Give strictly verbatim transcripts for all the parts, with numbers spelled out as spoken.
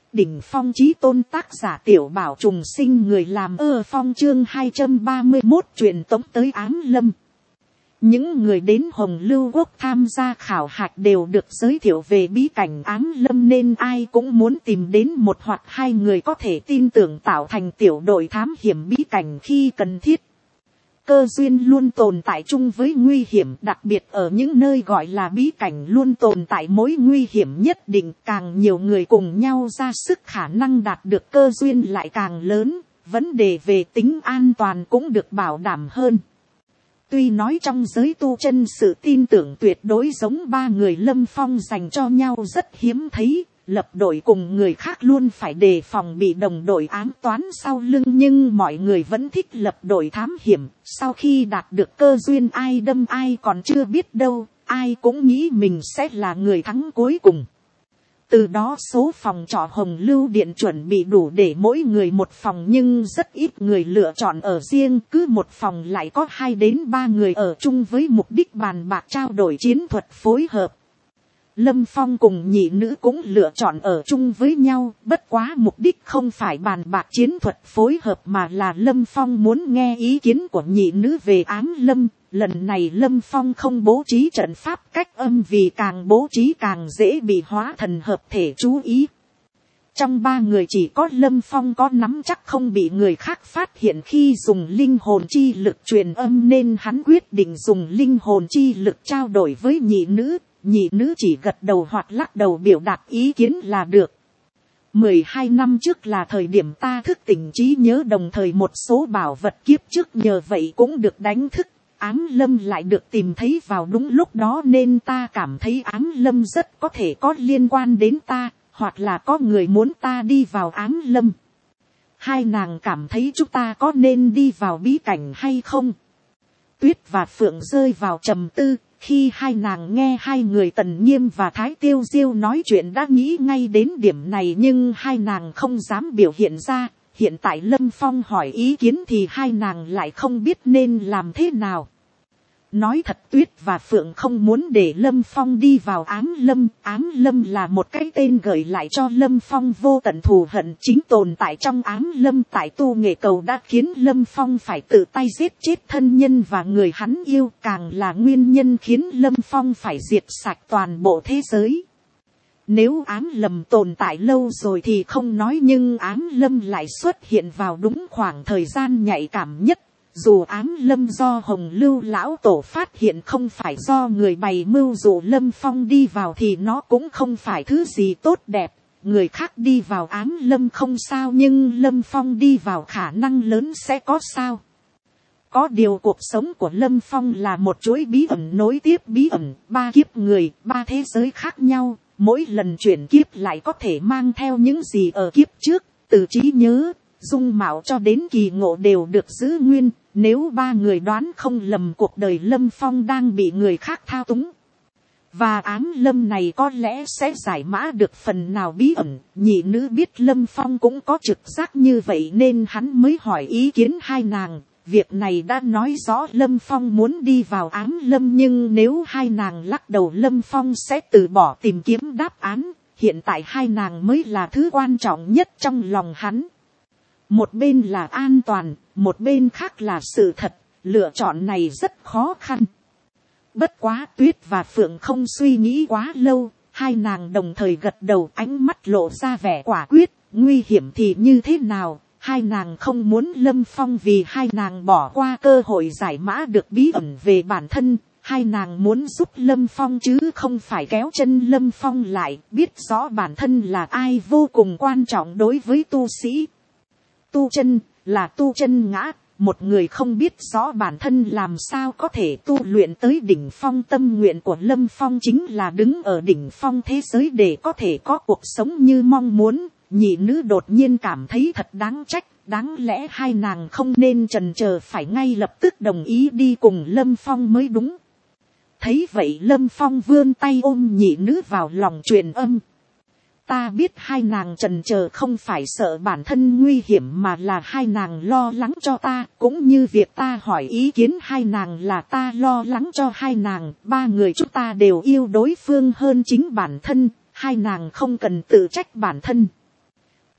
Đỉnh phong chí tôn tác giả Tiểu Bảo trùng sinh người làm ơ phong chương hai trăm ba mươi mốt truyền tống tới Ám Lâm. Những người đến Hồng Lưu Quốc tham gia khảo hạch đều được giới thiệu về bí cảnh Ám Lâm nên ai cũng muốn tìm đến một hoặc hai người có thể tin tưởng tạo thành tiểu đội thám hiểm bí cảnh khi cần thiết. Cơ duyên luôn tồn tại chung với nguy hiểm, đặc biệt ở những nơi gọi là bí cảnh luôn tồn tại mối nguy hiểm nhất định, càng nhiều người cùng nhau ra sức khả năng đạt được cơ duyên lại càng lớn, vấn đề về tính an toàn cũng được bảo đảm hơn. Tuy nói trong giới tu chân sự tin tưởng tuyệt đối giống ba người Lâm Phong dành cho nhau rất hiếm thấy, lập đội cùng người khác luôn phải đề phòng bị đồng đội ám toán sau lưng, nhưng mọi người vẫn thích lập đội thám hiểm. Sau khi đạt được cơ duyên ai đâm ai còn chưa biết đâu, ai cũng nghĩ mình sẽ là người thắng cuối cùng. Từ đó số phòng trọ Hồng Lưu Điện chuẩn bị đủ để mỗi người một phòng, nhưng rất ít người lựa chọn ở riêng, cứ một phòng lại có hai đến ba người ở chung với mục đích bàn bạc trao đổi chiến thuật phối hợp. Lâm Phong cùng nhị nữ cũng lựa chọn ở chung với nhau, bất quá mục đích không phải bàn bạc chiến thuật phối hợp mà là Lâm Phong muốn nghe ý kiến của nhị nữ về Ám Lâm. Lần này Lâm Phong không bố trí trận pháp cách âm vì càng bố trí càng dễ bị hóa thần hợp thể chú ý. Trong ba người chỉ có Lâm Phong có nắm chắc không bị người khác phát hiện khi dùng linh hồn chi lực truyền âm, nên hắn quyết định dùng linh hồn chi lực trao đổi với nhị nữ. Nhị nữ chỉ gật đầu hoặc lắc đầu biểu đạt ý kiến là được. mười hai năm trước là thời điểm ta thức tỉnh trí nhớ, đồng thời một số bảo vật kiếp trước nhờ vậy cũng được đánh thức. Ám Lâm lại được tìm thấy vào đúng lúc đó nên ta cảm thấy Ám Lâm rất có thể có liên quan đến ta, hoặc là có người muốn ta đi vào Ám Lâm. Hai nàng cảm thấy chúng ta có nên đi vào bí cảnh hay không? Tuyết và Phượng rơi vào trầm tư. Khi hai nàng nghe hai người Tần Nghiêm và Thái Tiêu Diêu nói chuyện đã nghĩ ngay đến điểm này, nhưng hai nàng không dám biểu hiện ra. Hiện tại Lâm Phong hỏi ý kiến thì hai nàng lại không biết nên làm thế nào. Nói thật, Tuyết và Phượng không muốn để Lâm Phong đi vào Ám Lâm. Ám Lâm là một cái tên gợi lại cho Lâm Phong vô tận thù hận. Chính tồn tại trong Ám Lâm tại tu nghệ cầu đã khiến Lâm Phong phải tự tay giết chết thân nhân và người hắn yêu, càng là nguyên nhân khiến Lâm Phong phải diệt sạch toàn bộ thế giới. Nếu Ám Lâm tồn tại lâu rồi thì không nói, nhưng Ám Lâm lại xuất hiện vào đúng khoảng thời gian nhạy cảm nhất. Dù Ám Lâm do Hồng Lưu lão tổ phát hiện, không phải do người bày mưu dụ Lâm Phong đi vào, thì nó cũng không phải thứ gì tốt đẹp. Người khác đi vào Ám Lâm không sao, nhưng Lâm Phong đi vào khả năng lớn sẽ có sao. Có điều cuộc sống của Lâm Phong là một chuỗi bí ẩn nối tiếp bí ẩn, ba kiếp người, ba thế giới khác nhau. Mỗi lần chuyển kiếp lại có thể mang theo những gì ở kiếp trước, từ trí nhớ, dung mạo cho đến kỳ ngộ đều được giữ nguyên. Nếu ba người đoán không lầm, cuộc đời Lâm Phong đang bị người khác thao túng. Và Ám Lâm này có lẽ sẽ giải mã được phần nào bí ẩn. Nhị nữ biết Lâm Phong cũng có trực giác như vậy nên hắn mới hỏi ý kiến hai nàng. Việc này đã nói rõ Lâm Phong muốn đi vào Ám Lâm, nhưng nếu hai nàng lắc đầu Lâm Phong sẽ từ bỏ tìm kiếm đáp án. Hiện tại hai nàng mới là thứ quan trọng nhất trong lòng hắn. Một bên là an toàn, một bên khác là sự thật, lựa chọn này rất khó khăn. Bất quá Tuyết và Phượng không suy nghĩ quá lâu, hai nàng đồng thời gật đầu, ánh mắt lộ ra vẻ quả quyết. Nguy hiểm thì như thế nào, hai nàng không muốn Lâm Phong vì hai nàng bỏ qua cơ hội giải mã được bí ẩn về bản thân. Hai nàng muốn giúp Lâm Phong chứ không phải kéo chân Lâm Phong lại. Biết rõ bản thân là ai vô cùng quan trọng đối với tu sĩ. Tu chân là tu chân ngã, một người không biết rõ bản thân làm sao có thể tu luyện tới đỉnh phong. Tâm nguyện của Lâm Phong chính là đứng ở đỉnh phong thế giới để có thể có cuộc sống như mong muốn. Nhị nữ đột nhiên cảm thấy thật đáng trách, đáng lẽ hai nàng không nên chần chờ, phải ngay lập tức đồng ý đi cùng Lâm Phong mới đúng. Thấy vậy Lâm Phong vươn tay ôm nhị nữ vào lòng truyền âm. Ta biết hai nàng chần chờ không phải sợ bản thân nguy hiểm mà là hai nàng lo lắng cho ta, cũng như việc ta hỏi ý kiến hai nàng là ta lo lắng cho hai nàng. Ba người chúng ta đều yêu đối phương hơn chính bản thân, hai nàng không cần tự trách bản thân.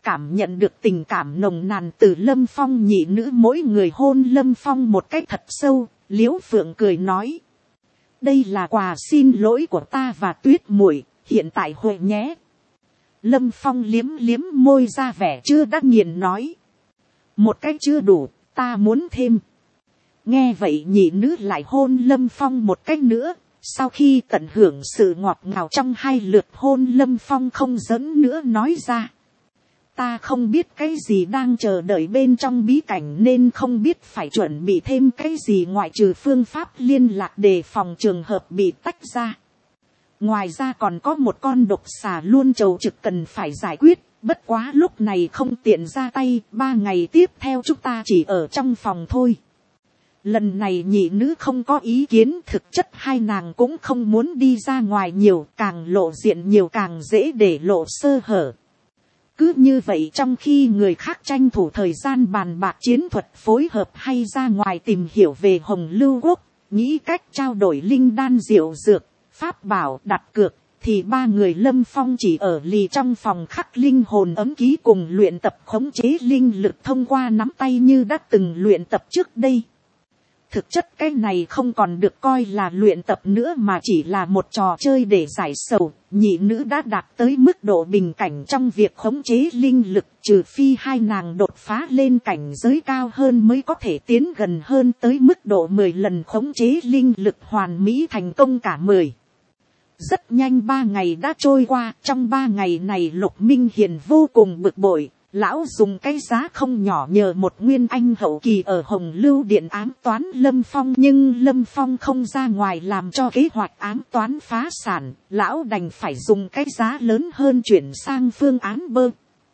cảm nhận được tình cảm nồng nàn từ Lâm Phong nhị nữ mỗi người hôn Lâm Phong một cách thật sâu, Liễu Phượng cười nói. Đây là quà xin lỗi của ta và Tuyết muội, hiện tại hội nhé. Lâm Phong liếm liếm môi ra vẻ chưa đắc nghiền nói. Một cách chưa đủ, ta muốn thêm. Nghe vậy nhị nữ lại hôn Lâm Phong một cách nữa. Sau khi tận hưởng sự ngọt ngào trong hai lượt hôn, Lâm Phong không giỡn nữa nói ra. Ta không biết cái gì đang chờ đợi bên trong bí cảnh nên không biết phải chuẩn bị thêm cái gì ngoại trừ phương pháp liên lạc đề phòng trường hợp bị tách ra. Ngoài ra còn có một con độc xà luôn trầu trực cần phải giải quyết, bất quá lúc này không tiện ra tay, ba ngày tiếp theo chúng ta chỉ ở trong phòng thôi. Lần này nhị nữ không có ý kiến, thực chất hai nàng cũng không muốn đi ra ngoài nhiều, càng lộ diện nhiều càng dễ để lộ sơ hở. Cứ như vậy trong khi người khác tranh thủ thời gian bàn bạc chiến thuật phối hợp hay ra ngoài tìm hiểu về Hồng Lưu Quốc, nghĩ cách trao đổi linh đan diệu dược, pháp bảo đặt cược, thì ba người Lâm Phong chỉ ở lì trong phòng khắc linh hồn ấm ký cùng luyện tập khống chế linh lực thông qua nắm tay như đã từng luyện tập trước đây. Thực chất cái này không còn được coi là luyện tập nữa mà chỉ là một trò chơi để giải sầu. Nhị nữ đã đạt tới mức độ bình cảnh trong việc khống chế linh lực, trừ phi hai nàng đột phá lên cảnh giới cao hơn mới có thể tiến gần hơn tới mức độ mười lần khống chế linh lực hoàn mỹ thành công cả mười. Rất nhanh ba ngày đã trôi qua, trong ba ngày này Lục Minh Hiền vô cùng bực bội. Lão dùng cái giá không nhỏ nhờ một nguyên anh hậu kỳ ở Hồng Lưu Điện ám toán Lâm Phong, nhưng Lâm Phong không ra ngoài làm cho kế hoạch ám toán phá sản, lão đành phải dùng cái giá lớn hơn chuyển sang phương án bơ.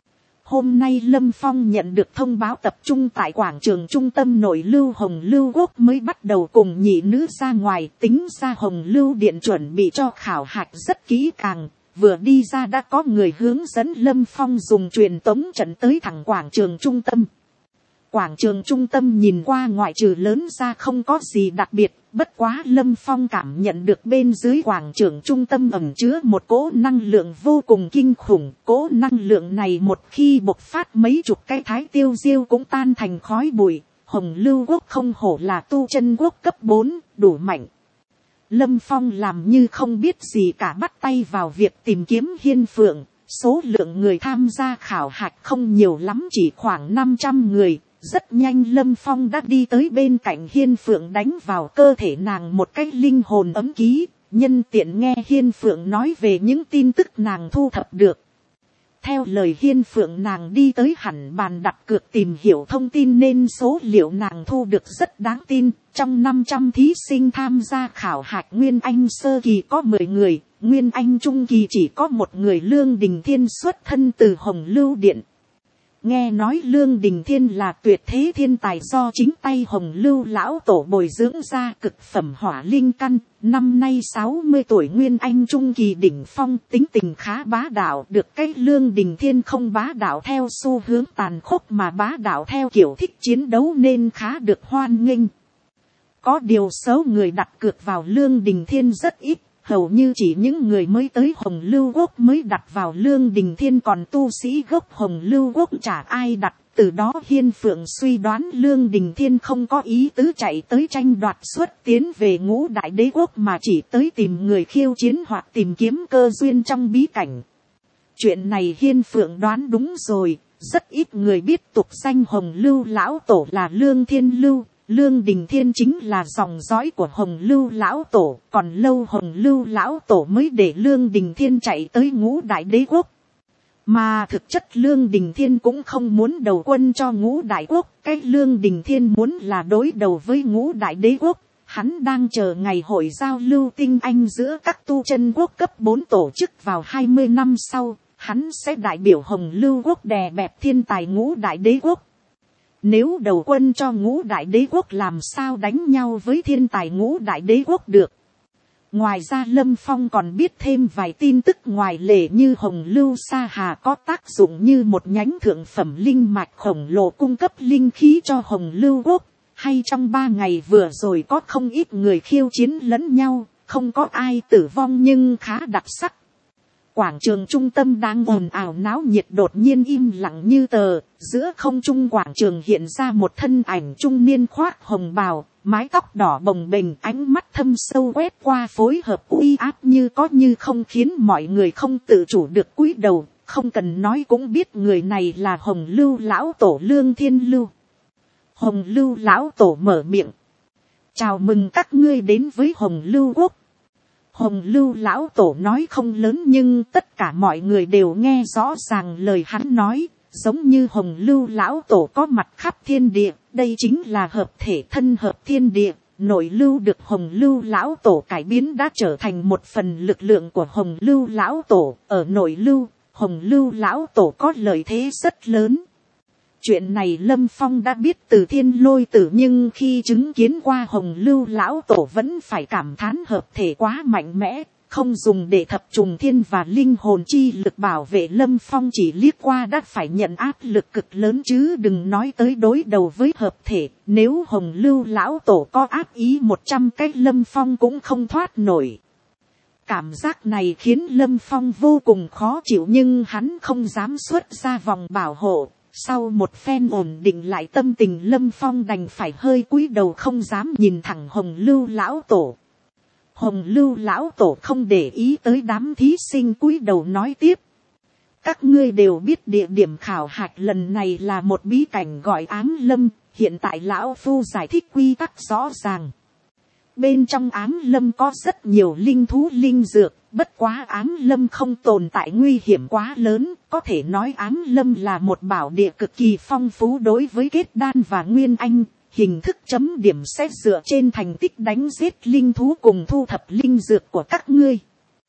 Hôm nay Lâm Phong nhận được thông báo tập trung tại quảng trường trung tâm nội lưu Hồng Lưu Quốc mới bắt đầu cùng nhị nữ ra ngoài, tính ra Hồng Lưu Điện chuẩn bị cho khảo hạch rất kỹ càng. Vừa đi ra đã có người hướng dẫn Lâm Phong dùng truyền tống trận tới thẳng quảng trường trung tâm. Quảng trường trung tâm nhìn qua ngoại trừ lớn ra không có gì đặc biệt, bất quá Lâm Phong cảm nhận được bên dưới quảng trường trung tâm ẩn chứa một cỗ năng lượng vô cùng kinh khủng. Cỗ năng lượng này một khi bộc phát mấy chục cái thái tiêu diêu cũng tan thành khói bụi. Hồng Lưu Quốc không hổ là tu chân quốc cấp bốn, đủ mạnh. Lâm Phong làm như không biết gì cả, bắt tay vào việc tìm kiếm Hiên Phượng. Số lượng người tham gia khảo hạch không nhiều lắm, chỉ khoảng năm trăm người. Rất nhanh Lâm Phong đã đi tới bên cạnh Hiên Phượng, đánh vào cơ thể nàng một cái linh hồn ấm ký. Nhân tiện nghe Hiên Phượng nói về những tin tức nàng thu thập được. Theo lời Hiên Phượng, nàng đi tới hẳn bàn đặt cược tìm hiểu thông tin nên số liệu nàng thu được rất đáng tin. Trong năm trăm thí sinh tham gia khảo hạch, Nguyên Anh sơ kỳ có mười người, Nguyên Anh trung kỳ chỉ có một người. Lương Đình Thiên xuất thân từ Hồng Lưu Điện. Nghe nói Lương Đình Thiên là tuyệt thế thiên tài do chính tay Hồng Lưu lão tổ bồi dưỡng ra, cực phẩm hỏa linh căn, năm nay sáu mươi tuổi, Nguyên Anh trung kỳ đỉnh phong, tính tình khá bá đạo. Được cái Lương Đình Thiên không bá đạo theo xu hướng tàn khốc mà bá đạo theo kiểu thích chiến đấu nên khá được hoan nghênh. Có điều số người đặt cược vào Lương Đình Thiên rất ít, hầu như chỉ những người mới tới Hồng Lưu Quốc mới đặt vào Lương Đình Thiên, còn tu sĩ gốc Hồng Lưu Quốc chả ai đặt. Từ đó Hiên Phượng suy đoán Lương Đình Thiên không có ý tứ chạy tới tranh đoạt xuất tiến về Ngũ Đại Đế Quốc mà chỉ tới tìm người khiêu chiến hoặc tìm kiếm cơ duyên trong bí cảnh. Chuyện này Hiên Phượng đoán đúng rồi, rất ít người biết tục danh Hồng Lưu lão tổ là Lương Thiên Lưu. Lương Đình Thiên chính là dòng dõi của Hồng Lưu lão tổ, còn lâu Hồng Lưu lão tổ mới để Lương Đình Thiên chạy tới Ngũ Đại Đế Quốc. Mà thực chất Lương Đình Thiên cũng không muốn đầu quân cho Ngũ Đại Quốc, cái Lương Đình Thiên muốn là đối đầu với Ngũ Đại Đế Quốc. Hắn đang chờ ngày hội giao lưu tinh anh giữa các tu chân quốc cấp bốn tổ chức vào hai mươi năm sau, hắn sẽ đại biểu Hồng Lưu Quốc đè bẹp thiên tài Ngũ Đại Đế Quốc. Nếu đầu quân cho Ngũ Đại Đế Quốc làm sao đánh nhau với thiên tài Ngũ Đại Đế Quốc được. Ngoài ra Lâm Phong còn biết thêm vài tin tức ngoài lề như Hồng Lưu Sa Hà có tác dụng như một nhánh thượng phẩm linh mạch khổng lồ cung cấp linh khí cho Hồng Lưu Quốc. Hay trong ba ngày vừa rồi có không ít người khiêu chiến lẫn nhau, không có ai tử vong nhưng khá đặc sắc. quảng trường trung tâm đang ồn ào náo nhiệt đột nhiên im lặng như tờ, giữa không trung quảng trường hiện ra một thân ảnh trung niên khoác hồng bào, mái tóc đỏ bồng bềnh, ánh mắt thâm sâu quét qua phối hợp uy áp như có như không, khiến mọi người không tự chủ được cúi đầu, không cần nói cũng biết người này là Hồng Lưu lão tổ Lương Thiên Lưu. Hồng Lưu lão tổ mở miệng: chào mừng các ngươi đến với Hồng Lưu quốc. Hồng Lưu lão tổ nói không lớn nhưng tất cả mọi người đều nghe rõ ràng lời hắn nói, giống như Hồng Lưu lão tổ có mặt khắp thiên địa, đây chính là hợp thể thân hợp thiên địa. Nội lưu được Hồng Lưu lão tổ cải biến đã trở thành một phần lực lượng của Hồng Lưu lão tổ. Ở nội lưu, Hồng Lưu lão tổ có lợi thế rất lớn. Chuyện này Lâm Phong đã biết từ Thiên Lôi Tử, nhưng khi chứng kiến qua Hồng Lưu lão tổ vẫn phải cảm thán hợp thể quá mạnh mẽ, không dùng để thập trùng thiên và linh hồn chi lực bảo vệ. Lâm Phong chỉ liếc qua đã phải nhận áp lực cực lớn, chứ đừng nói tới đối đầu với hợp thể. Nếu Hồng Lưu lão tổ có áp ý một trăm cách, Lâm Phong cũng không thoát nổi. Cảm giác này khiến Lâm Phong vô cùng khó chịu, nhưng hắn không dám xuất ra vòng bảo hộ. Sau một phen ổn định lại tâm tình, Lâm Phong đành phải hơi cúi đầu không dám nhìn thẳng Hồng Lưu lão tổ. Hồng Lưu lão tổ không để ý tới đám thí sinh, cúi đầu nói tiếp: các ngươi đều biết địa điểm khảo hạch lần này là một bí cảnh gọi Ám Lâm, hiện tại lão phu giải thích quy tắc rõ ràng. Bên trong Ám Lâm có rất nhiều linh thú linh dược, bất quá Ám Lâm không tồn tại nguy hiểm quá lớn, có thể nói Ám Lâm là một bảo địa cực kỳ phong phú đối với kết đan và nguyên anh. Hình thức chấm điểm sẽ dựa trên thành tích đánh giết linh thú cùng thu thập linh dược của các ngươi.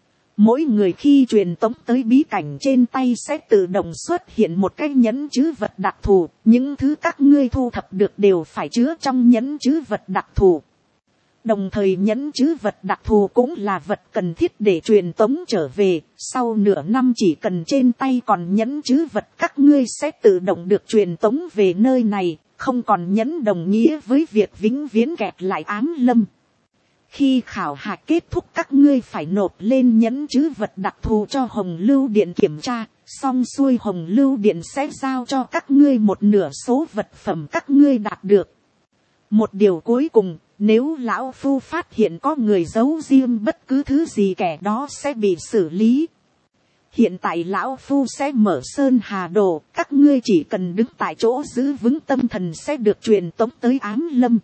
Mỗi người khi truyền tống tới bí cảnh trên tay sẽ tự động xuất hiện một cái nhẫn trữ vật đặc thù, những thứ các ngươi thu thập được đều phải chứa trong nhẫn trữ vật đặc thù. Đồng thời nhẫn trữ vật đặc thù cũng là vật cần thiết để truyền tống trở về, sau nửa năm chỉ cần trên tay còn nhẫn trữ vật các ngươi sẽ tự động được truyền tống về nơi này, không còn nhẫn đồng nghĩa với việc vĩnh viễn kẹt lại Ám Lâm. Khi khảo hạch kết thúc các ngươi phải nộp lên nhẫn trữ vật đặc thù cho Hồng Lưu Điện kiểm tra, xong xuôi Hồng Lưu Điện sẽ giao cho các ngươi một nửa số vật phẩm các ngươi đạt được. Một điều cuối cùng, nếu lão phu phát hiện có người giấu riêng bất cứ thứ gì, kẻ đó sẽ bị xử lý. Hiện tại lão phu sẽ mở Sơn Hà Đồ, các ngươi chỉ cần đứng tại chỗ giữ vững tâm thần sẽ được truyền tống tới Ám Lâm.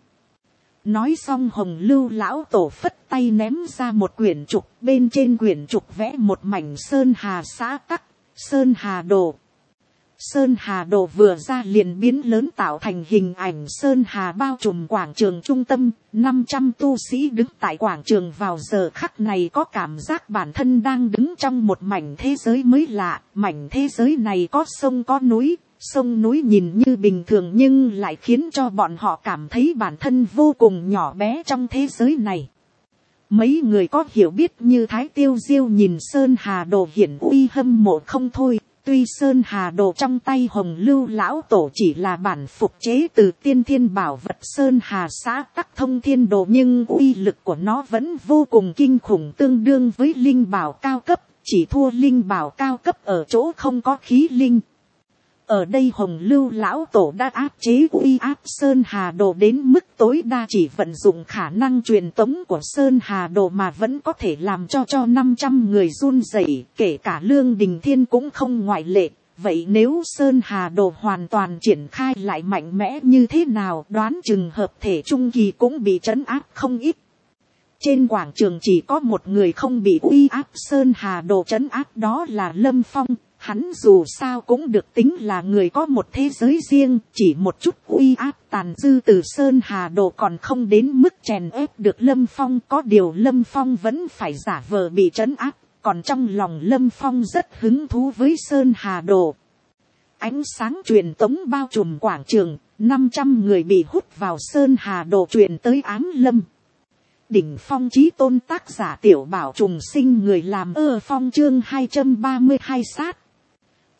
Nói xong Hồng Lưu lão tổ phất tay ném ra một quyển trục, bên trên quyển trục vẽ một mảnh Sơn Hà xã tắc, Sơn Hà Đồ. Sơn Hà Đồ vừa ra liền biến lớn tạo thành hình ảnh Sơn Hà bao trùm quảng trường trung tâm, năm trăm tu sĩ đứng tại quảng trường vào giờ khắc này có cảm giác bản thân đang đứng trong một mảnh thế giới mới lạ. Mảnh thế giới này có sông có núi, sông núi nhìn như bình thường nhưng lại khiến cho bọn họ cảm thấy bản thân vô cùng nhỏ bé trong thế giới này. Mấy người có hiểu biết như Thái Tiêu Diêu nhìn Sơn Hà Đồ hiển uy hâm mộ không thôi. Tuy Sơn Hà Đồ trong tay Hồng Lưu lão tổ chỉ là bản phục chế từ tiên thiên bảo vật Sơn Hà xã tắc thông thiên đồ, nhưng uy lực của nó vẫn vô cùng kinh khủng, tương đương với linh bảo cao cấp, chỉ thua linh bảo cao cấp ở chỗ không có khí linh. Ở đây Hồng Lưu lão tổ đã áp chế uy áp Sơn Hà Đồ đến mức tối đa, chỉ vận dụng khả năng truyền tống của Sơn Hà Đồ mà vẫn có thể làm cho cho năm trăm người run rẩy, kể cả Lương Đình Thiên cũng không ngoại lệ. Vậy nếu Sơn Hà Đồ hoàn toàn triển khai lại mạnh mẽ như thế nào, đoán chừng hợp thể trung kỳ cũng bị trấn áp không ít. Trên quảng trường chỉ có một người không bị uy áp Sơn Hà Đồ trấn áp, đó là Lâm Phong. Hắn dù sao cũng được tính là người có một thế giới riêng, chỉ một chút uy áp tàn dư từ Sơn Hà Đồ còn không đến mức chèn ép được Lâm Phong. Có điều Lâm Phong vẫn phải giả vờ bị trấn áp, còn trong lòng Lâm Phong rất hứng thú với Sơn Hà Đồ. Ánh sáng truyền tống bao trùm quảng trường, năm trăm người bị hút vào Sơn Hà Đồ truyền tới Ám Lâm. Đỉnh phong chí tôn tác giả Tiểu Bảo trùng sinh, người làm ơ phong chương hai trăm ba mươi hai sát.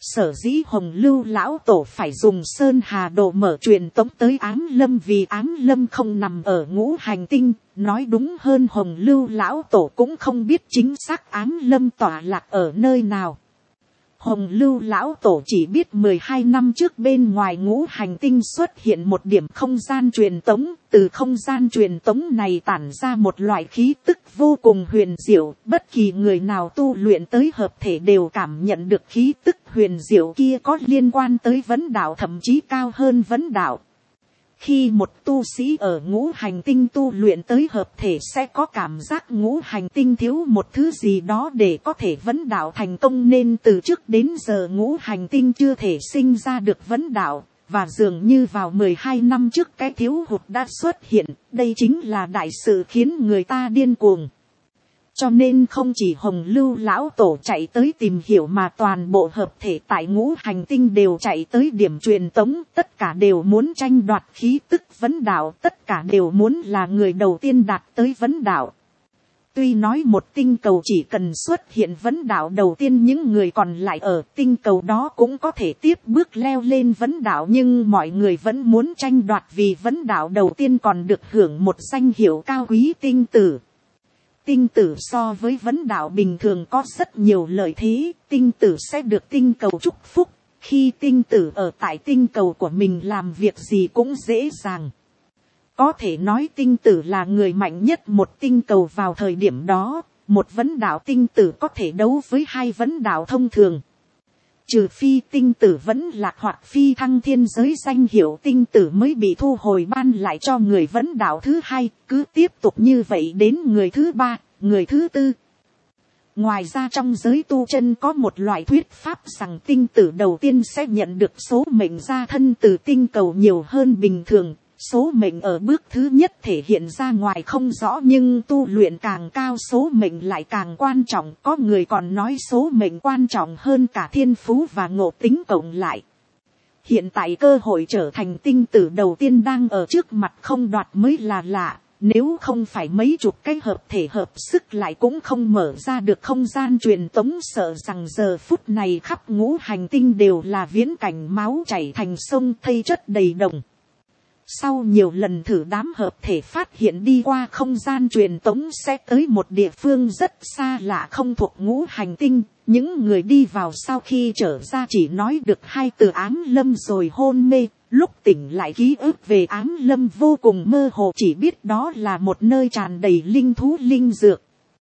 Sở dĩ Hồng Lưu lão tổ phải dùng Sơn Hà Đồ mở truyền tống tới Ám Lâm, vì Ám Lâm không nằm ở ngũ hành tinh, nói đúng hơn Hồng Lưu lão tổ cũng không biết chính xác Ám Lâm tọa lạc ở nơi nào. Hồng Lưu lão tổ chỉ biết mười hai năm trước bên ngoài ngũ hành tinh xuất hiện một điểm không gian truyền tống, từ không gian truyền tống này tản ra một loại khí tức vô cùng huyền diệu, bất kỳ người nào tu luyện tới hợp thể đều cảm nhận được khí tức huyền diệu kia có liên quan tới vấn đạo, thậm chí cao hơn vấn đạo. Khi một tu sĩ ở ngũ hành tinh tu luyện tới hợp thể sẽ có cảm giác ngũ hành tinh thiếu một thứ gì đó để có thể vấn đạo thành công, nên từ trước đến giờ ngũ hành tinh chưa thể sinh ra được vấn đạo, và dường như vào mười hai năm trước cái thiếu hụt đã xuất hiện, đây chính là đại sự khiến người ta điên cuồng. Cho nên không chỉ Hồng Lưu lão tổ chạy tới tìm hiểu mà toàn bộ hợp thể tại ngũ hành tinh đều chạy tới điểm truyền tống, tất cả đều muốn tranh đoạt khí tức vấn đạo, tất cả đều muốn là người đầu tiên đạt tới vấn đạo. Tuy nói một tinh cầu chỉ cần xuất hiện vấn đạo đầu tiên, những người còn lại ở tinh cầu đó cũng có thể tiếp bước leo lên vấn đạo, nhưng mọi người vẫn muốn tranh đoạt vì vấn đạo đầu tiên còn được hưởng một danh hiệu cao quý tinh tử. Tinh tử so với vấn đạo bình thường có rất nhiều lợi thế, tinh tử sẽ được tinh cầu chúc phúc, khi tinh tử ở tại tinh cầu của mình làm việc gì cũng dễ dàng. Có thể nói tinh tử là người mạnh nhất một tinh cầu vào thời điểm đó, một vấn đạo tinh tử có thể đấu với hai vấn đạo thông thường. Trừ phi tinh tử vẫn lạc hoặc phi thăng thiên giới danh hiệu tinh tử mới bị thu hồi ban lại cho người vấn đạo thứ hai, cứ tiếp tục như vậy đến người thứ ba, người thứ tư. Ngoài ra trong giới tu chân có một loại thuyết pháp rằng tinh tử đầu tiên sẽ nhận được số mệnh gia thân từ tinh cầu nhiều hơn bình thường. Số mệnh ở bước thứ nhất thể hiện ra ngoài không rõ, nhưng tu luyện càng cao số mệnh lại càng quan trọng. Có người còn nói số mệnh quan trọng hơn cả thiên phú và ngộ tính cộng lại. Hiện tại cơ hội trở thành tinh tử đầu tiên đang ở trước mặt, không đoạt mới là lạ. Nếu không phải mấy chục cái hợp thể hợp sức lại cũng không mở ra được không gian truyền tống, sợ rằng giờ phút này khắp ngũ hành tinh đều là viễn cảnh máu chảy thành sông, thây chất đầy đồng. Sau nhiều lần thử, đám hợp thể phát hiện đi qua không gian truyền tống sẽ tới một địa phương rất xa lạ không thuộc ngũ hành tinh. Những người đi vào sau khi trở ra chỉ nói được hai từ Ám Lâm rồi hôn mê. Lúc tỉnh lại ký ức về Ám Lâm vô cùng mơ hồ, chỉ biết đó là một nơi tràn đầy linh thú linh dược.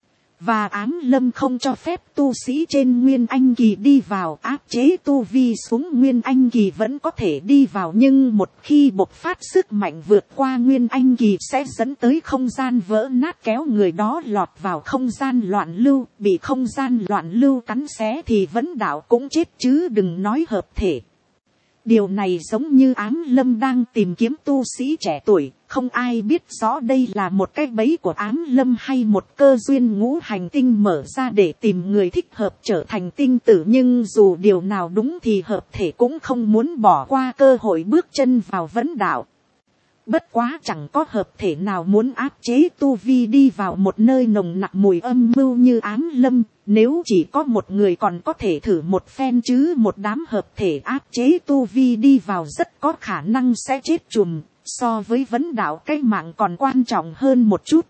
Và Ám Lâm không cho phép tu sĩ trên Nguyên Anh Kỳ đi vào, áp chế tu vi xuống Nguyên Anh Kỳ vẫn có thể đi vào, nhưng một khi bộc phát sức mạnh vượt qua Nguyên Anh Kỳ sẽ dẫn tới không gian vỡ nát, kéo người đó lọt vào không gian loạn lưu, bị không gian loạn lưu cắn xé thì vấn đạo cũng chết chứ đừng nói hợp thể. Điều này giống như Ám Lâm đang tìm kiếm tu sĩ trẻ tuổi, không ai biết rõ đây là một cái bẫy của Ám Lâm hay một cơ duyên ngũ hành tinh mở ra để tìm người thích hợp trở thành tinh tử, nhưng dù điều nào đúng thì hợp thể cũng không muốn bỏ qua cơ hội bước chân vào vấn đạo. Bất quá chẳng có hợp thể nào muốn áp chế tu vi đi vào một nơi nồng nặc mùi âm mưu như Ám Lâm. Nếu chỉ có một người còn có thể thử một phen, chứ một đám hợp thể áp chế tu vi đi vào rất có khả năng sẽ chết chùm. So với vấn đạo cái mạng còn quan trọng hơn một chút.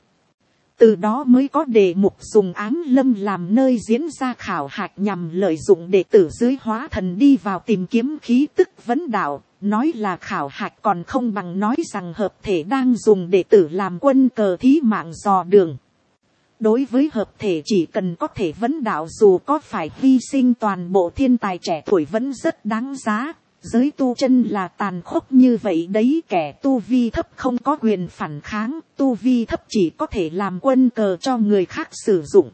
Từ đó mới có đề mục dùng Ám Lâm làm nơi diễn ra khảo hạch, nhằm lợi dụng đệ tử dưới hóa thần đi vào tìm kiếm khí tức vấn đạo. Nói là khảo hạch còn không bằng nói rằng hợp thể đang dùng đệ tử làm quân cờ thí mạng dò đường. Đối với hợp thể chỉ cần có thể vấn đạo, dù có phải hy sinh toàn bộ thiên tài trẻ tuổi vẫn rất đáng giá. Giới tu chân là tàn khốc như vậy đấy, kẻ tu vi thấp không có quyền phản kháng, tu vi thấp chỉ có thể làm quân cờ cho người khác sử dụng.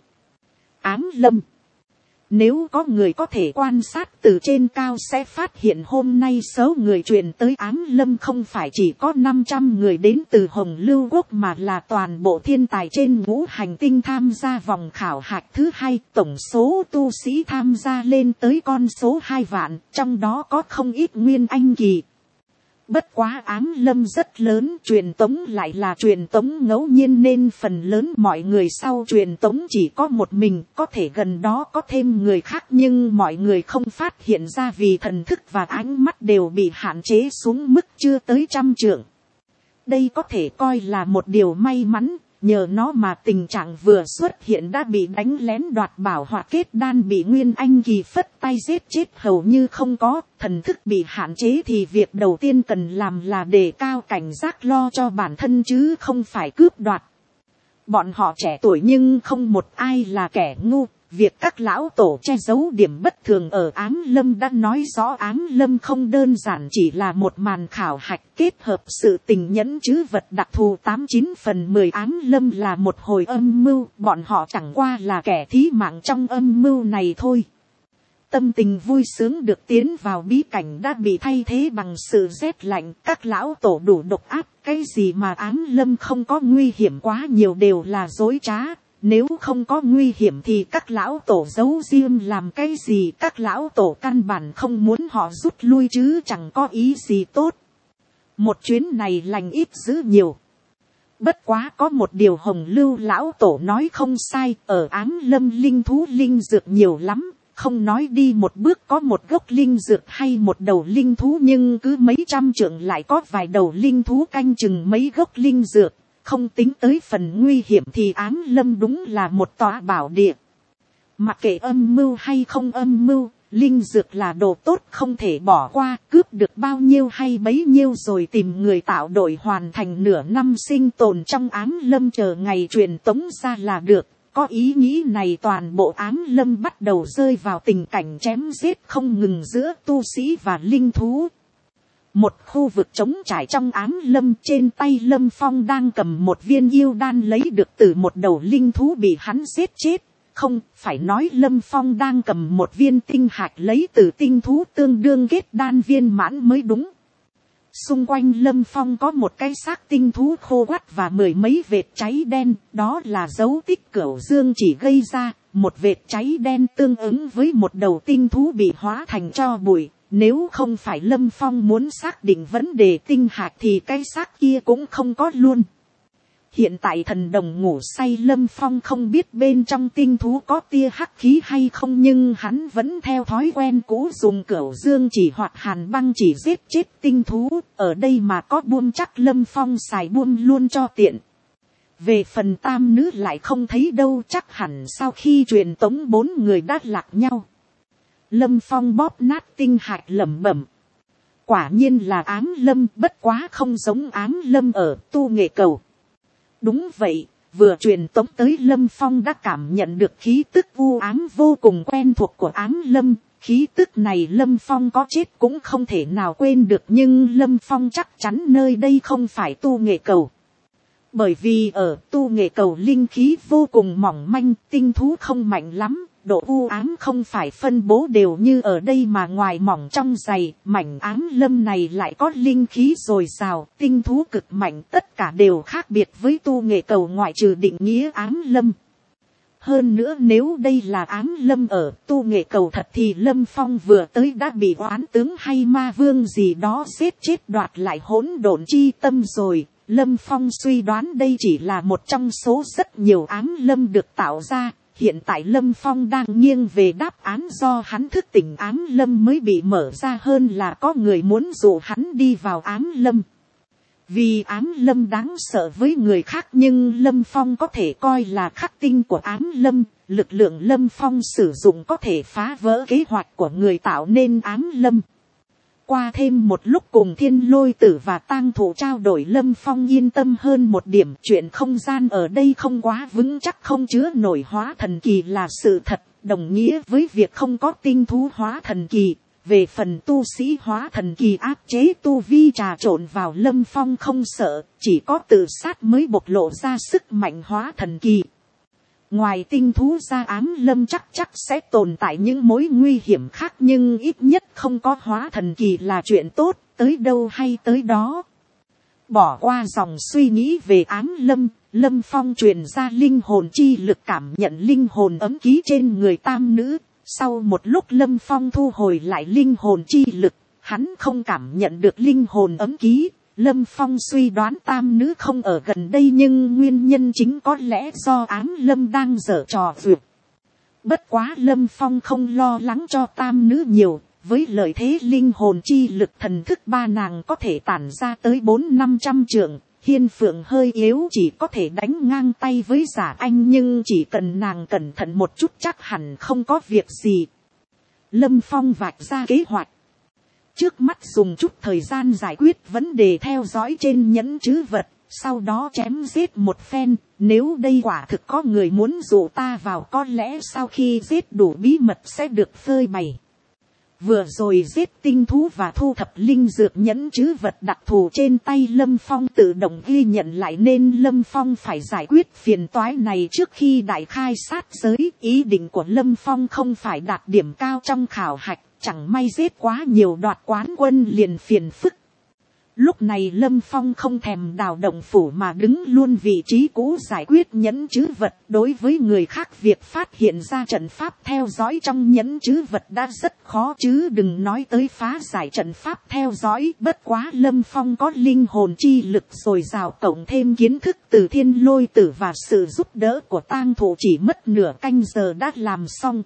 Ám Lâm. Nếu có người có thể quan sát từ trên cao sẽ phát hiện hôm nay số người truyền tới Ám Lâm không phải chỉ có năm trăm người đến từ Hồng Lưu Quốc, mà là toàn bộ thiên tài trên ngũ hành tinh tham gia vòng khảo hạch thứ hai. Tổng số tu sĩ tham gia lên tới con số hai vạn, trong đó có không ít Nguyên Anh Kỳ. Bất quá ám lâm rất lớn, truyền tống lại là truyền tống ngẫu nhiên nên phần lớn mọi người sau truyền tống chỉ có một mình, có thể gần đó có thêm người khác nhưng mọi người không phát hiện ra vì thần thức và ánh mắt đều bị hạn chế xuống mức chưa tới trăm trượng. Đây có thể coi là một điều may mắn, nhờ nó mà tình trạng vừa xuất hiện đã bị đánh lén đoạt bảo hoặc kết đan bị Nguyên Anh Kỳ phất tay giết chết hầu như không có. Thần thức bị hạn chế thì việc đầu tiên cần làm là đề cao cảnh giác lo cho bản thân chứ không phải cướp đoạt. Bọn họ trẻ tuổi nhưng không một ai là kẻ ngu. Việc các lão tổ che giấu điểm bất thường ở ám lâm đã nói rõ ám lâm không đơn giản chỉ là một màn khảo hạch kết hợp sự tình nhẫn chứ vật đặc thù tám chín phần mười. Ám lâm là một hồi âm mưu, bọn họ chẳng qua là kẻ thí mạng trong âm mưu này thôi. Tâm tình vui sướng được tiến vào bí cảnh đã bị thay thế bằng sự rét lạnh. Các lão tổ đủ độc ác, cái gì mà ám lâm không có nguy hiểm quá nhiều đều là dối trá. Nếu không có nguy hiểm thì các lão tổ giấu riêng làm cái gì, các lão tổ căn bản không muốn họ rút lui chứ chẳng có ý gì tốt. Một chuyến này lành ít dữ nhiều. Bất quá có một điều Hồng Lưu lão tổ nói không sai, ở ám lâm linh thú linh dược nhiều lắm, không nói đi một bước có một gốc linh dược hay một đầu linh thú nhưng cứ mấy trăm trượng lại có vài đầu linh thú canh chừng mấy gốc linh dược. Không tính tới phần nguy hiểm thì ám lâm đúng là một tòa bảo địa. Mặc kệ âm mưu hay không âm mưu, linh dược là đồ tốt không thể bỏ qua, cướp được bao nhiêu hay bấy nhiêu rồi tìm người tạo đội hoàn thành nửa năm sinh tồn trong ám lâm chờ ngày truyền tống ra là được. Có ý nghĩ này toàn bộ ám lâm bắt đầu rơi vào tình cảnh chém giết không ngừng giữa tu sĩ và linh thú. Một khu vực trống trải trong ám lâm, trên tay Lâm Phong đang cầm một viên yêu đan lấy được từ một đầu linh thú bị hắn giết chết. Không, phải nói Lâm Phong đang cầm một viên tinh hạch lấy từ tinh thú tương đương kết đan viên mãn mới đúng. Xung quanh Lâm Phong có một cái xác tinh thú khô quắt và mười mấy vệt cháy đen, đó là dấu tích Cửu Dương chỉ gây ra. Một vệt cháy đen tương ứng với một đầu tinh thú bị hóa thành tro bụi. Nếu không phải Lâm Phong muốn xác định vấn đề tinh hạch thì cái xác kia cũng không có luôn. Hiện tại thần đồng ngủ say, Lâm Phong không biết bên trong tinh thú có tia hắc khí hay không nhưng hắn vẫn theo thói quen cũ dùng Cửu Dương chỉ hoặc hàn băng chỉ giết chết tinh thú. Ở đây mà có buông chắc Lâm Phong xài buông luôn cho tiện. Về phần tam nữ lại không thấy đâu, chắc hẳn sau khi truyền tống bốn người đã lạc nhau. Lâm Phong bóp nát tinh hạch lẩm bẩm. Quả nhiên là ám lâm, bất quá không giống ám lâm ở Tu Nghệ Cầu. Đúng vậy, vừa truyền tống tới Lâm Phong đã cảm nhận được khí tức u ám vô cùng quen thuộc của ám lâm. Khí tức này Lâm Phong có chết cũng không thể nào quên được nhưng Lâm Phong chắc chắn nơi đây không phải Tu Nghệ Cầu. Bởi vì ở Tu Nghệ Cầu linh khí vô cùng mỏng manh, tinh thú không mạnh lắm. Độ u ám không phải phân bố đều như ở đây mà ngoài mỏng trong dày, mảnh ám lâm này lại có linh khí dồi dào, tinh thú cực mạnh, tất cả đều khác biệt với Tu Nghệ Cầu ngoại trừ định nghĩa ám lâm. Hơn nữa nếu đây là ám lâm ở Tu Nghệ Cầu thật thì Lâm Phong vừa tới đã bị oán tướng hay ma vương gì đó giết chết đoạt lại hỗn độn chi tâm rồi. Lâm Phong suy đoán đây chỉ là một trong số rất nhiều ám lâm được tạo ra. Hiện tại Lâm Phong đang nghiêng về đáp án do hắn thức tỉnh ám lâm mới bị mở ra hơn là có người muốn dụ hắn đi vào ám lâm. Vì ám lâm đáng sợ với người khác nhưng Lâm Phong có thể coi là khắc tinh của ám lâm. Lực lượng Lâm Phong sử dụng có thể phá vỡ kế hoạch của người tạo nên ám lâm. Qua thêm một lúc cùng Thiên Lôi Tử và Tang Thụ trao đổi, Lâm Phong yên tâm hơn một điểm. Chuyện không gian ở đây không quá vững chắc, không chứa nổi hóa thần kỳ là sự thật, đồng nghĩa với việc không có tinh thú hóa thần kỳ. Về phần tu sĩ hóa thần kỳ áp chế tu vi trà trộn vào, Lâm Phong không sợ, chỉ có tự sát mới bộc lộ ra sức mạnh hóa thần kỳ. Ngoài tinh thú ra, ám lâm chắc chắc sẽ tồn tại những mối nguy hiểm khác nhưng ít nhất không có hóa thần kỳ là chuyện tốt, tới đâu hay tới đó. Bỏ qua dòng suy nghĩ về ám lâm, Lâm Phong truyền ra linh hồn chi lực cảm nhận linh hồn ấm ký trên người tam nữ. Sau một lúc Lâm Phong thu hồi lại linh hồn chi lực, hắn không cảm nhận được linh hồn ấm ký. Lâm Phong suy đoán tam nữ không ở gần đây, nhưng nguyên nhân chính có lẽ do Ám Lâm đang giở trò vượt. Bất quá Lâm Phong không lo lắng cho tam nữ nhiều, với lợi thế linh hồn chi lực thần thức ba nàng có thể tản ra tới bốn năm trăm trượng. Hiên Phượng hơi yếu, chỉ có thể đánh ngang tay với Giả Anh, nhưng chỉ cần nàng cẩn thận một chút chắc hẳn không có việc gì. Lâm Phong vạch ra kế hoạch. Trước mắt dùng chút thời gian giải quyết vấn đề theo dõi trên nhẫn trữ vật, sau đó chém giết một phen. Nếu đây quả thực có người muốn dụ ta vào, có lẽ sau khi giết đủ bí mật sẽ được phơi bày. Vừa rồi giết tinh thú và thu thập linh dược nhẫn trữ vật đặc thù trên tay Lâm Phong tự động ghi nhận lại, nên Lâm Phong phải giải quyết phiền toái này trước khi đại khai sát giới. Ý định của Lâm Phong không phải đạt điểm cao trong khảo hạch, chẳng may giết quá nhiều đoạt quán quân liền phiền phức. Lúc này Lâm Phong không thèm đào động phủ mà đứng luôn vị trí cũ giải quyết nhẫn trữ vật. Đối với người khác việc phát hiện ra trận pháp theo dõi trong nhẫn trữ vật đã rất khó, chứ đừng nói tới phá giải trận pháp theo dõi. Bất quá Lâm Phong có linh hồn chi lực dồi dào, cộng thêm kiến thức từ Thiên Lôi Tử và sự giúp đỡ của tang thủ, chỉ mất nửa canh giờ đã làm xong.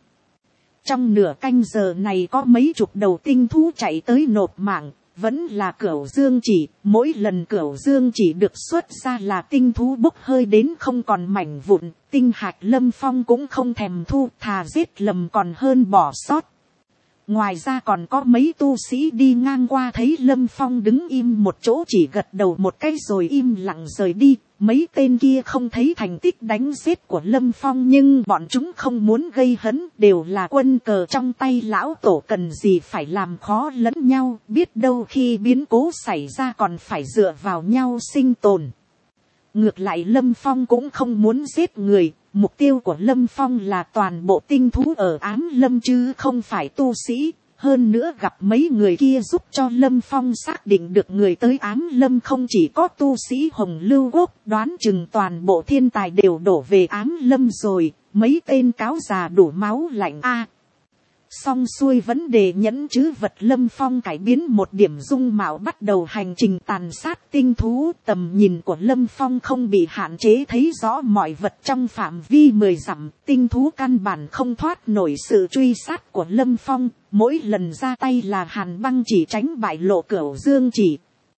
Trong nửa canh giờ này có mấy chục đầu tinh thú chạy tới nộp mạng. Vẫn là Cửu Dương Chỉ, mỗi lần Cửu Dương Chỉ được xuất ra là tinh thú bốc hơi đến không còn mảnh vụn. Tinh hạch Lâm Phong cũng không thèm thu, thà giết lầm còn hơn bỏ sót. Ngoài ra còn có mấy tu sĩ đi ngang qua thấy Lâm Phong đứng im một chỗ chỉ gật đầu một cái rồi im lặng rời đi. Mấy tên kia không thấy thành tích đánh giết của Lâm Phong, nhưng bọn chúng không muốn gây hấn, đều là quân cờ trong tay lão tổ, cần gì phải làm khó lẫn nhau, biết đâu khi biến cố xảy ra còn phải dựa vào nhau sinh tồn. Ngược lại Lâm Phong cũng không muốn giết người, mục tiêu của Lâm Phong là toàn bộ tinh thú ở Ám Lâm chứ không phải tu sĩ. Hơn nữa gặp mấy người kia giúp cho Lâm Phong xác định được người tới Ám Lâm không chỉ có tu sĩ Hồng Lưu Quốc, đoán chừng toàn bộ thiên tài đều đổ về Ám Lâm rồi, mấy tên cáo già đủ máu lạnh a. À, xong xuôi vấn đề nhẫn trữ vật, Lâm Phong cải biến một điểm dung mạo, bắt đầu hành trình tàn sát tinh thú. Tầm nhìn của Lâm Phong không bị hạn chế, thấy rõ mọi vật trong phạm vi mười dặm, tinh thú căn bản không thoát nổi sự truy sát của Lâm Phong. Mỗi lần ra tay là Hàn Băng Chỉ tránh bại lộ Cửu Dương Chỉ.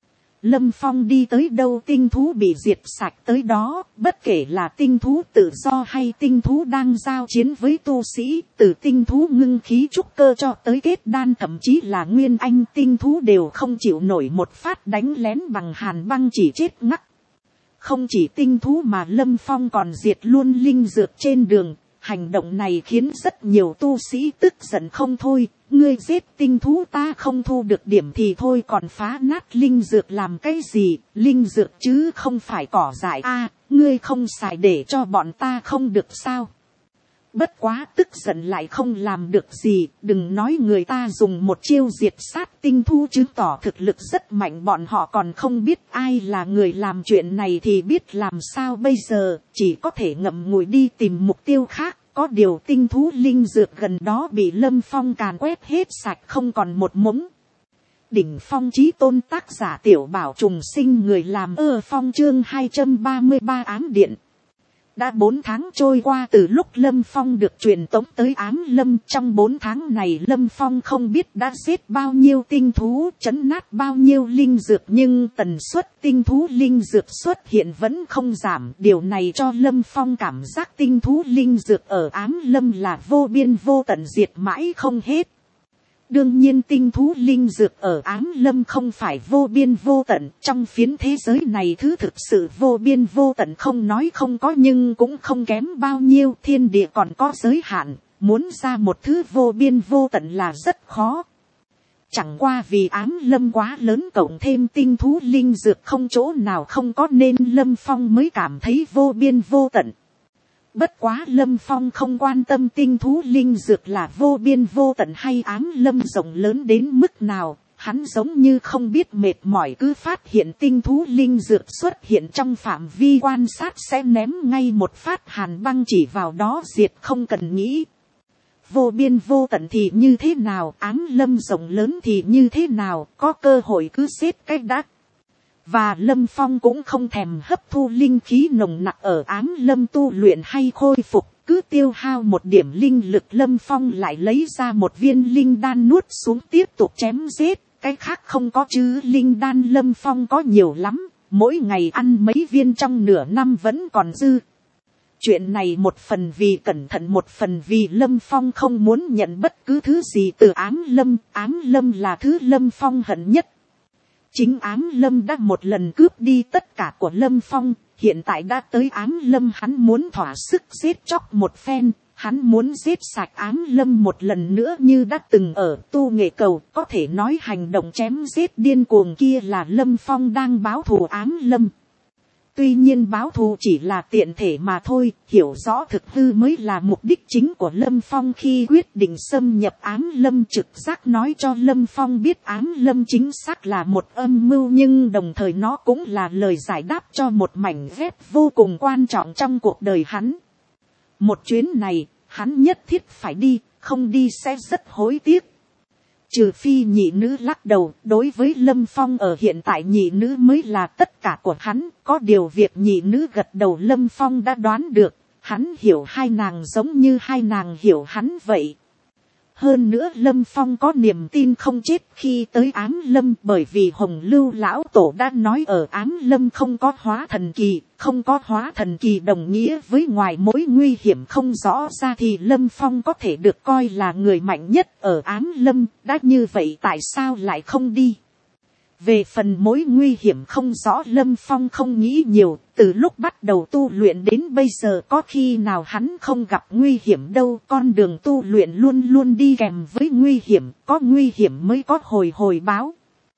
Lâm Phong đi tới đâu tinh thú bị diệt sạch tới đó, bất kể là tinh thú tự do hay tinh thú đang giao chiến với tu sĩ, từ tinh thú ngưng khí trúc cơ cho tới kết đan, thậm chí là nguyên anh tinh thú đều không chịu nổi một phát đánh lén bằng Hàn Băng Chỉ chết ngắt. Không chỉ tinh thú mà Lâm Phong còn diệt luôn linh dược trên đường. Hành động này khiến rất nhiều tu sĩ tức giận không thôi. Ngươi giết tinh thú ta không thu được điểm thì thôi, còn phá nát linh dược làm cái gì? Linh dược chứ không phải cỏ dại a, à, ngươi không xài để cho bọn ta không được sao? Bất quá tức giận lại không làm được gì, đừng nói người ta dùng một chiêu diệt sát tinh thú chứng tỏ thực lực rất mạnh, bọn họ còn không biết ai là người làm chuyện này thì biết làm sao bây giờ, chỉ có thể ngậm ngùi đi tìm mục tiêu khác. Có điều tinh thú linh dược gần đó bị Lâm Phong càn quét hết sạch không còn một mống. Đỉnh phong chí tôn, tác giả Tiểu Bảo Trùng Sinh, người làm Ơ Phong, chương hai trăm ba mươi ba Ám Điện. Đã bốn tháng trôi qua từ lúc Lâm Phong được truyền tống tới Ám Lâm. Trong bốn tháng này Lâm Phong không biết đã giết bao nhiêu tinh thú, trấn nát bao nhiêu linh dược, nhưng tần suất tinh thú linh dược xuất hiện vẫn không giảm. Điều này cho Lâm Phong cảm giác tinh thú linh dược ở Ám Lâm là vô biên vô tận, diệt mãi không hết. Đương nhiên tinh thú linh dược ở Ám Lâm không phải vô biên vô tận, trong phiến thế giới này thứ thực sự vô biên vô tận không nói không có nhưng cũng không kém bao nhiêu, thiên địa còn có giới hạn, muốn ra một thứ vô biên vô tận là rất khó. Chẳng qua vì Ám Lâm quá lớn cộng thêm tinh thú linh dược không chỗ nào không có nên Lâm Phong mới cảm thấy vô biên vô tận. Bất quá Lâm Phong không quan tâm tinh thú linh dược là vô biên vô tận hay Ám Lâm rộng lớn đến mức nào, hắn giống như không biết mệt mỏi, cứ phát hiện tinh thú linh dược xuất hiện trong phạm vi quan sát sẽ ném ngay một phát Hàn Băng Chỉ vào đó diệt không cần nghĩ. vô biên vô tận thì như thế nào, ám lâm rộng lớn thì như thế nào, có cơ hội cứ xếp cách đã. Và Lâm Phong cũng không thèm hấp thu linh khí nồng nặc ở ám lâm tu luyện hay khôi phục, cứ tiêu hao một điểm linh lực Lâm Phong lại lấy ra một viên linh đan nuốt xuống tiếp tục chém giết, cái khác không có chứ linh đan Lâm Phong có nhiều lắm, mỗi ngày ăn mấy viên trong nửa năm vẫn còn dư. Chuyện này một phần vì cẩn thận, một phần vì Lâm Phong không muốn nhận bất cứ thứ gì từ ám lâm, ám lâm là thứ Lâm Phong hận nhất. Chính ám lâm đã một lần cướp đi tất cả của Lâm Phong, hiện tại đã tới ám lâm hắn muốn thỏa sức giết chóc một phen, hắn muốn giết sạch ám lâm một lần nữa như đã từng ở tu nghệ cầu, có thể nói hành động chém giết điên cuồng kia là Lâm Phong đang báo thù ám lâm. Tuy nhiên báo thù chỉ là tiện thể mà thôi, hiểu rõ thực hư mới là mục đích chính của Lâm Phong khi quyết định xâm nhập ám lâm. Trực giác nói cho Lâm Phong biết ám lâm chính xác là một âm mưu, nhưng đồng thời nó cũng là lời giải đáp cho một mảnh ghép vô cùng quan trọng trong cuộc đời hắn. Một chuyến này, hắn nhất thiết phải đi, không đi sẽ rất hối tiếc. Trừ phi nhị nữ lắc đầu, đối với Lâm Phong ở hiện tại nhị nữ mới là tất cả của hắn, có điều việc nhị nữ gật đầu Lâm Phong đã đoán được, hắn hiểu hai nàng giống như hai nàng hiểu hắn vậy. Hơn nữa Lâm Phong có niềm tin không chết khi tới ám lâm, bởi vì Hồng Lưu lão tổ đã nói ở ám lâm không có hóa thần kỳ, không có hóa thần kỳ đồng nghĩa với ngoài mối nguy hiểm không rõ ra thì Lâm Phong có thể được coi là người mạnh nhất ở ám lâm, đã như vậy tại sao lại không đi. Về phần mối nguy hiểm không rõ Lâm Phong không nghĩ nhiều, từ lúc bắt đầu tu luyện đến bây giờ có khi nào hắn không gặp nguy hiểm đâu, con đường tu luyện luôn luôn đi kèm với nguy hiểm, có nguy hiểm mới có hồi hồi báo.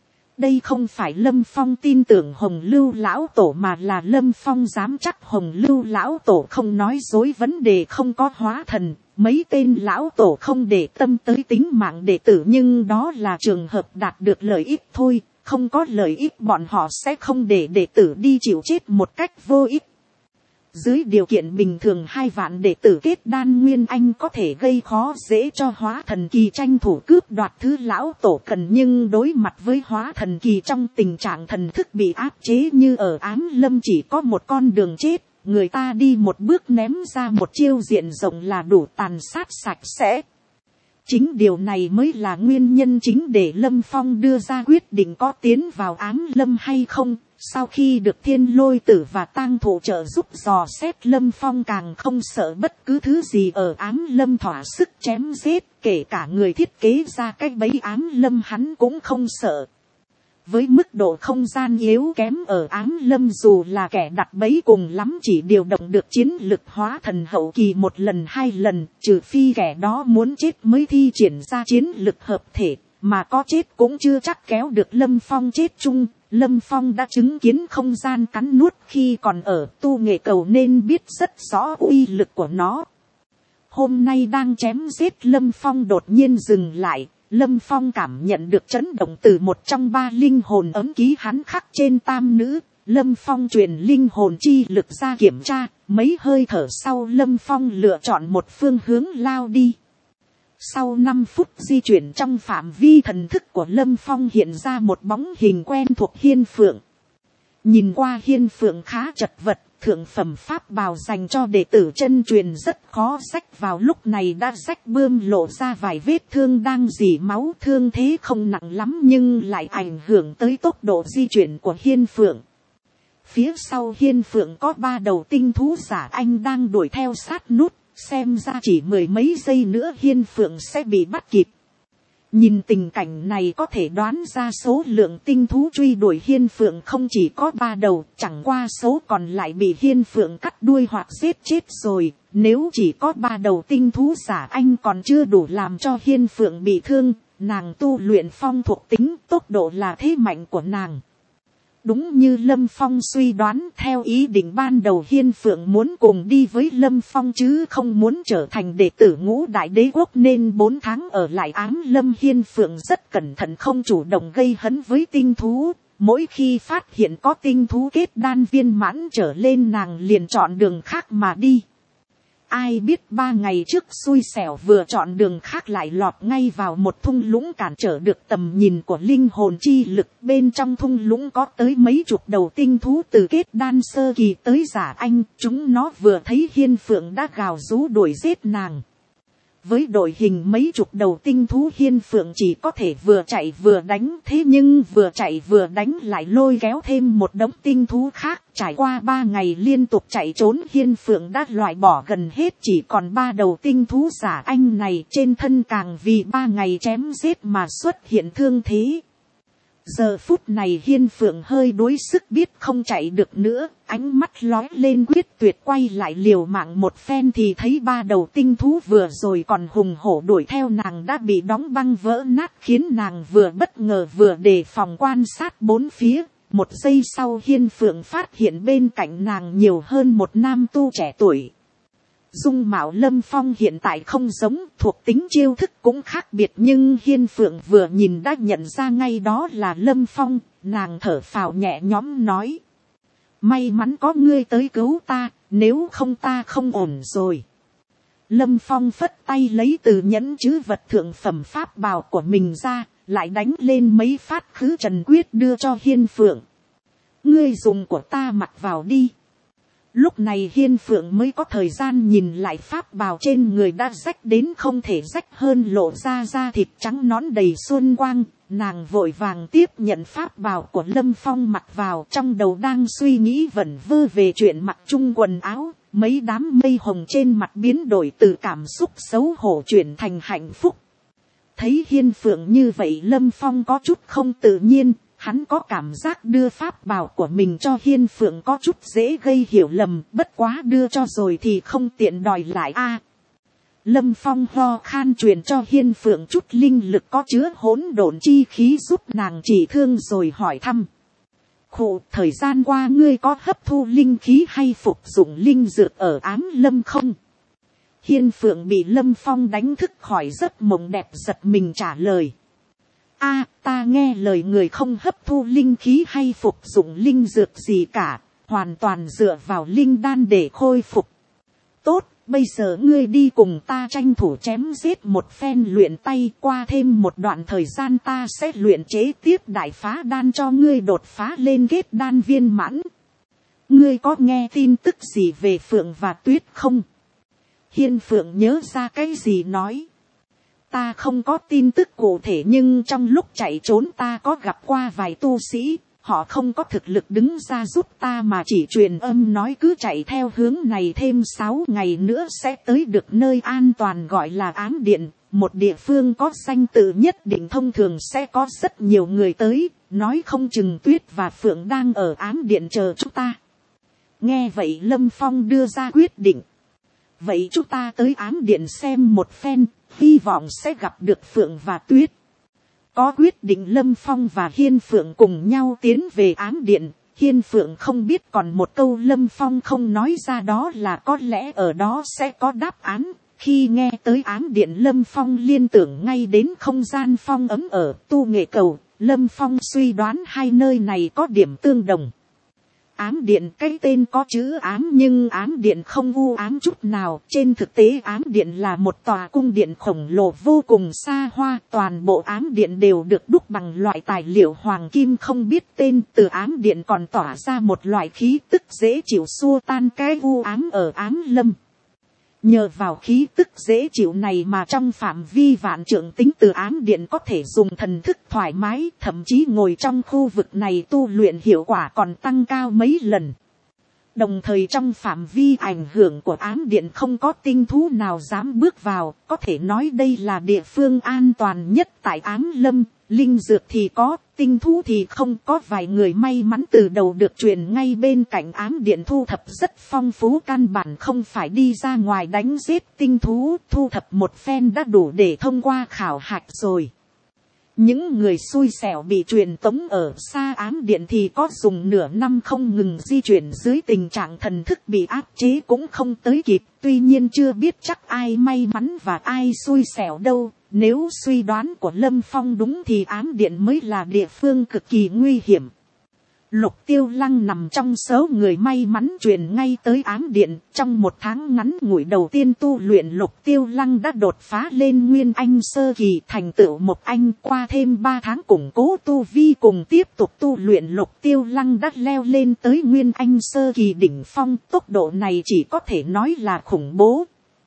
Đây không phải Lâm Phong tin tưởng Hồng Lưu lão tổ mà là Lâm Phong dám chắc Hồng Lưu lão tổ không nói dối vấn đề không có hóa thần. Mấy tên lão tổ không để tâm tới tính mạng đệ tử, nhưng đó là trường hợp đạt được lợi ích thôi. Không có lợi ích bọn họ sẽ không để đệ tử đi chịu chết một cách vô ích. Dưới điều kiện bình thường hai vạn đệ tử kết đan nguyên anh có thể gây khó dễ cho hóa thần kỳ tranh thủ cướp đoạt thứ lão tổ cần, nhưng đối mặt với hóa thần kỳ trong tình trạng thần thức bị áp chế như ở ám lâm chỉ có một con đường chết, người ta đi một bước ném ra một chiêu diện rộng là đủ tàn sát sạch sẽ. Chính điều này mới là nguyên nhân chính để Lâm Phong đưa ra quyết định có tiến vào ám lâm hay không. Sau khi được Thiên Lôi Tử và Tang Thụ trợ giúp dò xét, Lâm Phong càng không sợ bất cứ thứ gì ở ám lâm, thỏa sức chém giết, kể cả người thiết kế ra cái bẫy ám lâm hắn cũng không sợ. Với mức độ không gian yếu kém ở ám lâm, dù là kẻ đặt bẫy cùng lắm chỉ điều động được chiến lực hóa thần hậu kỳ một lần hai lần, trừ phi kẻ đó muốn chết mới thi triển ra chiến lực hợp thể, mà có chết cũng chưa chắc kéo được Lâm Phong chết chung. Lâm Phong đã chứng kiến không gian cắn nuốt khi còn ở tu nghệ cầu nên biết rất rõ uy lực của nó. Hôm nay đang chém giết, Lâm Phong đột nhiên dừng lại. Lâm Phong cảm nhận được chấn động từ một trong ba linh hồn ấm ký hắn khắc trên tam nữ. Lâm Phong truyền linh hồn chi lực ra kiểm tra, mấy hơi thở sau Lâm Phong lựa chọn một phương hướng lao đi. Sau năm phút di chuyển, trong phạm vi thần thức của Lâm Phong hiện ra một bóng hình quen thuộc Hiên Phượng. Nhìn qua Hiên Phượng khá chật vật, thượng phẩm pháp bào dành cho đệ tử chân truyền rất khó xách vào, lúc này đã xách bươm lộ ra vài vết thương đang rỉ máu, thương thế không nặng lắm nhưng lại ảnh hưởng tới tốc độ di chuyển của Hiên Phượng. Phía sau Hiên Phượng có ba đầu tinh thú giả anh đang đuổi theo sát nút, xem ra chỉ mười mấy giây nữa Hiên Phượng sẽ bị bắt kịp. Nhìn tình cảnh này có thể đoán ra số lượng tinh thú truy đuổi Hiên Phượng không chỉ có ba đầu, chẳng qua số còn lại bị Hiên Phượng cắt đuôi hoặc giết chết rồi. Nếu chỉ có ba đầu tinh thú giả anh còn chưa đủ làm cho Hiên Phượng bị thương, nàng tu luyện phong thuộc tính, tốc độ là thế mạnh của nàng. Đúng như Lâm Phong suy đoán, theo ý định ban đầu Hiên Phượng muốn cùng đi với Lâm Phong chứ không muốn trở thành đệ tử Ngũ Đại Đế Quốc, nên bốn tháng ở lại ám lâm. Hiên Phượng rất cẩn thận, không chủ động gây hấn với tinh thú. Mỗi khi phát hiện có tinh thú kết đan viên mãn trở lên, nàng liền chọn đường khác mà đi. Ai biết ba ngày trước xui xẻo vừa chọn đường khác lại lọt ngay vào một thung lũng cản trở được tầm nhìn của linh hồn chi lực. Bên trong thung lũng có tới mấy chục đầu tinh thú từ kết đan sơ kỳ tới giả anh. Chúng nó vừa thấy Hiên Phượng đã gào rú đuổi giết nàng. Với đội hình mấy chục đầu tinh thú, Hiên Phượng chỉ có thể vừa chạy vừa đánh. Thế nhưng vừa chạy vừa đánh lại lôi kéo thêm một đống tinh thú khác. Trải qua ba ngày liên tục chạy trốn, Hiên Phượng đã loại bỏ gần hết chỉ còn ba đầu tinh thú giả anh này. Trên thân càng vì ba ngày chém giết mà xuất hiện thương thế. Giờ phút này Hiên Phượng hơi đuối sức, biết không chạy được nữa, ánh mắt lói lên quyết tuyệt quay lại liều mạng một phen thì thấy ba đầu tinh thú vừa rồi còn hùng hổ đuổi theo nàng đã bị đóng băng vỡ nát, khiến nàng vừa bất ngờ vừa đề phòng quan sát bốn phía. Một giây sau Hiên Phượng phát hiện bên cạnh nàng nhiều hơn một nam tu trẻ tuổi. Dung mạo Lâm Phong hiện tại không giống, thuộc tính chiêu thức cũng khác biệt, nhưng Hiên Phượng vừa nhìn đã nhận ra ngay đó là Lâm Phong. Nàng thở phào nhẹ nhõm nói: may mắn có ngươi tới cứu ta, nếu không ta không ổn rồi. Lâm Phong phất tay lấy từ nhẫn chứ vật thượng phẩm pháp bào của mình ra, lại đánh lên mấy phát khứ trần quyết đưa cho Hiên Phượng. Ngươi dùng của ta mặc vào đi. Lúc này Hiên Phượng mới có thời gian nhìn lại pháp bào trên người đã rách đến không thể rách hơn, lộ ra da thịt trắng nõn đầy xuân quang. Nàng vội vàng tiếp nhận pháp bào của Lâm Phong mặc vào, trong đầu đang suy nghĩ vẩn vơ về chuyện mặc chung quần áo. Mấy đám mây hồng trên mặt biến đổi từ cảm xúc xấu hổ chuyển thành hạnh phúc. Thấy Hiên Phượng như vậy, Lâm Phong có chút không tự nhiên. Hắn có cảm giác đưa pháp bào của mình cho Hiên Phượng có chút dễ gây hiểu lầm, bất quá đưa cho rồi thì không tiện đòi lại a. À, Lâm Phong ho khan truyền cho Hiên Phượng chút linh lực có chứa hỗn độn chi khí giúp nàng trị thương, rồi hỏi thăm: khụ, thời gian qua ngươi có hấp thu linh khí hay phục dụng linh dược ở Ám Lâm không? Hiên Phượng bị Lâm Phong đánh thức khỏi giấc mộng đẹp, giật mình trả lời: a à, ta nghe lời người không hấp thu linh khí hay phục dụng linh dược gì cả, hoàn toàn dựa vào linh đan để khôi phục. Tốt, bây giờ ngươi đi cùng ta tranh thủ chém giết một phen luyện tay, qua thêm một đoạn thời gian ta sẽ luyện chế tiếp đại phá đan cho ngươi đột phá lên kết đan viên mãn. Ngươi có nghe tin tức gì về Phượng và Tuyết không? Hiên Phượng nhớ ra cái gì nói: ta không có tin tức cụ thể, nhưng trong lúc chạy trốn ta có gặp qua vài tu sĩ, họ không có thực lực đứng ra giúp ta mà chỉ truyền âm nói cứ chạy theo hướng này thêm sáu ngày nữa sẽ tới được nơi an toàn gọi là Ám Điện, một địa phương có danh tự nhất định, thông thường sẽ có rất nhiều người tới, nói không chừng Tuyết và Phượng đang ở Ám Điện chờ chúng ta. Nghe vậy Lâm Phong đưa ra quyết định: vậy chúng ta tới Ám Điện xem một phen, hy vọng sẽ gặp được Phượng và Tuyết. Có quyết định, Lâm Phong và Hiên Phượng cùng nhau tiến về Ám Điện. Hiên Phượng không biết còn một câu Lâm Phong không nói ra, đó là có lẽ ở đó sẽ có đáp án. Khi nghe tới Ám Điện, Lâm Phong liên tưởng ngay đến không gian phong ấm ở Tu Nghệ Cầu. Lâm Phong suy đoán hai nơi này có điểm tương đồng. Ám Điện cái tên có chữ ám, nhưng Ám Điện không u ám chút nào. Trên thực tế Ám Điện là một tòa cung điện khổng lồ vô cùng xa hoa. Toàn bộ Ám Điện đều được đúc bằng loại tài liệu hoàng kim không biết tên. Từ Ám Điện còn tỏa ra một loại khí tức dễ chịu xua tan cái u ám ở Ám Lâm. Nhờ vào khí tức dễ chịu này mà trong phạm vi vạn trượng tính từ Ám Điện có thể dùng thần thức thoải mái, thậm chí ngồi trong khu vực này tu luyện hiệu quả còn tăng cao mấy lần. Đồng thời trong phạm vi ảnh hưởng của Ám Điện không có tinh thú nào dám bước vào, có thể nói đây là địa phương an toàn nhất tại Ám Lâm. Linh dược thì có, tinh thú thì không có, vài người may mắn từ đầu được truyền ngay bên cạnh Ám Điện thu thập rất phong phú, căn bản không phải đi ra ngoài đánh giết tinh thú, thu thập một phen đã đủ để thông qua khảo hạch rồi. Những người xui xẻo bị truyền tống ở xa Ám Điện thì có dùng nửa năm không ngừng di chuyển dưới tình trạng thần thức bị áp chế cũng không tới kịp. Tuy nhiên chưa biết chắc ai may mắn và ai xui xẻo đâu. Nếu suy đoán của Lâm Phong đúng thì Ám Điện mới là địa phương cực kỳ nguy hiểm. Lục Tiêu Lăng nằm trong số người may mắn truyền ngay tới ám điện. Trong một tháng ngắn ngủi đầu tiên tu luyện, Lục Tiêu Lăng đã đột phá lên Nguyên Anh sơ kỳ, thành tựu một anh. Qua thêm ba tháng củng cố tu vi cùng tiếp tục tu luyện, Lục Tiêu Lăng đã leo lên tới Nguyên Anh sơ kỳ đỉnh phong. Tốc độ này chỉ có thể nói là khủng bố.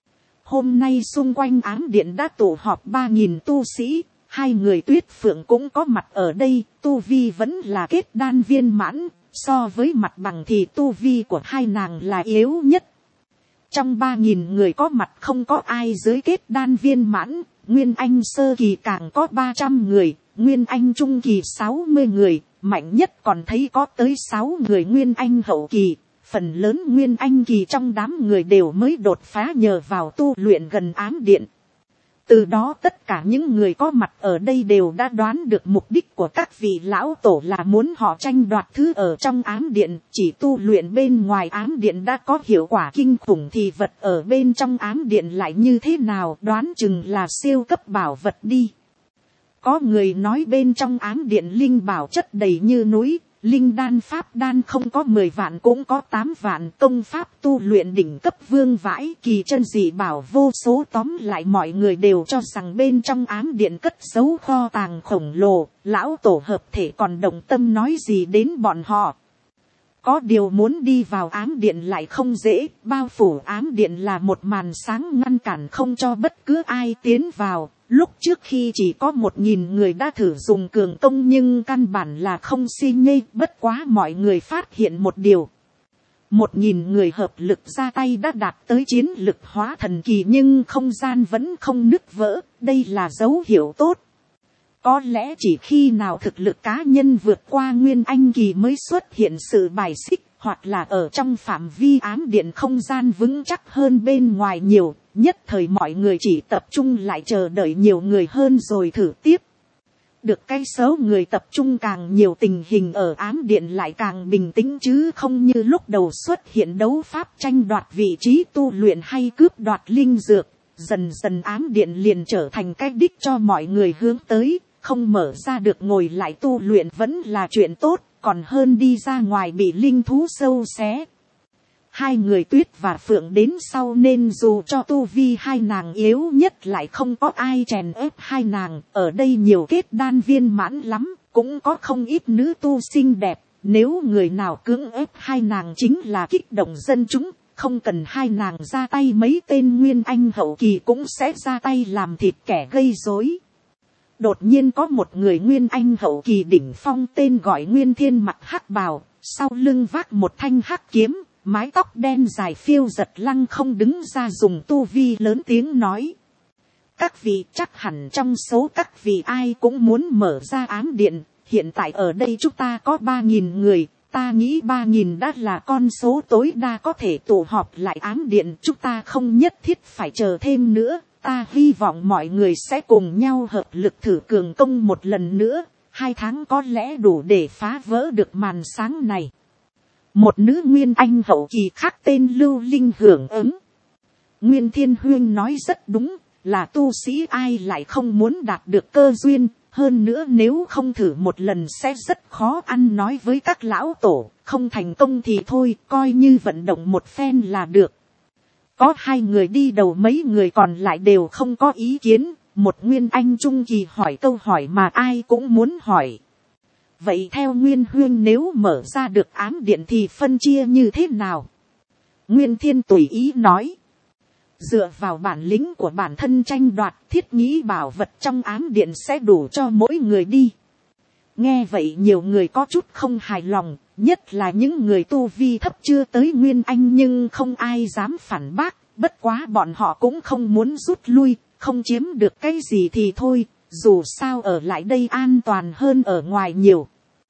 Hôm nay xung quanh ám điện đã tụ họp ba nghìn tu sĩ. Hai người Tuyết Phượng cũng có mặt ở đây, tu vi vẫn là kết đan viên mãn, so với mặt bằng thì tu vi của hai nàng là yếu nhất. Trong ba nghìn người có mặt không có ai dưới kết đan viên mãn, Nguyên Anh sơ kỳ càng có ba trăm người, Nguyên Anh trung kỳ sáu mươi người, mạnh nhất còn thấy có tới sáu người Nguyên Anh hậu kỳ. Phần lớn Nguyên Anh kỳ trong đám người đều mới đột phá nhờ vào tu luyện gần ám điện. Từ đó tất cả những người có mặt ở đây đều đã đoán được mục đích của các vị lão tổ là muốn họ tranh đoạt thứ ở trong ám điện. Chỉ tu luyện bên ngoài ám điện đã có hiệu quả kinh khủng thì vật ở bên trong ám điện lại như thế nào, đoán chừng là siêu cấp bảo vật đi. Có người nói bên trong ám điện linh bảo chất đầy như núi. Linh đan pháp đan không có mười vạn cũng có tám vạn, công pháp tu luyện đỉnh cấp vương vãi, kỳ chân dị bảo vô số. Tóm lại mọi người đều cho rằng bên trong ám điện cất giấu kho tàng khổng lồ, lão tổ hợp thể còn động tâm nói gì đến bọn họ. Có điều muốn đi vào ám điện lại không dễ, bao phủ ám điện là một màn sáng ngăn cản không cho bất cứ ai tiến vào. Lúc trước khi chỉ có một nghìn người đã thử dùng cường công nhưng căn bản là không si nhê, bất quá mọi người phát hiện một điều. Một nghìn người hợp lực ra tay đã đạt tới chiến lực hóa thần kỳ nhưng không gian vẫn không nứt vỡ, đây là dấu hiệu tốt. Có lẽ chỉ khi nào thực lực cá nhân vượt qua Nguyên Anh kỳ mới xuất hiện sự bài xích, hoặc là ở trong phạm vi ám điện không gian vững chắc hơn bên ngoài nhiều. Nhất thời mọi người chỉ tập trung lại chờ đợi nhiều người hơn rồi thử tiếp. Được cái số người tập trung càng nhiều, tình hình ở ám điện lại càng bình tĩnh chứ không như lúc đầu xuất hiện đấu pháp tranh đoạt vị trí tu luyện hay cướp đoạt linh dược. Dần dần ám điện liền trở thành cái đích cho mọi người hướng tới, không mở ra được ngồi lại tu luyện vẫn là chuyện tốt, còn hơn đi ra ngoài bị linh thú sâu xé. Hai người Tuyết và Phượng đến sau nên dù cho tu vi hai nàng yếu nhất lại không có ai chèn ép hai nàng. Ở đây nhiều kết đan viên mãn lắm, cũng có không ít nữ tu xinh đẹp. Nếu người nào cưỡng ép hai nàng chính là kích động dân chúng, không cần hai nàng ra tay, mấy tên Nguyên Anh hậu kỳ cũng sẽ ra tay làm thịt kẻ gây rối. Đột nhiên có một người Nguyên Anh hậu kỳ đỉnh phong tên gọi Nguyên Thiên, mặc hắc bào, sau lưng vác một thanh hắc kiếm. Mái tóc đen dài phiêu giật lăng không đứng ra dùng tu vi lớn tiếng nói. Các vị, chắc hẳn trong số các vị ai cũng muốn mở ra ám điện. Hiện tại ở đây chúng ta có ba nghìn người. Ta nghĩ ba nghìn đã là con số tối đa có thể tụ họp lại ám điện. Chúng ta không nhất thiết phải chờ thêm nữa. Ta hy vọng mọi người sẽ cùng nhau hợp lực thử cường công một lần nữa. Hai tháng có lẽ đủ để phá vỡ được màn sáng này. Một nữ Nguyên Anh hậu kỳ khác tên Lưu Linh hưởng ứng. Nguyên Thiên Huyên nói rất đúng, là tu sĩ ai lại không muốn đạt được cơ duyên, hơn nữa nếu không thử một lần sẽ rất khó ăn nói với các lão tổ, không thành công thì thôi, coi như vận động một phen là được. Có hai người đi đầu, mấy người còn lại đều không có ý kiến, một Nguyên Anh trung kỳ hỏi câu hỏi mà ai cũng muốn hỏi. Vậy theo Nguyên Huyên nếu mở ra được ám điện thì phân chia như thế nào? Nguyên Thiên tùy ý nói. Dựa vào bản lĩnh của bản thân tranh đoạt, thiết nghĩ bảo vật trong ám điện sẽ đủ cho mỗi người đi. Nghe vậy nhiều người có chút không hài lòng, nhất là những người tu vi thấp chưa tới Nguyên Anh nhưng không ai dám phản bác, bất quá bọn họ cũng không muốn rút lui, không chiếm được cái gì thì thôi. Dù sao ở lại đây an toàn hơn ở ngoài nhiều.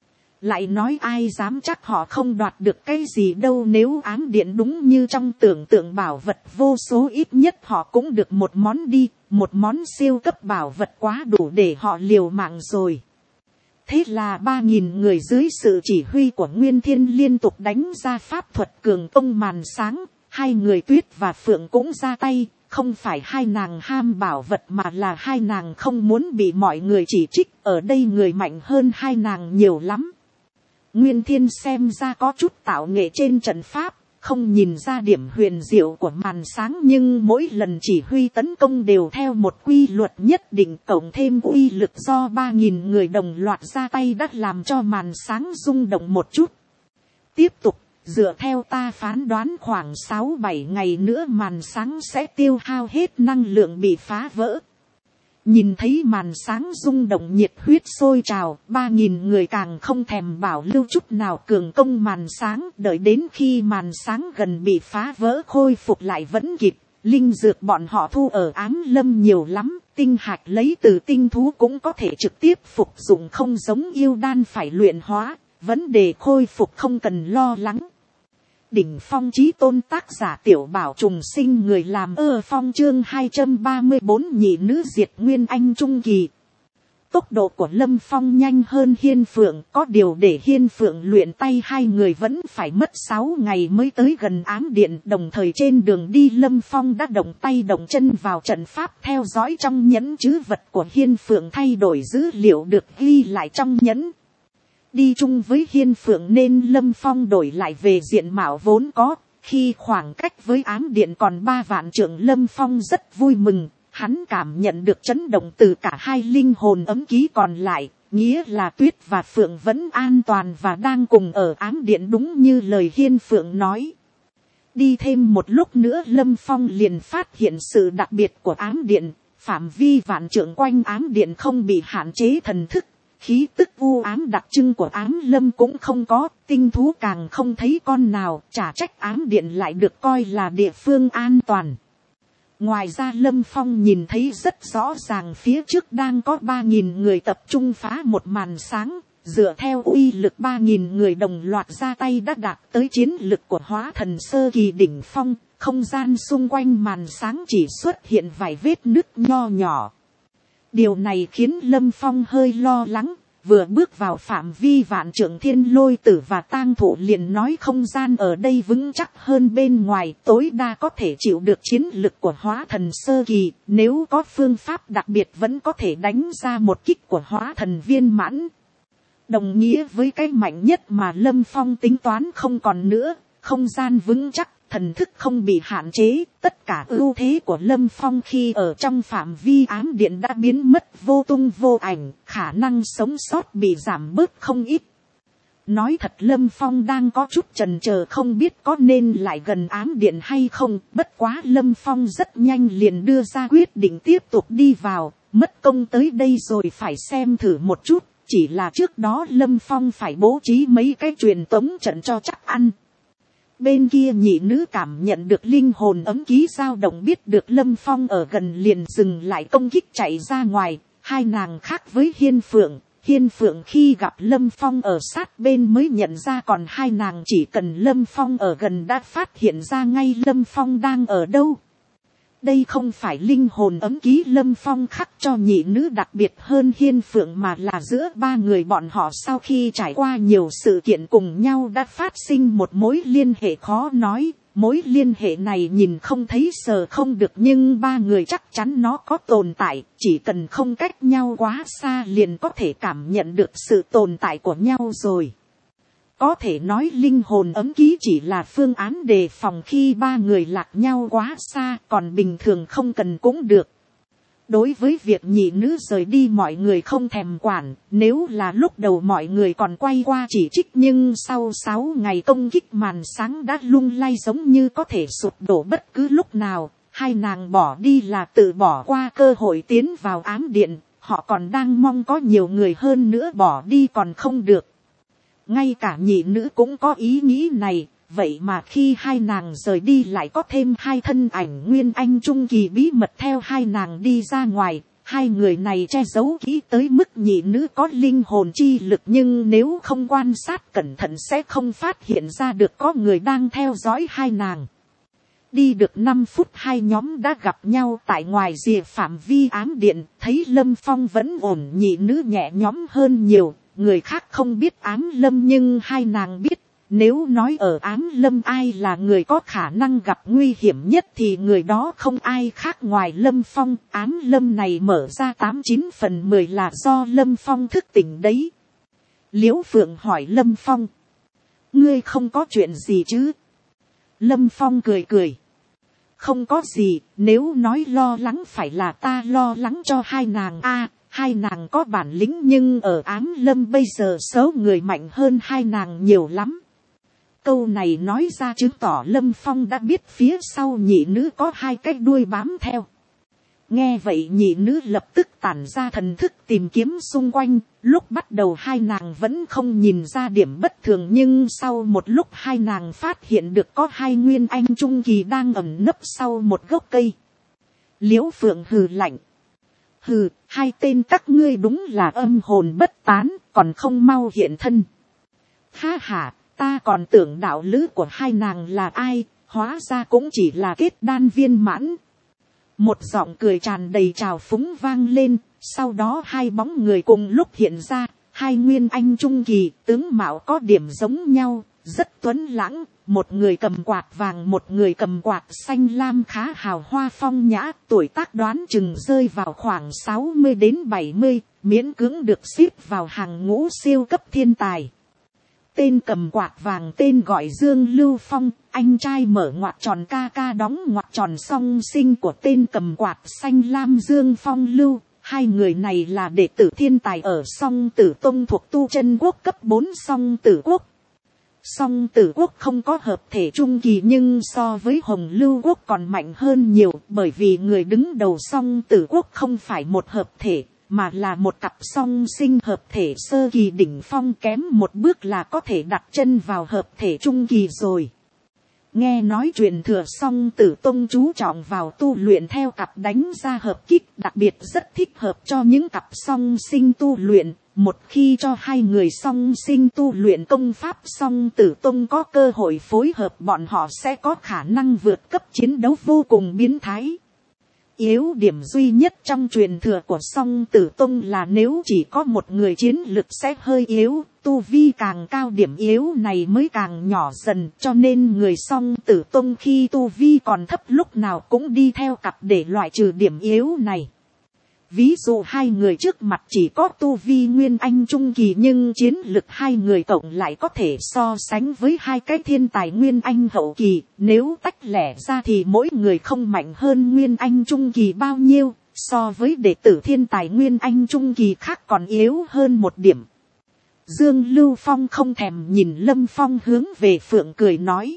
Lại nói ai dám chắc họ không đoạt được cái gì đâu, nếu ám điện đúng như trong tưởng tượng bảo vật vô số ít nhất họ cũng được một món đi, một món siêu cấp bảo vật quá đủ để họ liều mạng rồi. Thế là ba nghìn người dưới sự chỉ huy của Nguyên Thiên liên tục đánh ra pháp thuật cường công màn sáng, hai người Tuyết và Phượng cũng ra tay. Không phải hai nàng ham bảo vật mà là hai nàng không muốn bị mọi người chỉ trích, ở đây người mạnh hơn hai nàng nhiều lắm. Nguyên Thiên xem ra có chút tạo nghệ trên trận pháp, không nhìn ra điểm huyền diệu của màn sáng, nhưng mỗi lần chỉ huy tấn công đều theo một quy luật nhất định, cộng thêm uy lực do ba nghìn người đồng loạt ra tay đã làm cho màn sáng rung động một chút. Tiếp tục, dựa theo ta phán đoán khoảng sáu bảy ngày nữa màn sáng sẽ tiêu hao hết năng lượng bị phá vỡ. Nhìn thấy màn sáng rung động nhiệt huyết sôi trào, ba nghìn người càng không thèm bảo lưu chút nào cường công màn sáng, đợi đến khi màn sáng gần bị phá vỡ khôi phục lại vẫn kịp. Linh dược bọn họ thu ở Ám Lâm nhiều lắm, tinh hạch lấy từ tinh thú cũng có thể trực tiếp phục dụng, không giống yêu đan phải luyện hóa, vấn đề khôi phục không cần lo lắng. Đỉnh phong chí tôn tác giả Tiểu Bảo trùng sinh, người làm ơ phong chương hai trăm ba mươi bốn nhị nữ diệt nguyên anh trung kỳ. Tốc độ của Lâm Phong nhanh hơn Hiên Phượng, có điều để Hiên Phượng luyện tay hai người vẫn phải mất sáu ngày mới tới gần ám điện. Đồng thời trên đường đi Lâm Phong đã động tay động chân vào trận pháp theo dõi trong nhẫn trữ vật của Hiên Phượng, thay đổi dữ liệu được ghi lại trong nhẫn. Đi chung với Hiên Phượng nên Lâm Phong đổi lại về diện mạo vốn có, khi khoảng cách với ám điện còn ba vạn trượng Lâm Phong rất vui mừng, hắn cảm nhận được chấn động từ cả hai linh hồn ấm ký còn lại, nghĩa là Tuyết và Phượng vẫn an toàn và đang cùng ở ám điện đúng như lời Hiên Phượng nói. Đi thêm một lúc nữa Lâm Phong liền phát hiện sự đặc biệt của ám điện, phạm vi vạn trượng quanh ám điện không bị hạn chế thần thức. Khí tức u ám đặc trưng của Ám Lâm cũng không có, tinh thú càng không thấy con nào, chả trách ám điện lại được coi là địa phương an toàn. Ngoài ra Lâm Phong nhìn thấy rất rõ ràng phía trước đang có ba nghìn người tập trung phá một màn sáng, dựa theo uy lực ba nghìn người đồng loạt ra tay đã đạt tới chiến lực của hóa thần sơ kỳ đỉnh phong, không gian xung quanh màn sáng chỉ xuất hiện vài vết nứt nho nhỏ. Điều này khiến Lâm Phong hơi lo lắng, vừa bước vào phạm vi vạn trượng Thiên Lôi Tử và Tang Thụ liền nói không gian ở đây vững chắc hơn bên ngoài, tối đa có thể chịu được chiến lực của hóa thần sơ kỳ, nếu có phương pháp đặc biệt vẫn có thể đánh ra một kích của hóa thần viên mãn. Đồng nghĩa với cái mạnh nhất mà Lâm Phong tính toán không còn nữa, không gian vững chắc, thần thức không bị hạn chế, tất cả ưu thế của Lâm Phong khi ở trong phạm vi ám điện đã biến mất vô tung vô ảnh, khả năng sống sót bị giảm bớt không ít. Nói thật Lâm Phong đang có chút chần chờ không biết có nên lại gần ám điện hay không, bất quá Lâm Phong rất nhanh liền đưa ra quyết định tiếp tục đi vào, mất công tới đây rồi phải xem thử một chút, chỉ là trước đó Lâm Phong phải bố trí mấy cái truyền tống trận cho chắc ăn. Bên kia nhị nữ cảm nhận được linh hồn ấm ký dao động, biết được Lâm Phong ở gần liền dừng lại công kích chạy ra ngoài. Hai nàng khác với Hiên Phượng, Hiên Phượng khi gặp Lâm Phong ở sát bên mới nhận ra, còn hai nàng chỉ cần Lâm Phong ở gần đã phát hiện ra ngay Lâm Phong đang ở đâu. Đây không phải linh hồn ấm ký Lâm Phong khắc cho nhị nữ đặc biệt hơn Hiên Phượng, mà là giữa ba người bọn họ sau khi trải qua nhiều sự kiện cùng nhau đã phát sinh một mối liên hệ khó nói. Mối liên hệ này nhìn không thấy sờ không được, nhưng ba người chắc chắn nó có tồn tại, chỉ cần không cách nhau quá xa liền có thể cảm nhận được sự tồn tại của nhau rồi. Có thể nói linh hồn ấm ký chỉ là phương án đề phòng khi ba người lạc nhau quá xa, còn bình thường không cần cũng được. Đối với việc nhị nữ rời đi mọi người không thèm quản, nếu là lúc đầu mọi người còn quay qua chỉ trích, nhưng sau sáu ngày công kích màn sáng đã lung lay giống như có thể sụp đổ bất cứ lúc nào. Hai nàng bỏ đi là tự bỏ qua cơ hội tiến vào ám điện, họ còn đang mong có nhiều người hơn nữa bỏ đi còn không được. Ngay cả nhị nữ cũng có ý nghĩ này, vậy mà khi hai nàng rời đi lại có thêm hai thân ảnh nguyên anh trung kỳ bí mật theo hai nàng đi ra ngoài. Hai người này che giấu kỹ tới mức nhị nữ có linh hồn chi lực, nhưng nếu không quan sát cẩn thận sẽ không phát hiện ra được có người đang theo dõi hai nàng. Đi được năm phút hai nhóm đã gặp nhau tại ngoài rìa phạm vi ám điện, thấy Lâm Phong vẫn ổn, nhị nữ nhẹ nhõm hơn nhiều. Người khác không biết Ám Lâm nhưng hai nàng biết, nếu nói ở Ám Lâm ai là người có khả năng gặp nguy hiểm nhất thì người đó không ai khác ngoài Lâm Phong. Ám Lâm này mở ra tám chín phần mười là do Lâm Phong thức tỉnh đấy. Liễu Phượng hỏi Lâm Phong, ngươi không có chuyện gì chứ? Lâm Phong cười cười, không có gì, nếu nói lo lắng phải là ta lo lắng cho hai nàng a. Hai nàng có bản lĩnh nhưng ở Ám Lâm bây giờ số người mạnh hơn hai nàng nhiều lắm. Câu này nói ra chứng tỏ Lâm Phong đã biết phía sau nhị nữ có hai cái đuôi bám theo. Nghe vậy nhị nữ lập tức tản ra thần thức tìm kiếm xung quanh. Lúc bắt đầu hai nàng vẫn không nhìn ra điểm bất thường, nhưng sau một lúc hai nàng phát hiện được có hai nguyên anh trung kỳ đang ẩn nấp sau một gốc cây. Liễu Phượng hừ lạnh, hừ, hai tên các ngươi đúng là âm hồn bất tán, còn không mau hiện thân. Ha ha, ta còn tưởng đạo lữ của hai nàng là ai, hóa ra cũng chỉ là kết đan viên mãn. Một giọng cười tràn đầy trào phúng vang lên, sau đó hai bóng người cùng lúc hiện ra, hai nguyên anh trung kỳ, tướng mạo có điểm giống nhau, rất tuấn lãng, một người cầm quạt vàng, một người cầm quạt xanh lam, khá hào hoa phong nhã, tuổi tác đoán chừng rơi vào khoảng sáu mươi đến bảy mươi, miễn cưỡng được xếp vào hàng ngũ siêu cấp thiên tài. Tên cầm quạt vàng tên gọi Dương Lưu Phong, anh trai mở ngoặc tròn ca ca đóng ngoặc tròn song sinh của tên cầm quạt xanh lam Dương Phong Lưu. Hai người này là đệ tử thiên tài ở Song Tử Tông thuộc Tu Chân Quốc cấp bốn Song Tử Quốc. Song Tử Quốc không có hợp thể trung kỳ nhưng so với Hồng Lưu Quốc còn mạnh hơn nhiều, bởi vì người đứng đầu Song Tử Quốc không phải một hợp thể, mà là một cặp song sinh hợp thể sơ kỳ đỉnh phong, kém một bước là có thể đặt chân vào hợp thể trung kỳ rồi. Nghe nói truyền thừa Song Tử Tông chú trọng vào tu luyện theo cặp đánh ra hợp kích, đặc biệt rất thích hợp cho những cặp song sinh tu luyện. Một khi cho hai người song sinh tu luyện công pháp Song Tử Tông có cơ hội phối hợp, bọn họ sẽ có khả năng vượt cấp chiến đấu vô cùng biến thái. Yếu điểm duy nhất trong truyền thừa của Song Tử Tông là nếu chỉ có một người chiến lực sẽ hơi yếu, tu vi càng cao điểm yếu này mới càng nhỏ dần, cho nên người Song Tử Tông khi tu vi còn thấp lúc nào cũng đi theo cặp để loại trừ điểm yếu này. Ví dụ hai người trước mặt chỉ có tu vi nguyên anh trung kỳ nhưng chiến lực hai người cộng lại có thể so sánh với hai cái thiên tài nguyên anh hậu kỳ. Nếu tách lẻ ra thì mỗi người không mạnh hơn nguyên anh trung kỳ bao nhiêu, so với đệ tử thiên tài nguyên anh trung kỳ khác còn yếu hơn một điểm. Dương Lưu Phong không thèm nhìn Lâm Phong, hướng về Phượng cười nói.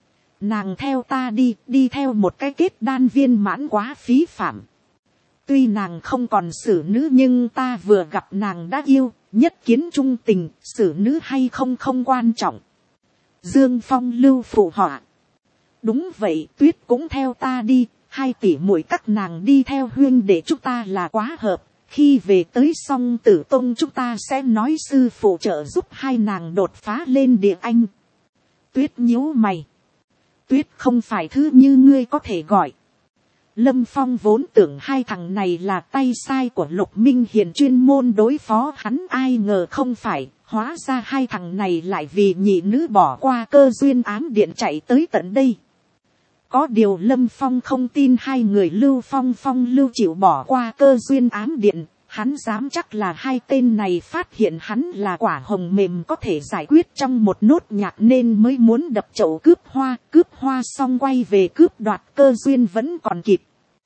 Nàng theo ta đi, đi theo một cái kết đan viên mãn quá phí phạm. Tuy nàng không còn xử nữ nhưng ta vừa gặp nàng đã yêu, nhất kiến trung tình, xử nữ hay không không quan trọng. Dương Phong Lưu phụ họa. Đúng vậy, Tuyết cũng theo ta đi, hai tỷ muội các nàng đi theo huyên để chúng ta là quá hợp. Khi về tới Song Tử Tông chúng ta sẽ nói sư phụ trợ giúp hai nàng đột phá lên địa anh. Tuyết nhíu mày. Tuyết không phải thứ như ngươi có thể gọi. Lâm Phong vốn tưởng hai thằng này là tay sai của Lục Minh Hiền chuyên môn đối phó hắn, ai ngờ không phải, hóa ra hai thằng này lại vì nhị nữ bỏ qua cơ duyên ám điện chạy tới tận đây. Có điều Lâm Phong không tin hai người Lưu Phong Phong Lưu chịu bỏ qua cơ duyên ám điện, hắn dám chắc là hai tên này phát hiện hắn là quả hồng mềm có thể giải quyết trong một nốt nhạc nên mới muốn đập chậu cướp hoa, cướp hoa xong quay về cướp đoạt cơ duyên vẫn còn kịp.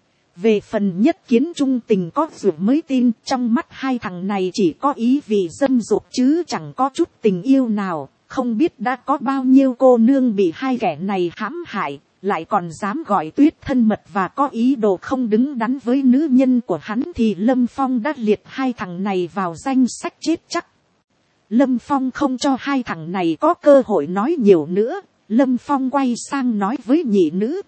Về phần nhất kiến trung tình có ruột mới tin, trong mắt hai thằng này chỉ có ý vì dâm dục chứ chẳng có chút tình yêu nào, không biết đã có bao nhiêu cô nương bị hai kẻ này hãm hại, lại còn dám gọi Tuyết thân mật và có ý đồ không đứng đắn với nữ nhân của hắn thì Lâm Phong đã liệt hai thằng này vào danh sách chết chắc. Lâm Phong không cho hai thằng này có cơ hội nói nhiều nữa, Lâm Phong quay sang nói với nhị nữ.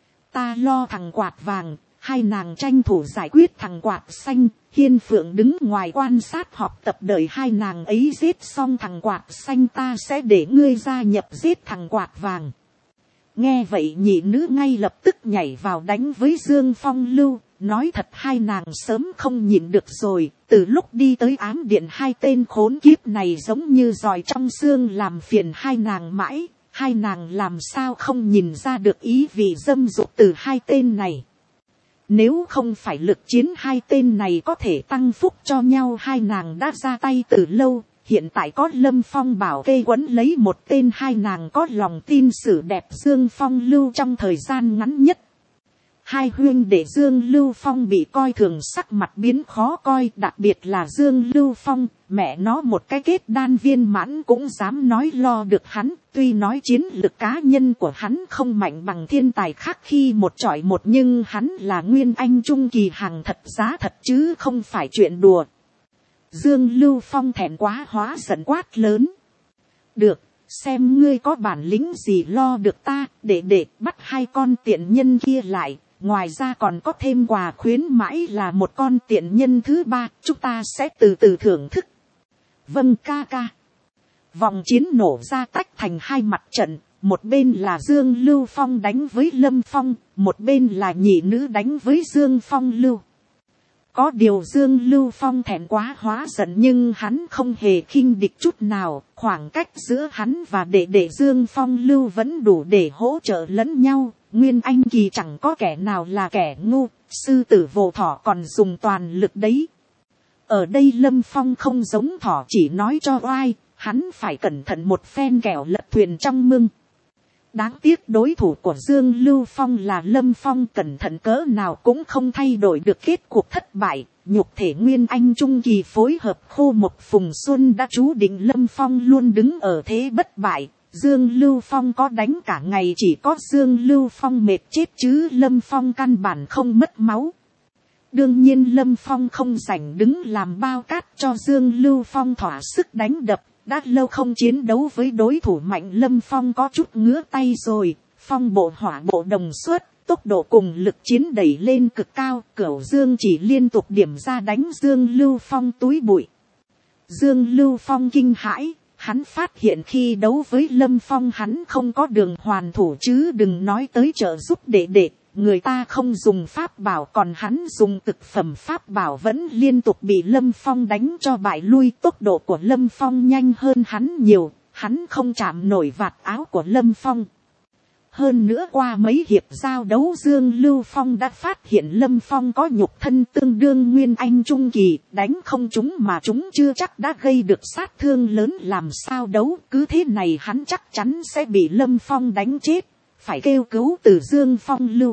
Ta lo thằng quạt vàng. Hai nàng tranh thủ giải quyết thằng quạt xanh, Hiên Phượng đứng ngoài quan sát họp tập, đợi hai nàng ấy giết xong thằng quạt xanh ta sẽ để ngươi gia nhập giết thằng quạt vàng. Nghe vậy nhị nữ ngay lập tức nhảy vào đánh với Dương Phong Lưu, nói thật hai nàng sớm không nhịn được rồi, từ lúc đi tới ám điện hai tên khốn kiếp này giống như giòi trong xương làm phiền hai nàng mãi, hai nàng làm sao không nhìn ra được ý vị dâm dục từ hai tên này. Nếu không phải lực chiến hai tên này có thể tăng phúc cho nhau hai nàng đã ra tay từ lâu, hiện tại có Lâm Phong bảo kê quấn lấy một tên hai nàng có lòng tin sử đẹp Dương Phong Lưu trong thời gian ngắn nhất. Hai huyên để Dương Lưu Phong bị coi thường sắc mặt biến khó coi, đặc biệt là Dương Lưu Phong, mẹ nó một cái kết đan viên mãn cũng dám nói lo được hắn, tuy nói chiến lực cá nhân của hắn không mạnh bằng thiên tài khác khi một chọi một, nhưng hắn là nguyên anh trung kỳ hàng thật giá thật chứ không phải chuyện đùa. Dương Lưu Phong thẹn quá hóa giận quát lớn. Được, xem ngươi có bản lĩnh gì lo được ta, để để bắt hai con tiện nhân kia lại. Ngoài ra còn có thêm quà khuyến mãi là một con tiện nhân thứ ba, chúng ta sẽ từ từ thưởng thức. Vâng ca ca. Vòng chiến nổ ra tách thành hai mặt trận, một bên là Dương Lưu Phong đánh với Lâm Phong, một bên là nhị nữ đánh với Dương Phong Lưu. Có điều Dương Lưu Phong thẹn quá hóa giận nhưng hắn không hề khinh địch chút nào, khoảng cách giữa hắn và đệ đệ Dương Phong Lưu vẫn đủ để hỗ trợ lẫn nhau. Nguyên anh kỳ chẳng có kẻ nào là kẻ ngu, sư tử vồ thỏ còn dùng toàn lực đấy. Ở đây Lâm Phong không giống thỏ chỉ nói cho oai, hắn phải cẩn thận một phen kẻo lật thuyền trong mưng. Đáng tiếc đối thủ của Dương Lưu Phong là Lâm Phong, cẩn thận cỡ nào cũng không thay đổi được kết cuộc thất bại. Nhục thể nguyên anh trung kỳ phối hợp khô một phùng xuân đã chú định Lâm Phong luôn đứng ở thế bất bại. Dương Lưu Phong có đánh cả ngày chỉ có Dương Lưu Phong mệt chết chứ Lâm Phong căn bản không mất máu. Đương nhiên Lâm Phong không rảnh đứng làm bao cát cho Dương Lưu Phong thỏa sức đánh đập. Đã lâu không chiến đấu với đối thủ mạnh, Lâm Phong có chút ngứa tay rồi. Phong bộ hỏa bộ đồng xuất, tốc độ cùng lực chiến đẩy lên cực cao. Cửu Dương chỉ liên tục điểm ra đánh Dương Lưu Phong túi bụi. Dương Lưu Phong kinh hãi. Hắn phát hiện khi đấu với Lâm Phong hắn không có đường hoàn thủ chứ đừng nói tới trợ giúp đệ đệ. Người ta không dùng pháp bảo còn hắn dùng thực phẩm pháp bảo vẫn liên tục bị Lâm Phong đánh cho bại lui. Tốc độ của Lâm Phong nhanh hơn hắn nhiều, hắn không chạm nổi vạt áo của Lâm Phong. Hơn nữa qua mấy hiệp giao đấu Dương Lưu Phong đã phát hiện Lâm Phong có nhục thân tương đương nguyên anh trung kỳ, đánh không chúng mà chúng chưa chắc đã gây được sát thương lớn, làm sao đấu, cứ thế này hắn chắc chắn sẽ bị Lâm Phong đánh chết, phải kêu cứu từ Dương Phong Lưu.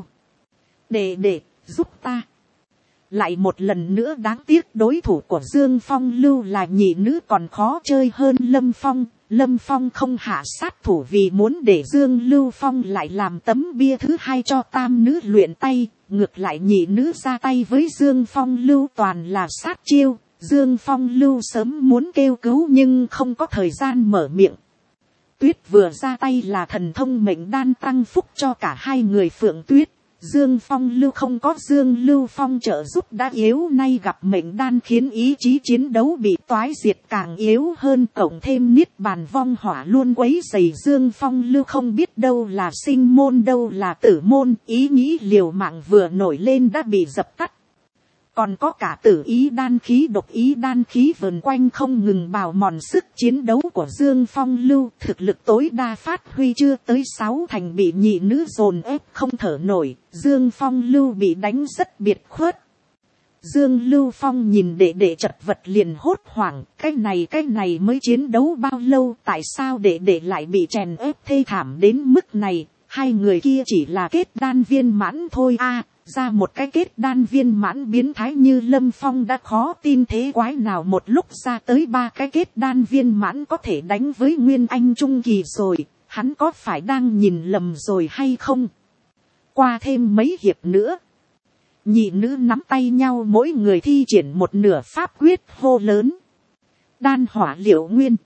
Để để, giúp ta. Lại một lần nữa đáng tiếc đối thủ của Dương Phong Lưu là nhị nữ còn khó chơi hơn Lâm Phong. Lâm Phong không hạ sát thủ vì muốn để Dương Lưu Phong lại làm tấm bia thứ hai cho tam nữ luyện tay. Ngược lại nhị nữ ra tay với Dương Phong Lưu toàn là sát chiêu. Dương Phong Lưu sớm muốn kêu cứu nhưng không có thời gian mở miệng. Tuyết vừa ra tay là thần thông mệnh đan tăng phúc cho cả hai người Phượng Tuyết. Dương Phong Lưu không có Dương Lưu Phong trợ giúp đã yếu, nay gặp mệnh đan khiến ý chí chiến đấu bị toái diệt càng yếu hơn, cộng thêm niết bàn vong hỏa luôn quấy rầy Dương Phong Lưu không biết đâu là sinh môn đâu là tử môn, ý nghĩ liều mạng vừa nổi lên đã bị dập tắt. Còn có cả tử ý đan khí độc ý đan khí vần quanh không ngừng bào mòn sức chiến đấu của Dương Phong Lưu. Thực lực tối đa phát huy chưa tới sáu thành bị nhị nữ dồn ép không thở nổi. Dương Phong Lưu bị đánh rất biệt khuất. Dương Lưu Phong nhìn đệ đệ chật vật liền hốt hoảng. Cái này cái này mới chiến đấu bao lâu, tại sao đệ đệ lại bị chèn ép thê thảm đến mức này. Hai người kia chỉ là kết đan viên mãn thôi a. Ra một cái kết đan viên mãn biến thái như Lâm Phong đã khó tin, thế quái nào một lúc ra tới ba cái kết đan viên mãn có thể đánh với nguyên anh trung kỳ rồi, hắn có phải đang nhìn lầm rồi hay không? Qua thêm mấy hiệp nữa, nhị nữ nắm tay nhau mỗi người thi triển một nửa pháp quyết hô lớn. Đan hỏa liệu nguyên.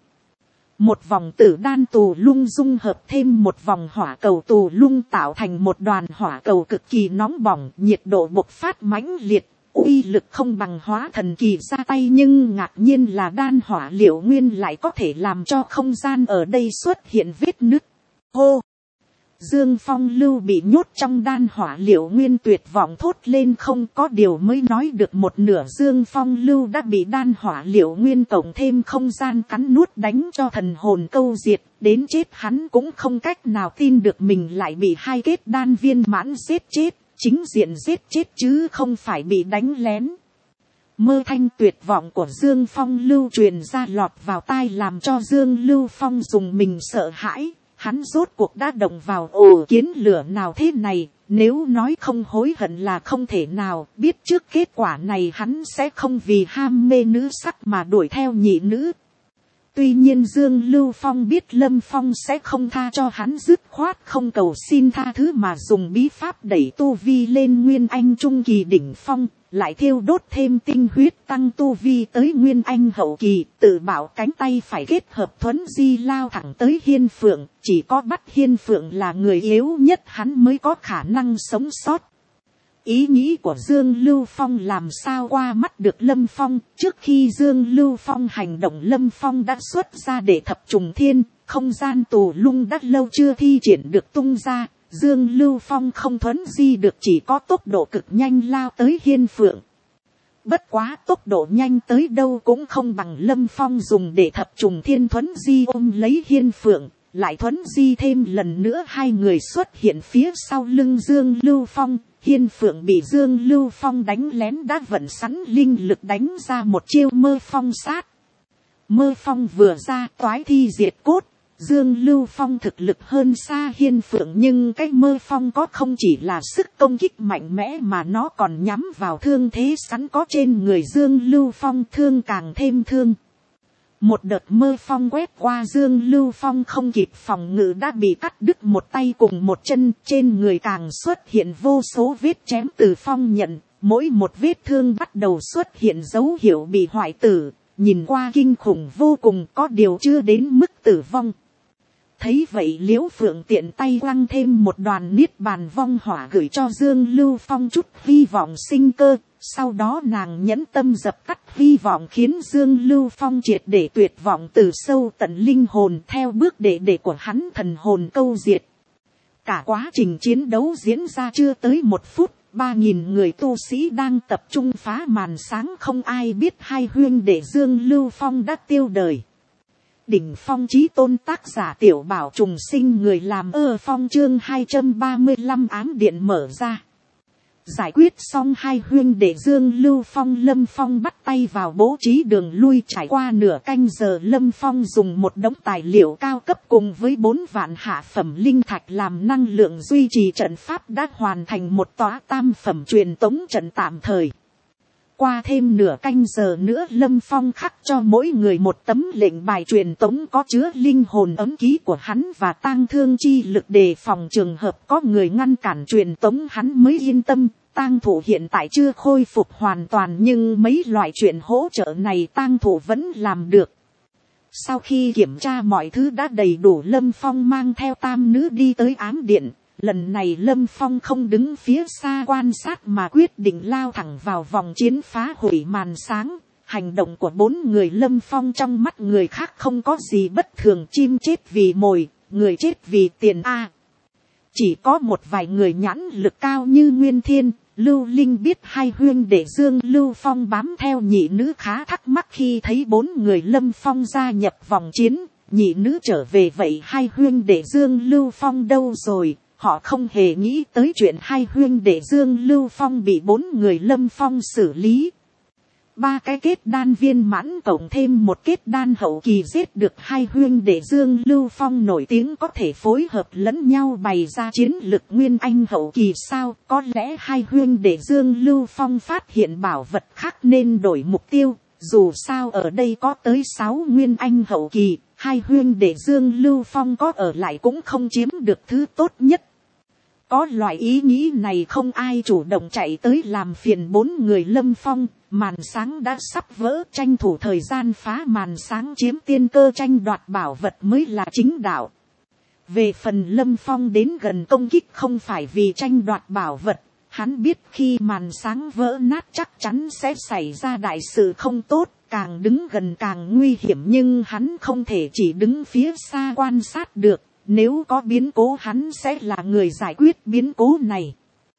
Một vòng tử đan tù lung dung hợp thêm một vòng hỏa cầu tù lung tạo thành một đoàn hỏa cầu cực kỳ nóng bỏng, nhiệt độ bộc phát mãnh liệt, uy lực không bằng hóa thần kỳ ra tay, nhưng ngạc nhiên là đan hỏa liệu nguyên lại có thể làm cho không gian ở đây xuất hiện vết nứt. Hô! Dương Phong Lưu bị nhốt trong đan hỏa liệu nguyên tuyệt vọng thốt lên, không có điều mới nói được một nửa Dương Phong Lưu đã bị đan hỏa liệu nguyên cộng thêm không gian cắn nuốt đánh cho thần hồn câu diệt, đến chết hắn cũng không cách nào tin được mình lại bị hai kết đan viên mãn giết chết, chính diện giết chết chứ không phải bị đánh lén. Mơ thanh tuyệt vọng của Dương Phong lưu truyền ra lọt vào tai làm cho Dương Lưu Phong dùng mình sợ hãi. Hắn rốt cuộc đã động vào ổ kiến lửa nào thế này, nếu nói không hối hận là không thể nào, biết trước kết quả này hắn sẽ không vì ham mê nữ sắc mà đuổi theo nhị nữ. Tuy nhiên Dương Lưu Phong biết Lâm Phong sẽ không tha cho hắn, dứt khoát không cầu xin tha thứ mà dùng bí pháp đẩy tu vi lên Nguyên Anh trung kỳ đỉnh phong, lại thiêu đốt thêm tinh huyết tăng tu vi tới Nguyên Anh hậu kỳ, tự bảo cánh tay phải kết hợp thuấn di lao thẳng tới Hiên Phượng, chỉ có bắt Hiên Phượng là người yếu nhất hắn mới có khả năng sống sót. Ý nghĩ của Dương Lưu Phong làm sao qua mắt được Lâm Phong, trước khi Dương Lưu Phong hành động Lâm Phong đã xuất ra để thập trùng thiên, không gian tù lung đã lâu chưa thi triển được tung ra, Dương Lưu Phong không thuấn di được, chỉ có tốc độ cực nhanh lao tới Hiên Phượng. Bất quá tốc độ nhanh tới đâu cũng không bằng Lâm Phong dùng để thập trùng thiên thuấn di ôm lấy Hiên Phượng, lại thuấn di thêm lần nữa hai người xuất hiện phía sau lưng Dương Lưu Phong. Hiên Phượng bị Dương Lưu Phong đánh lén đã vận sẵn linh lực đánh ra một chiêu mơ phong sát. Mơ phong vừa ra toái thi diệt cốt. Dương Lưu Phong thực lực hơn xa Hiên Phượng, nhưng cái mơ phong có không chỉ là sức công kích mạnh mẽ mà nó còn nhắm vào thương thế sẵn có trên người Dương Lưu Phong, thương càng thêm thương. Một đợt mơ phong quét qua Dương Lưu Phong không kịp phòng ngự đã bị cắt đứt một tay cùng một chân, trên người càng xuất hiện vô số vết chém từ phong nhận, mỗi một vết thương bắt đầu xuất hiện dấu hiệu bị hoại tử, nhìn qua kinh khủng vô cùng, có điều chưa đến mức tử vong. Thấy vậy Liễu Phượng tiện tay quăng thêm một đoàn niết bàn vong hỏa gửi cho Dương Lưu Phong chút hy vọng sinh cơ. Sau đó nàng nhẫn tâm dập tắt hy vọng, khiến Dương Lưu Phong triệt để tuyệt vọng từ sâu tận linh hồn, theo bước đệ đệ của hắn thần hồn câu diệt. Cả quá trình chiến đấu diễn ra chưa tới một phút, ba nghìn người tu sĩ đang tập trung phá màn sáng, không ai biết hai huynh đệ Dương Lưu Phong đã tiêu đời. Đỉnh phong chí tôn tác giả Tiểu Bảo trùng sinh, người làm ơ phong, chương hai trăm ba mươi lăm ám điện mở ra. Giải quyết xong hai huynh đệ Dương Lưu Phong, Lâm Phong bắt tay vào bố trí đường lui. Trải qua nửa canh giờ, Lâm Phong dùng một đống tài liệu cao cấp cùng với bốn vạn hạ phẩm linh thạch làm năng lượng duy trì trận pháp, đã hoàn thành một tòa tam phẩm truyền tống trận tạm thời. Qua thêm nửa canh giờ nữa, Lâm Phong khắc cho mỗi người một tấm lệnh bài truyền tống có chứa linh hồn ấm ký của hắn và tang thương chi lực, đề phòng trường hợp có người ngăn cản truyền tống hắn mới yên tâm. Tang thủ hiện tại chưa khôi phục hoàn toàn, nhưng mấy loại chuyện hỗ trợ này tang thủ vẫn làm được. Sau khi kiểm tra mọi thứ đã đầy đủ, Lâm Phong mang theo tam nữ đi tới ám điện. Lần này Lâm Phong không đứng phía xa quan sát mà quyết định lao thẳng vào vòng chiến phá hủy màn sáng. Hành động của bốn người Lâm Phong trong mắt người khác không có gì bất thường, chim chết vì mồi, người chết vì tiền a. Chỉ có một vài người nhãn lực cao như Nguyên Thiên, Lưu Linh biết hai huynh đệ Dương Lưu Phong bám theo nhị nữ khá thắc mắc khi thấy bốn người Lâm Phong gia nhập vòng chiến. Nhị nữ trở về, vậy hai huynh đệ Dương Lưu Phong đâu rồi? Họ không hề nghĩ tới chuyện hai huynh đệ Dương Lưu Phong bị bốn người Lâm Phong xử lý. Ba cái kết đan viên mãn cộng thêm một kết đan hậu kỳ giết được hai huynh đệ Dương Lưu Phong nổi tiếng có thể phối hợp lẫn nhau bày ra chiến lực Nguyên Anh hậu kỳ sao? Có lẽ hai huynh đệ Dương Lưu Phong phát hiện bảo vật khác nên đổi mục tiêu. Dù sao ở đây có tới sáu Nguyên Anh hậu kỳ, hai huynh đệ Dương Lưu Phong có ở lại cũng không chiếm được thứ tốt nhất. Có loại ý nghĩ này không ai chủ động chạy tới làm phiền bốn người Lâm Phong. Màn sáng đã sắp vỡ, tranh thủ thời gian phá màn sáng chiếm tiên cơ, tranh đoạt bảo vật mới là chính đạo. Về phần Lâm Phong đến gần công kích không phải vì tranh đoạt bảo vật. Hắn biết khi màn sáng vỡ nát chắc chắn sẽ xảy ra đại sự không tốt, càng đứng gần càng nguy hiểm, nhưng hắn không thể chỉ đứng phía xa quan sát được. Nếu có biến cố hắn sẽ là người giải quyết biến cố này.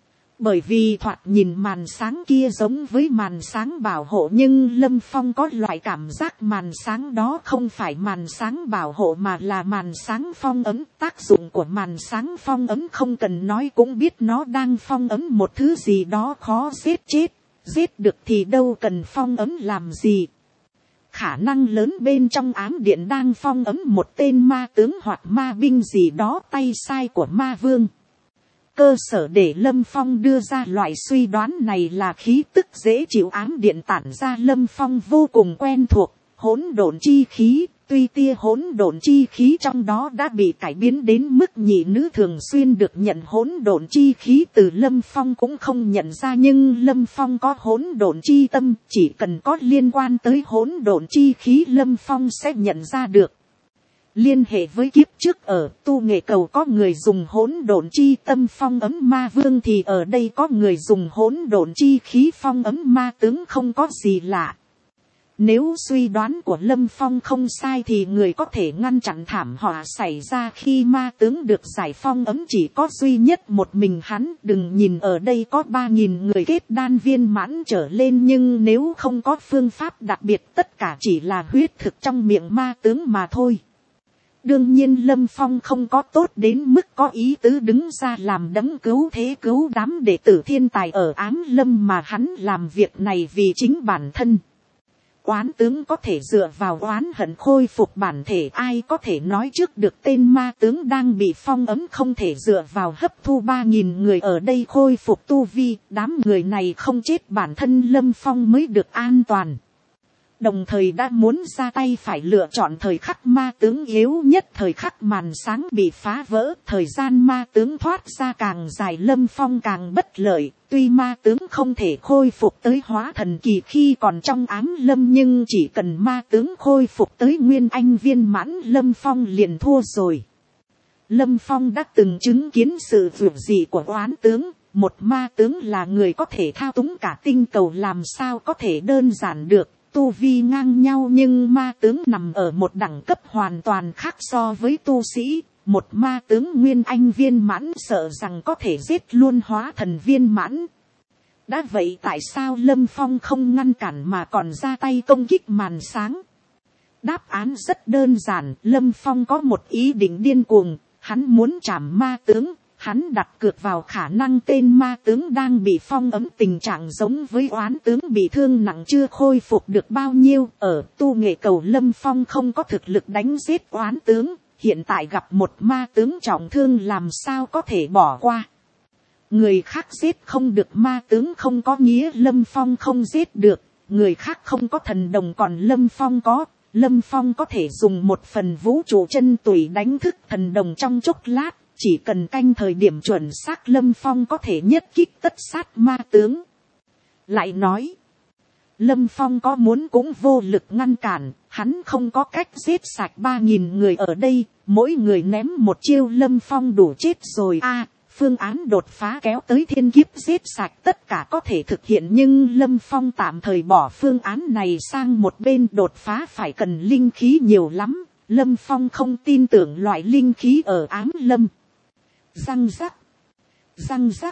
Bởi vì thoạt nhìn màn sáng kia giống với màn sáng bảo hộ, nhưng Lâm Phong có loại cảm giác màn sáng đó không phải màn sáng bảo hộ mà là màn sáng phong ấn. Tác dụng của màn sáng phong ấn không cần nói cũng biết nó đang phong ấn một thứ gì đó khó giết chết. Giết được thì đâu cần phong ấm làm gì. Khả năng lớn bên trong ám điện đang phong ấm một tên ma tướng hoặc ma binh gì đó tay sai của ma vương. Cơ sở để Lâm Phong đưa ra loại suy đoán này là khí tức dễ chịu ám điện tản ra Lâm Phong vô cùng quen thuộc, hỗn độn chi khí. Tuy tia hỗn độn chi khí trong đó đã bị cải biến đến mức nhị nữ thường xuyên được nhận hỗn độn chi khí từ Lâm Phong cũng không nhận ra, nhưng Lâm Phong có hỗn độn chi tâm, chỉ cần có liên quan tới hỗn độn chi khí Lâm Phong sẽ nhận ra được. Liên hệ với kiếp trước ở Tu Nghệ Cầu có người dùng hỗn độn chi tâm phong ấm ma vương, thì ở đây có người dùng hỗn độn chi khí phong ấm ma tướng, không có gì lạ. Nếu suy đoán của Lâm Phong không sai thì người có thể ngăn chặn thảm họa xảy ra khi ma tướng được giải phong ấm chỉ có duy nhất một mình hắn. Đừng nhìn ở đây có ba nghìn người kết đan viên mãn trở lên, nhưng nếu không có phương pháp đặc biệt tất cả chỉ là huyết thực trong miệng ma tướng mà thôi. Đương nhiên Lâm Phong không có tốt đến mức có ý tứ đứng ra làm đấng cứu thế cứu đám đệ tử thiên tài ở Ám Lâm, mà hắn làm việc này vì chính bản thân. Oán tướng có thể dựa vào oán hận khôi phục bản thể, ai có thể nói trước được tên ma tướng đang bị phong ấm không thể dựa vào hấp thu ba nghìn người ở đây khôi phục tu vi. Đám người này không chết bản thân Lâm Phong mới được an toàn. Đồng thời đã muốn ra tay phải lựa chọn thời khắc ma tướng yếu nhất, thời khắc màn sáng bị phá vỡ, thời gian ma tướng thoát ra càng dài Lâm Phong càng bất lợi. Tuy ma tướng không thể khôi phục tới hóa thần kỳ khi còn trong Ám Lâm, nhưng chỉ cần ma tướng khôi phục tới nguyên anh viên mãn Lâm Phong liền thua rồi. Lâm Phong đã từng chứng kiến sự vượt dị của oán tướng. Một ma tướng là người có thể thao túng cả tinh cầu, làm sao có thể đơn giản được. Tu vi ngang nhau nhưng ma tướng nằm ở một đẳng cấp hoàn toàn khác so với tu sĩ. Một ma tướng nguyên anh viên mãn sợ rằng có thể giết luôn hóa thần viên mãn. Đã vậy tại sao Lâm Phong không ngăn cản mà còn ra tay công kích màn sáng? Đáp án rất đơn giản, Lâm Phong có một ý định điên cuồng, hắn muốn trảm ma tướng. Hắn đặt cược vào khả năng tên ma tướng đang bị phong ấm tình trạng giống với oán tướng bị thương nặng chưa khôi phục được bao nhiêu. Ở Tu Nghệ Cầu Lâm Phong không có thực lực đánh giết oán tướng, hiện tại gặp một ma tướng trọng thương làm sao có thể bỏ qua. Người khác giết không được ma tướng không có nghĩa Lâm Phong không giết được, người khác không có thần đồng còn Lâm Phong có. Lâm Phong có thể dùng một phần vũ trụ chân tùy đánh thức thần đồng trong chốc lát. Chỉ cần canh thời điểm chuẩn xác Lâm Phong có thể nhất kích tất sát ma tướng. Lại nói, Lâm Phong có muốn cũng vô lực ngăn cản, hắn không có cách giết sạch ba nghìn người ở đây, mỗi người ném một chiêu Lâm Phong đủ chết rồi. A, phương án đột phá kéo tới thiên kiếp giết sạch tất cả có thể thực hiện, nhưng Lâm Phong tạm thời bỏ phương án này sang một bên, đột phá phải cần linh khí nhiều lắm, Lâm Phong không tin tưởng loại linh khí ở Ám Lâm. Răng rắc, răng rắc,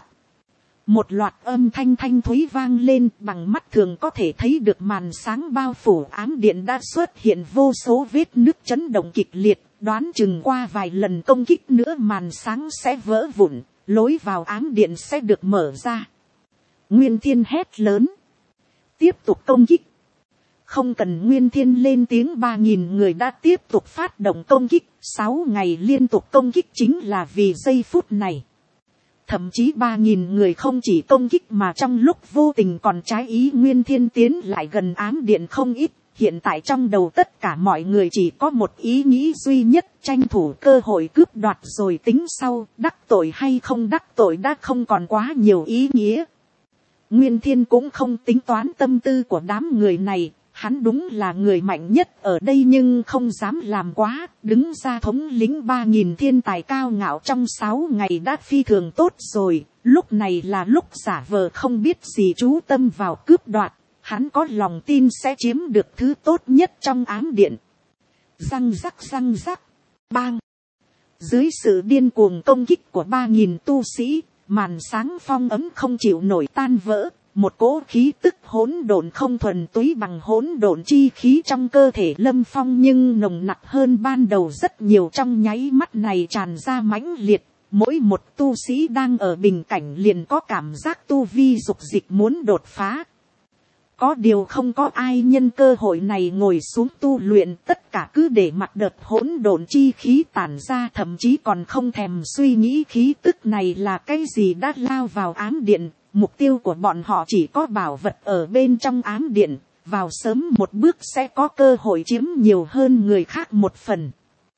một loạt âm thanh thanh thúy vang lên, bằng mắt thường có thể thấy được màn sáng bao phủ ám điện đã xuất hiện vô số vết nứt chấn động kịch liệt, đoán chừng qua vài lần công kích nữa màn sáng sẽ vỡ vụn, lối vào ám điện sẽ được mở ra. Nguyên Thiên hét lớn, tiếp tục công kích. Không cần Nguyên Thiên lên tiếng, ba nghìn người đã tiếp tục phát động công kích, sáu ngày liên tục công kích chính là vì giây phút này. Thậm chí ba nghìn người không chỉ công kích mà trong lúc vô tình còn trái ý Nguyên Thiên tiến lại gần ám điện không ít. Hiện tại trong đầu tất cả mọi người chỉ có một ý nghĩ duy nhất, tranh thủ cơ hội cướp đoạt rồi tính sau, đắc tội hay không đắc tội đã không còn quá nhiều ý nghĩa. Nguyên Thiên cũng không tính toán tâm tư của đám người này. Hắn đúng là người mạnh nhất ở đây nhưng không dám làm quá, đứng ra thống lĩnh ba nghìn thiên tài cao ngạo trong sáu ngày đã phi thường tốt rồi, lúc này là lúc giả vờ không biết gì chú tâm vào cướp đoạt, hắn có lòng tin sẽ chiếm được thứ tốt nhất trong ám điện. Răng rắc răng rắc, bang. Dưới sự điên cuồng công kích của ba nghìn tu sĩ, màn sáng phong ấm không chịu nổi tan vỡ. Một cỗ khí tức hỗn độn không thuần túy bằng hỗn độn chi khí trong cơ thể Lâm Phong nhưng nồng nặc hơn ban đầu rất nhiều, trong nháy mắt này tràn ra mãnh liệt. Mỗi một tu sĩ đang ở bình cảnh liền có cảm giác tu vi dục dịch muốn đột phá. Có điều không có ai nhân cơ hội này ngồi xuống tu luyện, tất cả cứ để mặc đợt hỗn độn chi khí tản ra, thậm chí còn không thèm suy nghĩ khí tức này là cái gì đã lao vào ám điện. Mục tiêu của bọn họ chỉ có bảo vật ở bên trong ám điện, vào sớm một bước sẽ có cơ hội chiếm nhiều hơn người khác một phần.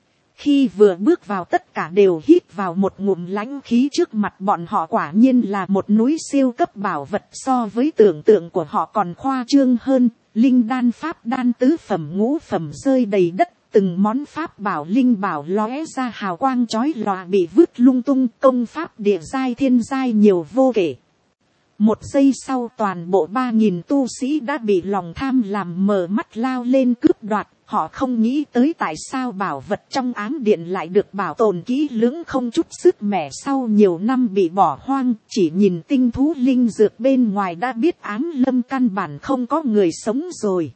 Khi vừa bước vào tất cả đều hít vào một ngụm lãnh khí, trước mặt bọn họ quả nhiên là một núi siêu cấp bảo vật, so với tưởng tượng của họ còn khoa trương hơn. Linh đan pháp đan tứ phẩm ngũ phẩm rơi đầy đất, từng món pháp bảo linh bảo lóe ra hào quang chói lòa bị vứt lung tung, công pháp địa giai thiên giai nhiều vô kể. Một giây sau toàn bộ ba nghìn tu sĩ đã bị lòng tham làm mờ mắt lao lên cướp đoạt. Họ không nghĩ tới tại sao bảo vật trong ám điện lại được bảo tồn kỹ lưỡng không chút sức mẻ sau nhiều năm bị bỏ hoang. Chỉ nhìn tinh thú linh dược bên ngoài đã biết ám lâm căn bản không có người sống rồi.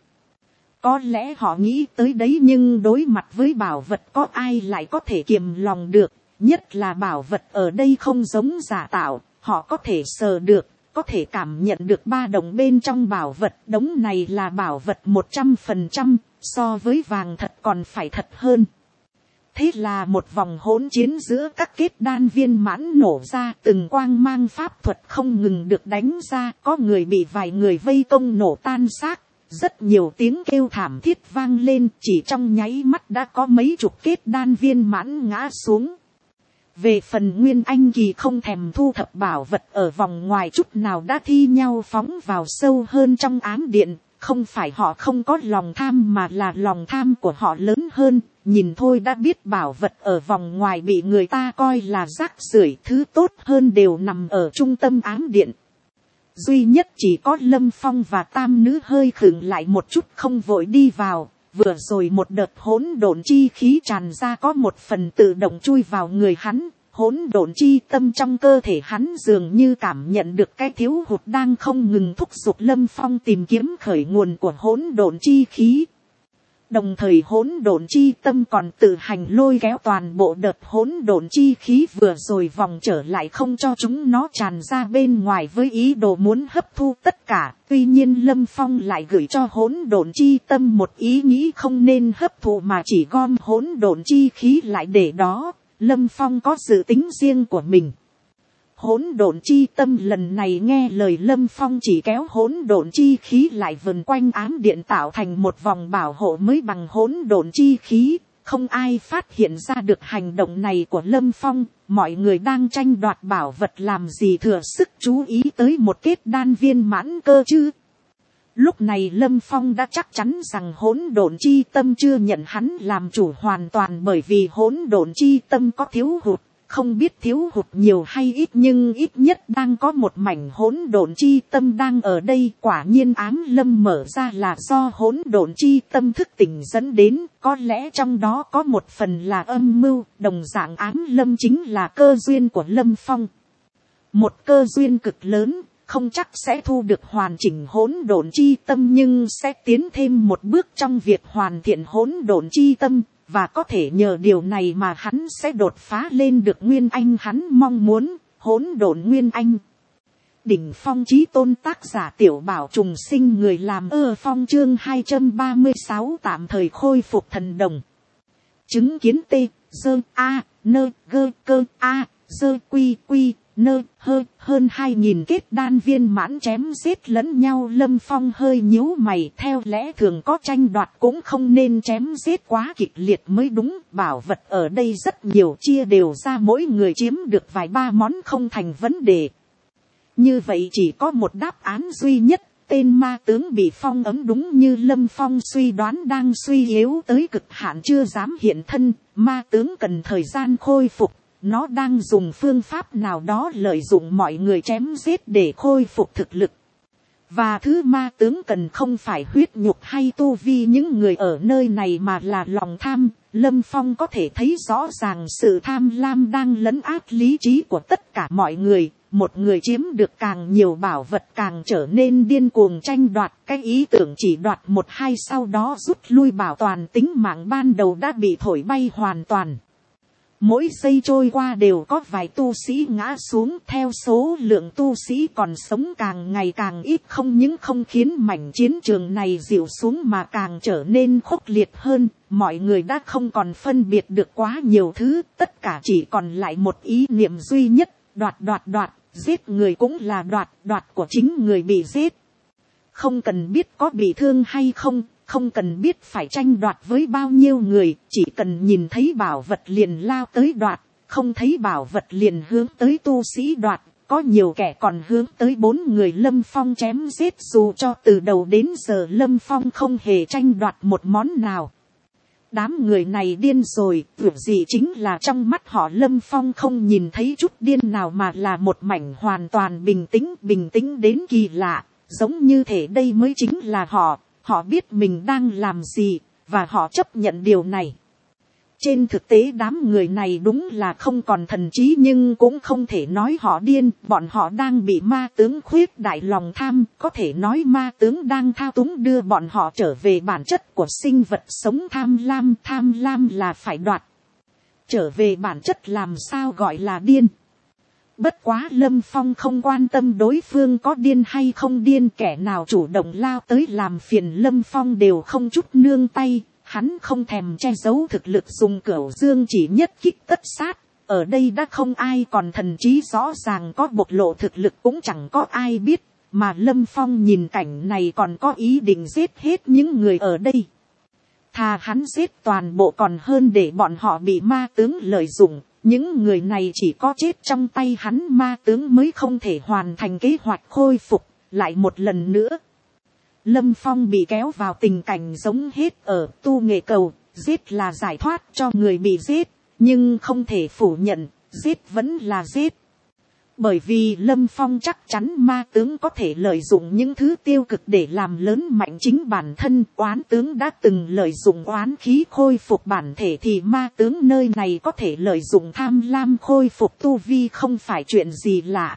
Có lẽ họ nghĩ tới đấy, nhưng đối mặt với bảo vật có ai lại có thể kiềm lòng được. Nhất là bảo vật ở đây không giống giả tạo, họ có thể sờ được, có thể cảm nhận được ba đồng bên trong bảo vật. Đống này là bảo vật một trăm phần trăm, so với vàng thật còn phải thật hơn. Thế là một vòng hỗn chiến giữa các kết đan viên mãn nổ ra, từng quang mang pháp thuật không ngừng được đánh ra, có người bị vài người vây công nổ tan xác, rất nhiều tiếng kêu thảm thiết vang lên, chỉ trong nháy mắt đã có mấy chục kết đan viên mãn ngã xuống. Về phần Nguyên Anh Kỳ không thèm thu thập bảo vật ở vòng ngoài chút nào đã thi nhau phóng vào sâu hơn trong ám điện. Không phải họ không có lòng tham mà là lòng tham của họ lớn hơn. Nhìn thôi đã biết bảo vật ở vòng ngoài bị người ta coi là rác rưởi, thứ tốt hơn đều nằm ở trung tâm ám điện. Duy nhất chỉ có Lâm Phong và Tam Nữ hơi khựng lại một chút không vội đi vào. Vừa rồi một đợt hỗn độn chi khí tràn ra, có một phần tự động chui vào người hắn. Hỗn độn chi tâm trong cơ thể hắn dường như cảm nhận được cái thiếu hụt đang không ngừng thúc giục Lâm Phong tìm kiếm khởi nguồn của hỗn độn chi khí. Đồng thời hỗn độn chi tâm còn tự hành lôi kéo toàn bộ đợt hỗn độn chi khí vừa rồi vòng trở lại, không cho chúng nó tràn ra bên ngoài với ý đồ muốn hấp thu tất cả. Tuy nhiên Lâm Phong lại gửi cho hỗn độn chi tâm một ý nghĩ không nên hấp thụ mà chỉ gom hỗn độn chi khí lại để đó. Lâm Phong có dự tính riêng của mình. Hỗn độn chi tâm lần này nghe lời Lâm Phong chỉ kéo hỗn độn chi khí lại vần quanh ám điện tạo thành một vòng bảo hộ mới bằng hỗn độn chi khí. Không ai phát hiện ra được hành động này của Lâm Phong. Mọi người đang tranh đoạt bảo vật làm gì thừa sức chú ý tới một kết đan viên mãn cơ chứ. Lúc này Lâm Phong đã chắc chắn rằng hỗn độn chi tâm chưa nhận hắn làm chủ hoàn toàn, bởi vì hỗn độn chi tâm có thiếu hụt. Không biết thiếu hụt nhiều hay ít, nhưng ít nhất đang có một mảnh hỗn độn chi tâm đang ở đây. Quả nhiên ám lâm mở ra là do hỗn độn chi tâm thức tỉnh dẫn đến, có lẽ trong đó có một phần là âm mưu, đồng dạng ám lâm chính là cơ duyên của Lâm Phong. Một cơ duyên cực lớn, không chắc sẽ thu được hoàn chỉnh hỗn độn chi tâm, nhưng sẽ tiến thêm một bước trong việc hoàn thiện hỗn độn chi tâm. Và có thể nhờ điều này mà hắn sẽ đột phá lên được Nguyên Anh hắn mong muốn, hỗn độn Nguyên Anh. Đỉnh phong chí tôn, tác giả Tiểu Bảo Trùng Sinh, người làm ơ phong, chương hai trăm ba mươi sáu tạm thời khôi phục thần đồng. Chứng kiến T, dơ, A, nơ, gơ, cơ, A, dơ, quy, quy, nơ, hơ, hơn hai nghìn kết đan viên mãn chém giết lẫn nhau. Lâm Phong hơi nhíu mày, theo lẽ thường có tranh đoạt cũng không nên chém giết quá kịch liệt mới đúng. Bảo vật ở đây rất nhiều, chia đều ra mỗi người chiếm được vài ba món không thành vấn đề. Như vậy chỉ có một đáp án duy nhất, tên ma tướng bị phong ấm đúng như Lâm Phong suy đoán đang suy yếu tới cực hạn chưa dám hiện thân. Ma tướng cần thời gian khôi phục. Nó đang dùng phương pháp nào đó lợi dụng mọi người chém giết để khôi phục thực lực. Và thứ ma tướng cần không phải huyết nhục hay tu vi những người ở nơi này mà là lòng tham. Lâm Phong có thể thấy rõ ràng sự tham lam đang lấn át lý trí của tất cả mọi người. Một người chiếm được càng nhiều bảo vật càng trở nên điên cuồng tranh đoạt. Cái ý tưởng chỉ đoạt một hai sau đó rút lui bảo toàn tính mạng ban đầu đã bị thổi bay hoàn toàn. Mỗi giây trôi qua đều có vài tu sĩ ngã xuống, theo số lượng tu sĩ còn sống càng ngày càng ít, không những không khiến mảnh chiến trường này dịu xuống mà càng trở nên khốc liệt hơn. Mọi người đã không còn phân biệt được quá nhiều thứ, tất cả chỉ còn lại một ý niệm duy nhất, đoạt đoạt đoạt, giết người cũng là đoạt, đoạt của chính người bị giết. Không cần biết có bị thương hay không, không cần biết phải tranh đoạt với bao nhiêu người, chỉ cần nhìn thấy bảo vật liền lao tới đoạt, không thấy bảo vật liền hướng tới tu sĩ đoạt. Có nhiều kẻ còn hướng tới bốn người Lâm Phong chém giết, dù cho từ đầu đến giờ Lâm Phong không hề tranh đoạt một món nào. Đám người này điên rồi, việc gì chính là trong mắt họ Lâm Phong không nhìn thấy chút điên nào mà là một mảnh hoàn toàn bình tĩnh, bình tĩnh đến kỳ lạ, giống như thể đây mới chính là họ, họ biết mình đang làm gì, và họ chấp nhận điều này. Trên thực tế đám người này đúng là không còn thần trí, nhưng cũng không thể nói họ điên, bọn họ đang bị ma tướng khuyết đại lòng tham, có thể nói ma tướng đang thao túng đưa bọn họ trở về bản chất của sinh vật sống tham lam, tham lam là phải đoạt. Trở về bản chất làm sao gọi là điên. Bất quá Lâm Phong không quan tâm đối phương có điên hay không điên, kẻ nào chủ động lao tới làm phiền Lâm Phong đều không chút nương tay. Hắn không thèm che giấu thực lực, dùng cửu dương chỉ nhất kích tất sát. Ở đây đã không ai còn thần trí rõ ràng, có bộc lộ thực lực cũng chẳng có ai biết. Mà Lâm Phong nhìn cảnh này còn có ý định giết hết những người ở đây. Thà hắn giết toàn bộ còn hơn để bọn họ bị ma tướng lợi dụng. Những người này chỉ có chết trong tay hắn ma tướng mới không thể hoàn thành kế hoạch khôi phục. Lại một lần nữa, Lâm Phong bị kéo vào tình cảnh giống hết ở tu nghệ cầu, giết là giải thoát cho người bị giết, nhưng không thể phủ nhận, giết vẫn là giết. Bởi vì Lâm Phong chắc chắn ma tướng có thể lợi dụng những thứ tiêu cực để làm lớn mạnh chính bản thân, oán tướng đã từng lợi dụng oán khí khôi phục bản thể thì ma tướng nơi này có thể lợi dụng tham lam khôi phục tu vi, không phải chuyện gì lạ.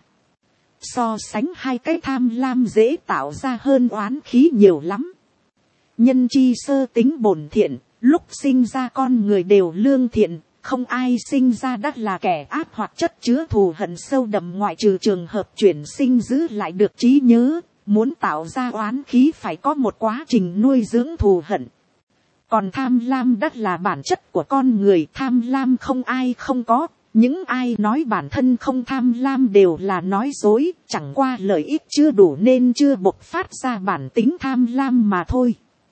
So sánh hai cái tham lam dễ tạo ra hơn oán khí nhiều lắm. Nhân chi sơ tính bổn thiện, lúc sinh ra con người đều lương thiện, không ai sinh ra đã là kẻ ác hoặc chất chứa thù hận sâu đậm, ngoại trừ trường hợp chuyển sinh giữ lại được trí nhớ. Muốn tạo ra oán khí phải có một quá trình nuôi dưỡng thù hận. Còn tham lam đã là bản chất của con người, tham lam không ai không có. Những ai nói bản thân không tham lam đều là nói dối, chẳng qua lợi ích chưa đủ nên chưa bộc phát ra bản tính tham lam mà thôi.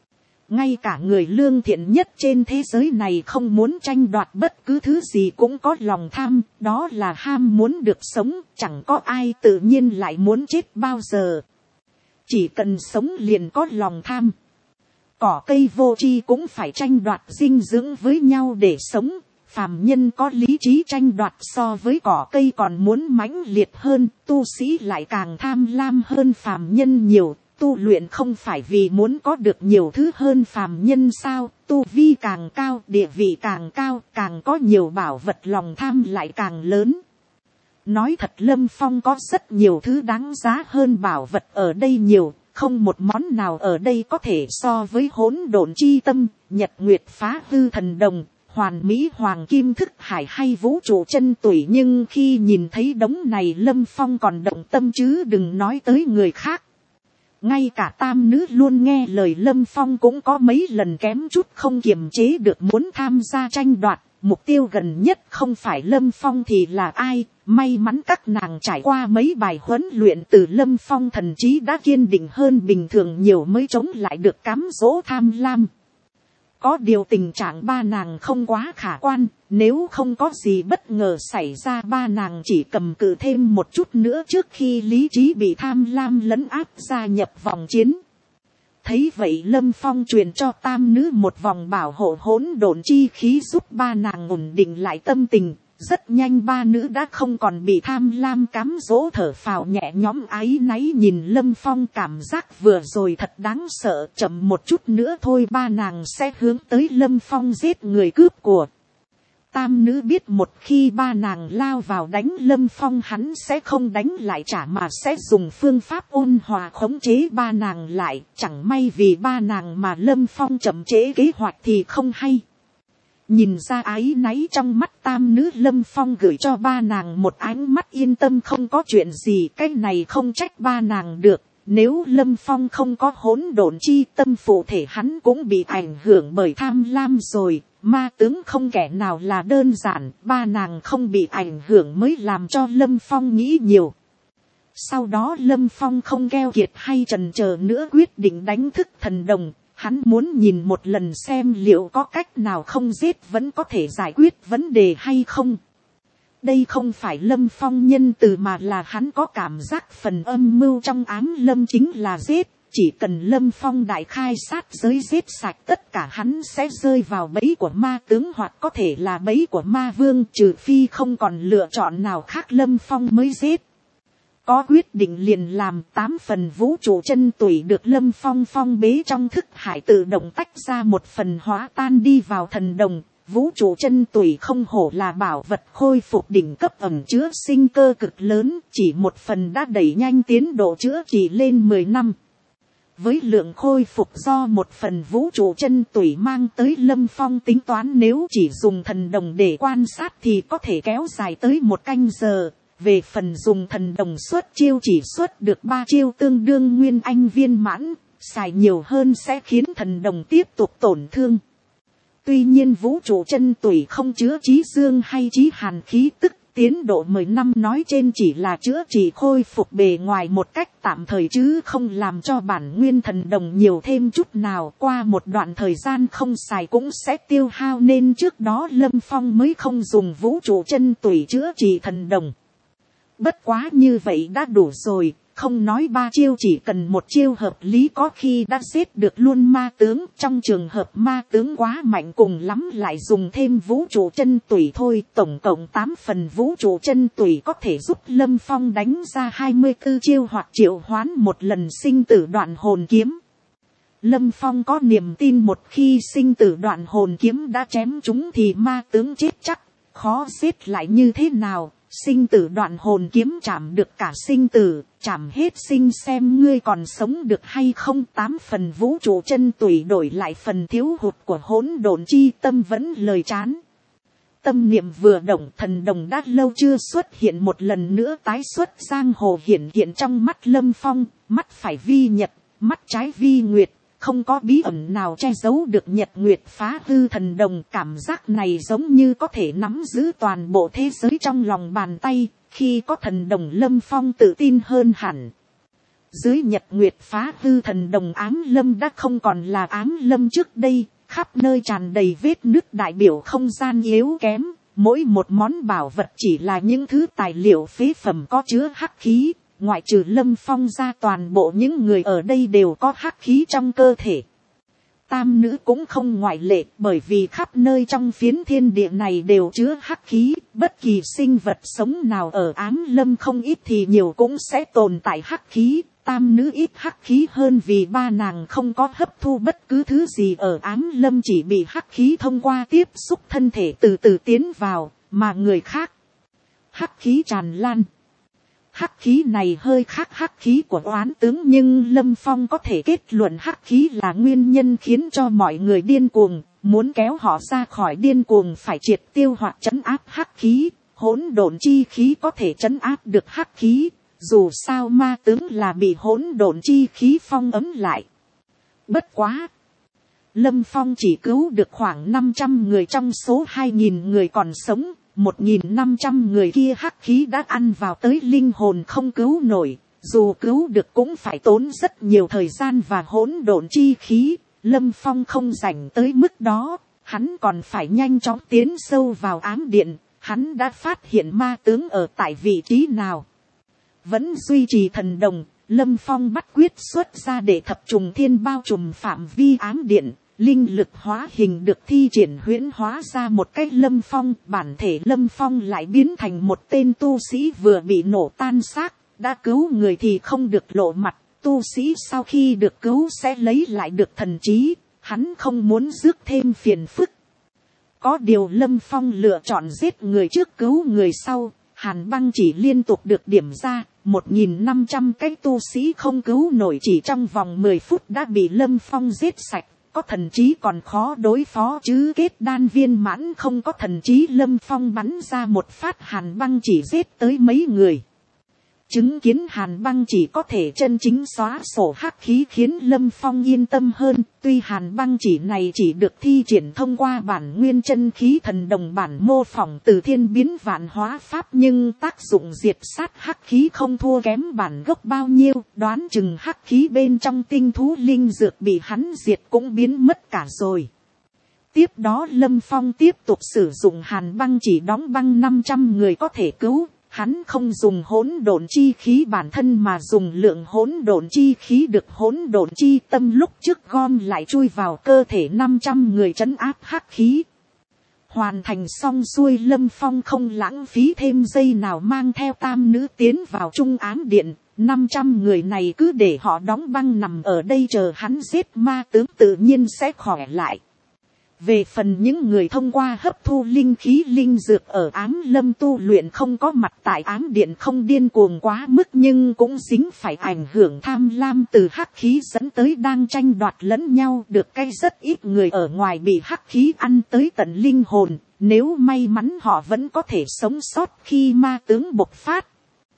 Ngay cả người lương thiện nhất trên thế giới này không muốn tranh đoạt bất cứ thứ gì cũng có lòng tham, đó là ham muốn được sống, chẳng có ai tự nhiên lại muốn chết bao giờ. Chỉ cần sống liền có lòng tham. Cỏ cây vô tri cũng phải tranh đoạt dinh dưỡng với nhau để sống. Phàm nhân có lý trí tranh đoạt so với cỏ cây còn muốn mãnh liệt hơn, tu sĩ lại càng tham lam hơn phàm nhân nhiều. Tu luyện không phải vì muốn có được nhiều thứ hơn phàm nhân sao, tu vi càng cao, địa vị càng cao, càng có nhiều bảo vật, lòng tham lại càng lớn. Nói thật Lâm Phong có rất nhiều thứ đáng giá hơn bảo vật ở đây nhiều, không một món nào ở đây có thể so với hỗn độn chi tâm, nhật nguyệt phá hư thần đồng, hoàn mỹ hoàng kim thức hải hay vũ trụ chân tủy. Nhưng khi nhìn thấy đống này Lâm Phong còn động tâm chứ đừng nói tới người khác. Ngay cả tam nữ luôn nghe lời Lâm Phong cũng có mấy lần kém chút không kiềm chế được muốn tham gia tranh đoạt. Mục tiêu gần nhất không phải Lâm Phong thì là ai? May mắn các nàng trải qua mấy bài huấn luyện từ Lâm Phong, thần trí đã kiên định hơn bình thường nhiều mới chống lại được cám dỗ tham lam. Có điều tình trạng ba nàng không quá khả quan, nếu không có gì bất ngờ xảy ra ba nàng chỉ cầm cự thêm một chút nữa trước khi lý trí bị tham lam lấn áp gia nhập vòng chiến. Thấy vậy Lâm Phong truyền cho tam nữ một vòng bảo hộ hỗn độn chi khí giúp ba nàng ổn định lại tâm tình. Rất nhanh ba nữ đã không còn bị tham lam cám dỗ, thở phào nhẹ nhõm áy náy nhìn Lâm Phong, cảm giác vừa rồi thật đáng sợ, chậm một chút nữa thôi ba nàng sẽ hướng tới Lâm Phong giết người cướp của. Tam nữ biết một khi ba nàng lao vào đánh Lâm Phong hắn sẽ không đánh lại trả mà sẽ dùng phương pháp ôn hòa khống chế ba nàng lại, chẳng may vì ba nàng mà Lâm Phong chậm chế kế hoạch thì không hay. Nhìn ra áy náy trong mắt tam nữ, Lâm Phong gửi cho ba nàng một ánh mắt yên tâm không có chuyện gì. Cái này không trách ba nàng được. Nếu Lâm Phong không có hỗn độn chi tâm, phụ thể hắn cũng bị ảnh hưởng bởi tham lam rồi. Ma tướng không kẻ nào là đơn giản, ba nàng không bị ảnh hưởng mới làm cho Lâm Phong nghĩ nhiều. Sau đó Lâm Phong không keo kiệt hay chần chờ nữa, quyết định đánh thức thần đồng. Hắn muốn nhìn một lần xem liệu có cách nào không giết vẫn có thể giải quyết vấn đề hay không. Đây không phải Lâm Phong nhân từ, mà là hắn có cảm giác phần âm mưu trong ám lâm chính là giết. Chỉ cần Lâm Phong đại khai sát giới giết sạch tất cả, hắn sẽ rơi vào bẫy của ma tướng hoặc có thể là bẫy của ma vương, trừ phi không còn lựa chọn nào khác Lâm Phong mới giết. Có quyết định liền làm. Tám phần vũ trụ chân tủy được Lâm Phong phong bế trong thức hải tự động tách ra một phần hóa tan đi vào thần đồng. Vũ trụ chân tủy không hổ là bảo vật khôi phục đỉnh cấp, ẩn chứa sinh cơ cực lớn, chỉ một phần đã đẩy nhanh tiến độ chữa trị lên mười năm. Với lượng khôi phục do một phần vũ trụ chân tủy mang tới, Lâm Phong tính toán nếu chỉ dùng thần đồng để quan sát thì có thể kéo dài tới một canh giờ. Về phần dùng thần đồng xuất chiêu chỉ xuất được ba chiêu tương đương nguyên anh viên mãn, xài nhiều hơn sẽ khiến thần đồng tiếp tục tổn thương. Tuy nhiên vũ trụ chân tủy không chứa chí dương hay chí hàn khí tức, tiến độ mười năm nói trên chỉ là chữa trị khôi phục bề ngoài một cách tạm thời chứ không làm cho bản nguyên thần đồng nhiều thêm chút nào. Qua một đoạn thời gian không xài cũng sẽ tiêu hao, nên trước đó Lâm Phong mới không dùng vũ trụ chân tủy chữa trị thần đồng. Bất quá như vậy đã đủ rồi, không nói ba chiêu, chỉ cần một chiêu hợp lý có khi đã giết được luôn ma tướng. Trong trường hợp ma tướng quá mạnh cùng lắm lại dùng thêm vũ trụ chân tủy thôi. Tổng cộng tám phần vũ trụ chân tủy có thể giúp Lâm Phong đánh ra hai mươi tư chiêu hoặc triệu hoán một lần sinh tử đoạn hồn kiếm. Lâm Phong có niềm tin một khi sinh tử đoạn hồn kiếm đã chém chúng thì ma tướng chết chắc, khó giết lại như thế nào. Sinh tử đoạn hồn kiếm chạm được cả sinh tử, chạm hết sinh xem ngươi còn sống được hay không. Tám phần vũ trụ chân tủy đổi lại phần thiếu hụt của hỗn độn chi tâm vẫn lời chán. Tâm niệm vừa động, thần đồng đã lâu chưa xuất hiện một lần nữa tái xuất giang hồ hiển hiện trong mắt Lâm Phong. Mắt phải vi nhật, mắt trái vi nguyệt, không có bí ẩn nào che giấu được nhật nguyệt phá hư thần đồng. Cảm giác này giống như có thể nắm giữ toàn bộ thế giới trong lòng bàn tay. Khi có thần đồng, Lâm Phong tự tin hơn hẳn. Dưới nhật nguyệt phá hư thần đồng, ám lâm đã không còn là ám lâm trước đây. Khắp nơi tràn đầy vết nứt đại biểu không gian yếu kém. Mỗi một món bảo vật chỉ là những thứ tài liệu phế phẩm có chứa hắc khí. Ngoại trừ Lâm Phong ra, toàn bộ những người ở đây đều có hắc khí trong cơ thể. Tam nữ cũng không ngoại lệ, bởi vì khắp nơi trong phiến thiên địa này đều chứa hắc khí. Bất kỳ sinh vật sống nào ở ám lâm không ít thì nhiều cũng sẽ tồn tại hắc khí. Tam nữ ít hắc khí hơn vì ba nàng không có hấp thu bất cứ thứ gì ở ám lâm, chỉ bị hắc khí thông qua tiếp xúc thân thể từ từ tiến vào, mà người khác hắc khí tràn lan. Hắc khí này hơi khác hắc khí của oán tướng, nhưng Lâm Phong có thể kết luận hắc khí là nguyên nhân khiến cho mọi người điên cuồng. Muốn kéo họ ra khỏi điên cuồng phải triệt tiêu hoặc trấn áp hắc khí. Hỗn độn chi khí có thể trấn áp được hắc khí. Dù sao ma tướng là bị hỗn độn chi khí phong ấm lại. Bất quá, Lâm Phong chỉ cứu được khoảng năm trăm người trong số hai nghìn người còn sống. Một nghìn năm trăm người kia hắc khí đã ăn vào tới linh hồn, không cứu nổi. Dù cứu được cũng phải tốn rất nhiều thời gian và hỗn độn chi khí. Lâm Phong không rảnh tới mức đó. Hắn còn phải nhanh chóng tiến sâu vào ám điện. Hắn đã phát hiện ma tướng ở tại vị trí nào. Vẫn duy trì thần đồng, Lâm Phong bắt quyết xuất ra để thập trùng thiên bao trùm phạm vi ám điện. Linh lực hóa hình được thi triển huyễn hóa ra một cách Lâm Phong. Bản thể Lâm Phong lại biến thành một tên tu sĩ vừa bị nổ tan xác. Đã cứu người thì không được lộ mặt. Tu sĩ sau khi được cứu sẽ lấy lại được thần trí. Hắn không muốn rước thêm phiền phức. Có điều Lâm Phong lựa chọn giết người trước cứu người sau. Hàn băng chỉ liên tục được điểm ra. Một nghìn năm trăm cái tu sĩ không cứu nổi, chỉ trong vòng mười phút đã bị Lâm Phong giết sạch. có thần trí còn khó đối phó chứ kết đan viên mãn không có thần trí Lâm Phong bắn ra một phát hàn băng chỉ giết tới mấy người. Chứng kiến hàn băng chỉ có thể chân chính xóa sổ hắc khí khiến Lâm Phong yên tâm hơn. Tuy hàn băng chỉ này chỉ được thi triển thông qua bản nguyên chân khí thần đồng bản mô phỏng từ thiên biến vạn hóa pháp, nhưng tác dụng diệt sát hắc khí không thua kém bản gốc bao nhiêu. Đoán chừng hắc khí bên trong tinh thú linh dược bị hắn diệt cũng biến mất cả rồi. Tiếp đó Lâm Phong tiếp tục sử dụng hàn băng chỉ đóng băng năm trăm người có thể cứu. Hắn không dùng hỗn độn chi khí bản thân mà dùng lượng hỗn độn chi khí được hỗn độn chi tâm lúc trước gom lại chui vào cơ thể năm trăm người trấn áp hắc khí. Hoàn thành xong xuôi, Lâm Phong không lãng phí thêm giây nào mang theo tam nữ tiến vào trung ám điện. năm trăm người này cứ để họ đóng băng nằm ở đây chờ hắn giết ma tướng tự nhiên sẽ khỏe lại. Về phần những người thông qua hấp thu linh khí linh dược ở ám lâm tu luyện không có mặt tại ám điện không điên cuồng quá mức, nhưng cũng dính phải ảnh hưởng tham lam từ hắc khí dẫn tới đang tranh đoạt lẫn nhau, được cái rất ít người ở ngoài bị hắc khí ăn tới tận linh hồn, nếu may mắn họ vẫn có thể sống sót khi ma tướng bộc phát.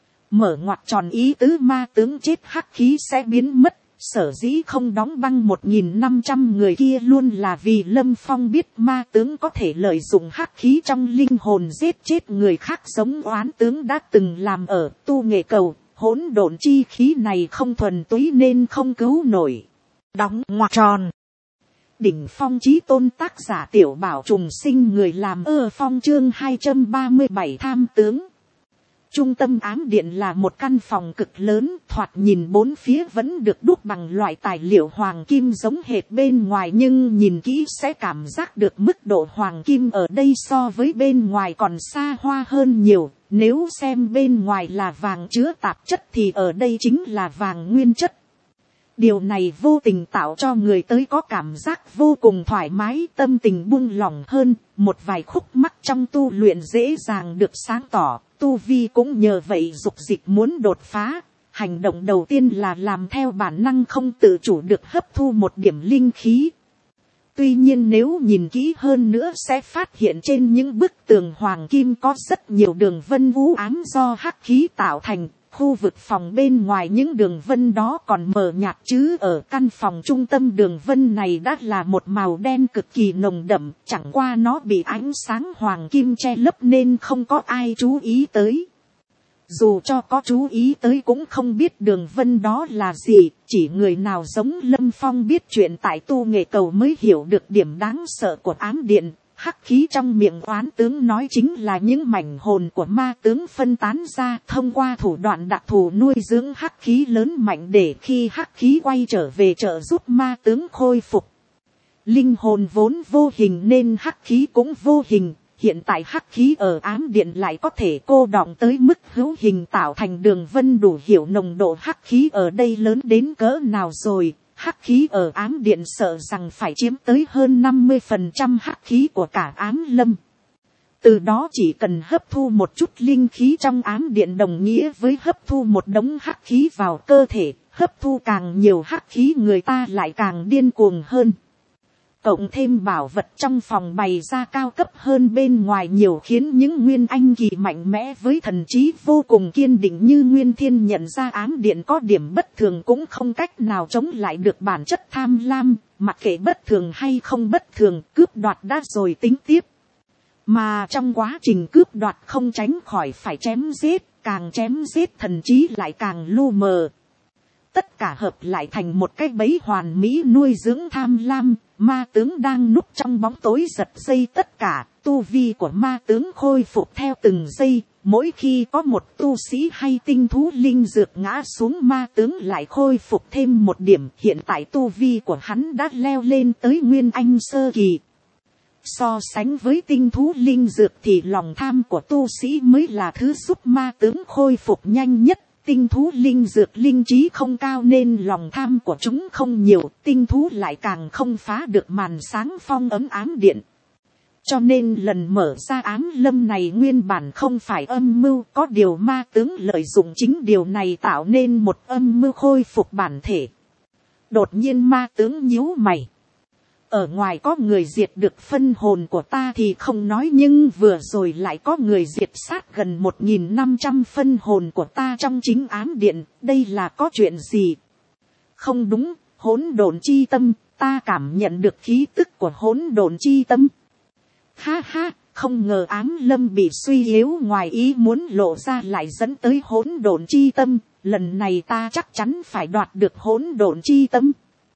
Mở ngoặt tròn ý tứ ma tướng chết hắc khí sẽ biến mất. Sở dĩ không đóng băng một nghìn năm trăm người kia luôn là vì Lâm Phong biết ma tướng có thể lợi dụng hắc khí trong linh hồn giết chết người khác, giống oán tướng đã từng làm ở tu nghệ cầu. Hỗn độn chi khí này không thuần túy nên không cứu nổi. Đóng ngoặc tròn. Đỉnh phong chí tôn tác giả Tiểu Bảo trùng sinh, người làm ơ phong chương hai trăm ba mươi bảy tham tướng. Trung tâm ám điện là một căn phòng cực lớn, thoạt nhìn bốn phía vẫn được đúc bằng loại tài liệu hoàng kim giống hệt bên ngoài, nhưng nhìn kỹ sẽ cảm giác được mức độ hoàng kim ở đây so với bên ngoài còn xa hoa hơn nhiều. Nếu xem bên ngoài là vàng chứa tạp chất thì ở đây chính là vàng nguyên chất. Điều này vô tình tạo cho người tới có cảm giác vô cùng thoải mái, tâm tình buông lỏng hơn, một vài khúc mắc trong tu luyện dễ dàng được sáng tỏ, tu vi cũng nhờ vậy dục dịch muốn đột phá. Hành động đầu tiên là làm theo bản năng không tự chủ được hấp thu một điểm linh khí. Tuy nhiên nếu nhìn kỹ hơn nữa sẽ phát hiện trên những bức tường hoàng kim có rất nhiều đường vân u ám do hắc khí tạo thành. Khu vực phòng bên ngoài những đường vân đó còn mờ nhạt, chứ ở căn phòng trung tâm đường vân này đã là một màu đen cực kỳ nồng đậm, chẳng qua nó bị ánh sáng hoàng kim che lấp nên không có ai chú ý tới. Dù cho có chú ý tới cũng không biết đường vân đó là gì, chỉ người nào giống Lâm Phong biết chuyện tại tu nghệ cầu mới hiểu được điểm đáng sợ của ám điện. Hắc khí trong miệng oán tướng nói chính là những mảnh hồn của ma tướng phân tán ra, thông qua thủ đoạn đặc thù nuôi dưỡng hắc khí lớn mạnh để khi hắc khí quay trở về trợ giúp ma tướng khôi phục. Linh hồn vốn vô hình nên hắc khí cũng vô hình, hiện tại hắc khí ở ám điện lại có thể cô đọng tới mức hữu hình tạo thành đường vân, đủ hiểu nồng độ hắc khí ở đây lớn đến cỡ nào rồi. Hắc khí ở ám điện sợ rằng phải chiếm tới hơn năm mươi phần trăm hắc khí của cả ám lâm. Từ đó chỉ cần hấp thu một chút linh khí trong ám điện đồng nghĩa với hấp thu một đống hắc khí vào cơ thể, hấp thu càng nhiều hắc khí người ta lại càng điên cuồng hơn. Cộng thêm bảo vật trong phòng bày ra cao cấp hơn bên ngoài nhiều, khiến những nguyên anh kỳ mạnh mẽ với thần trí vô cùng kiên định như Nguyên Thiên nhận ra ám điện có điểm bất thường cũng không cách nào chống lại được bản chất tham lam, mặc kệ bất thường hay không bất thường, cướp đoạt đã rồi tính tiếp. Mà trong quá trình cướp đoạt không tránh khỏi phải chém giết, càng chém giết thần trí lại càng lu mờ. Tất cả hợp lại thành một cái bẫy hoàn mỹ nuôi dưỡng tham lam. Ma tướng đang núp trong bóng tối giật dây tất cả, tu vi của ma tướng khôi phục theo từng giây, mỗi khi có một tu sĩ hay tinh thú linh dược ngã xuống ma tướng lại khôi phục thêm một điểm, hiện tại tu vi của hắn đã leo lên tới nguyên anh sơ kỳ. So sánh với tinh thú linh dược thì lòng tham của tu sĩ mới là thứ giúp ma tướng khôi phục nhanh nhất. Tinh thú linh dược linh trí không cao nên lòng tham của chúng không nhiều, tinh thú lại càng không phá được màn sáng phong ấm ám điện. Cho nên lần mở ra ám lâm này nguyên bản không phải âm mưu, có điều ma tướng lợi dụng chính điều này tạo nên một âm mưu khôi phục bản thể. Đột nhiên ma tướng nhíu mày. Ở ngoài có người diệt được phân hồn của ta thì không nói, nhưng vừa rồi lại có người diệt sát gần một nghìn năm trăm phân hồn của ta trong chính ám điện, đây là có chuyện gì? Không đúng, hỗn độn chi tâm, ta cảm nhận được khí tức của hỗn độn chi tâm. Ha ha, không ngờ ám lâm bị suy yếu ngoài ý muốn lộ ra lại dẫn tới hỗn độn chi tâm, lần này ta chắc chắn phải đoạt được hỗn độn chi tâm.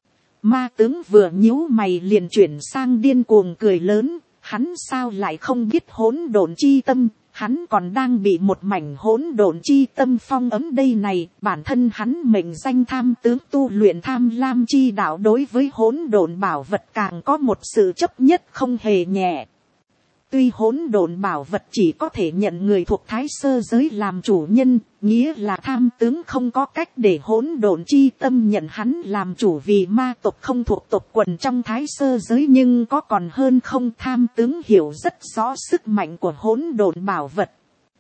Ma tướng vừa nhíu mày liền chuyển sang điên cuồng cười lớn, hắn sao lại không biết hỗn độn chi tâm, hắn còn đang bị một mảnh hỗn độn chi tâm phong ấm đây này, bản thân hắn mệnh danh tham tướng tu luyện tham lam chi đạo, đối với hỗn độn bảo vật càng có một sự chấp nhất không hề nhẹ. Tuy hỗn độn bảo vật chỉ có thể nhận người thuộc thái sơ giới làm chủ nhân, nghĩa là tham tướng không có cách để hỗn độn chi tâm nhận hắn làm chủ, vì ma tộc không thuộc tộc quần trong thái sơ giới, nhưng có còn hơn không, tham tướng hiểu rất rõ sức mạnh của hỗn độn bảo vật.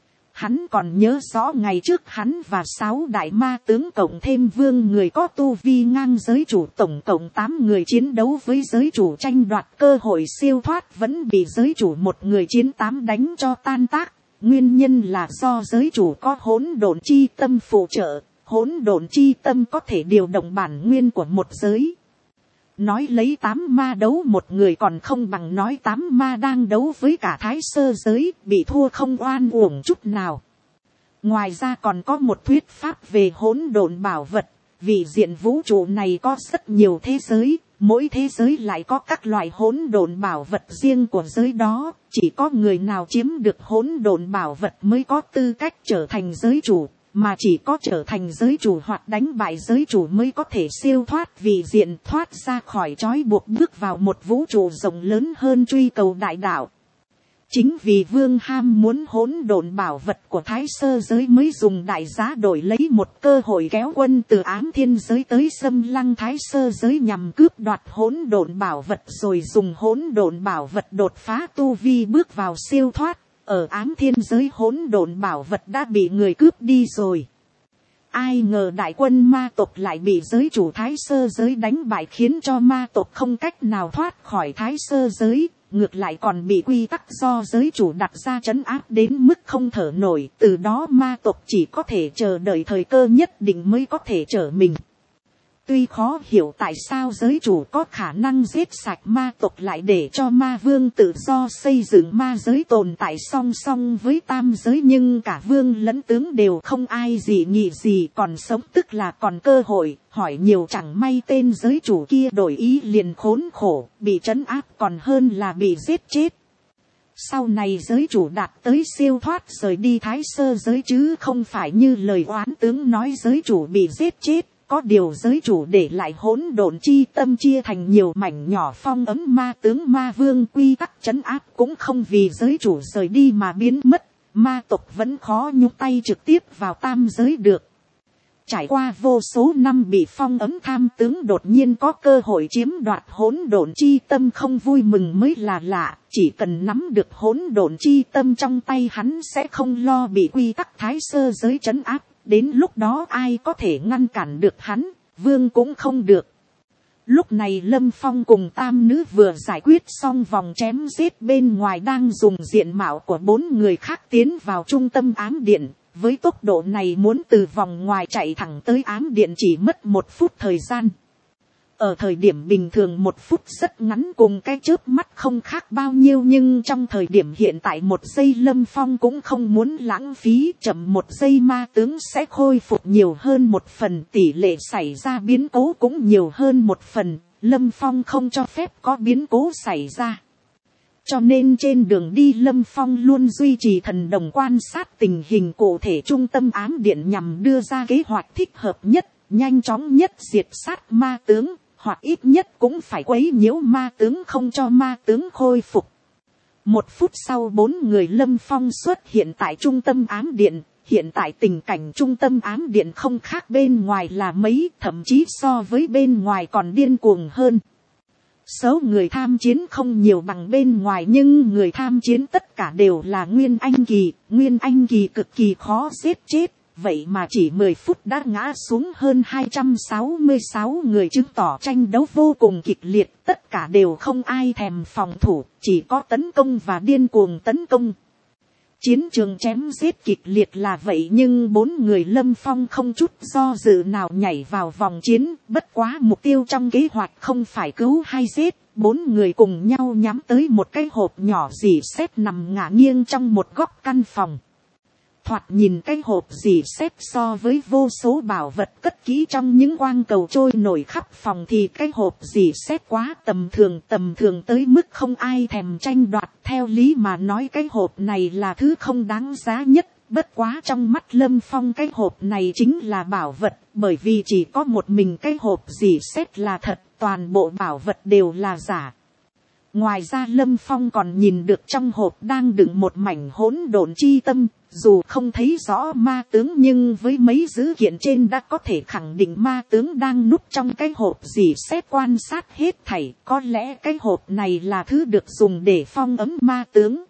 Hắn còn nhớ rõ ngày trước hắn và sáu đại ma tướng cộng thêm vương người có tu vi ngang giới chủ, tổng cộng tám người chiến đấu với giới chủ tranh đoạt cơ hội siêu thoát, vẫn bị giới chủ một người chiến tám đánh cho tan tác. Nguyên nhân là do giới chủ có hỗn độn chi tâm phụ trợ, hỗn độn chi tâm có thể điều động bản nguyên của một giới. Nói lấy tám ma đấu một người còn không bằng nói tám ma đang đấu với cả thái sơ giới, bị thua không oan uổng chút nào. Ngoài ra còn có một thuyết pháp về hỗn độn bảo vật, vì diện vũ trụ này có rất nhiều thế giới, mỗi thế giới lại có các loại hỗn độn bảo vật riêng của giới đó, chỉ có người nào chiếm được hỗn độn bảo vật mới có tư cách trở thành giới chủ. Mà chỉ có trở thành giới chủ hoặc đánh bại giới chủ mới có thể siêu thoát vị diện, thoát ra khỏi trói buộc, bước vào một vũ trụ rộng lớn hơn, truy cầu đại đạo. Chính vì Vương ham muốn hỗn độn bảo vật của thái sơ giới mới dùng đại giá đổi lấy một cơ hội kéo quân từ ám thiên giới tới xâm lăng thái sơ giới nhằm cướp đoạt hỗn độn bảo vật, rồi dùng hỗn độn bảo vật đột phá tu vi bước vào siêu thoát. Ở ám thiên giới hỗn độn bảo vật đã bị người cướp đi rồi. Ai ngờ đại quân ma tộc lại bị giới chủ thái sơ giới đánh bại, khiến cho ma tộc không cách nào thoát khỏi thái sơ giới, ngược lại còn bị quy tắc do giới chủ đặt ra trấn áp đến mức không thở nổi. Từ đó ma tộc chỉ có thể chờ đợi thời cơ nhất định mới có thể trở mình. Tuy khó hiểu tại sao giới chủ có khả năng giết sạch ma tộc lại để cho ma vương tự do xây dựng ma giới tồn tại song song với tam giới, nhưng cả vương lẫn tướng đều không ai dị nghị gì, còn sống tức là còn cơ hội, hỏi nhiều chẳng may tên giới chủ kia đổi ý liền khốn khổ, bị trấn áp còn hơn là bị giết chết. Sau này giới chủ đạt tới siêu thoát rời đi thái sơ giới, chứ không phải như lời oán tướng nói giới chủ bị giết chết. Có điều giới chủ để lại hỗn độn chi tâm chia thành nhiều mảnh nhỏ phong ấm ma tướng ma vương, quy tắc trấn áp cũng không vì giới chủ rời đi mà biến mất, ma tộc vẫn khó nhúc tay trực tiếp vào tam giới được. Trải qua vô số năm bị phong ấm, tham tướng đột nhiên có cơ hội chiếm đoạt hỗn độn chi tâm không vui mừng mới là lạ, chỉ cần nắm được hỗn độn chi tâm trong tay hắn sẽ không lo bị quy tắc thái sơ giới trấn áp. Đến lúc đó ai có thể ngăn cản được hắn, vương cũng không được. Lúc này Lâm Phong cùng tam nữ vừa giải quyết xong vòng chém giết bên ngoài, đang dùng diện mạo của bốn người khác tiến vào trung tâm ám điện. Với tốc độ này muốn từ vòng ngoài chạy thẳng tới ám điện chỉ mất một phút thời gian. Ở thời điểm bình thường một phút rất ngắn, cùng cái chớp mắt không khác bao nhiêu, nhưng trong thời điểm hiện tại một giây Lâm Phong cũng không muốn lãng phí, chậm một giây ma tướng sẽ khôi phục nhiều hơn một phần, tỷ lệ xảy ra biến cố cũng nhiều hơn một phần, Lâm Phong không cho phép có biến cố xảy ra. Cho nên trên đường đi Lâm Phong luôn duy trì thần đồng quan sát tình hình cụ thể trung tâm ám điện nhằm đưa ra kế hoạch thích hợp nhất, nhanh chóng nhất diệt sát ma tướng. Hoặc ít nhất cũng phải quấy nhiễu ma tướng không cho ma tướng khôi phục. Một phút sau bốn người Lâm Phong xuất hiện tại trung tâm ám điện. Hiện tại tình cảnh trung tâm ám điện không khác bên ngoài là mấy, thậm chí so với bên ngoài còn điên cuồng hơn. Số người tham chiến không nhiều bằng bên ngoài, nhưng người tham chiến tất cả đều là Nguyên Anh Kỳ. Nguyên Anh Kỳ cực kỳ khó giết chết. vậy mà chỉ mười phút đã ngã xuống hơn hai trăm sáu mươi sáu người, chứng tỏ tranh đấu vô cùng kịch liệt, tất cả đều không ai thèm phòng thủ, chỉ có tấn công và điên cuồng tấn công. Chiến trường chém giết kịch liệt là vậy, nhưng bốn người Lâm Phong không chút do dự nào nhảy vào vòng chiến, bất quá mục tiêu trong kế hoạch không phải cứu hay giết. Bốn người cùng nhau nhắm tới một cái hộp nhỏ rỉ sét nằm ngả nghiêng trong một góc căn phòng. Thoạt nhìn cái hộp rỉ sét so với vô số bảo vật cất kỹ trong những quang cầu trôi nổi khắp phòng thì cái hộp rỉ sét quá tầm thường, tầm thường tới mức không ai thèm tranh đoạt. Theo lý mà nói cái hộp này là thứ không đáng giá nhất, bất quá trong mắt Lâm Phong cái hộp này chính là bảo vật, bởi vì chỉ có một mình cái hộp rỉ sét là thật, toàn bộ bảo vật đều là giả. Ngoài ra Lâm Phong còn nhìn được trong hộp đang đựng một mảnh hỗn độn chi tâm, dù không thấy rõ ma tướng nhưng với mấy dữ kiện trên đã có thể khẳng định ma tướng đang núp trong cái hộp rỉ sét quan sát hết thảy, có lẽ cái hộp này là thứ được dùng để phong ấn ma tướng.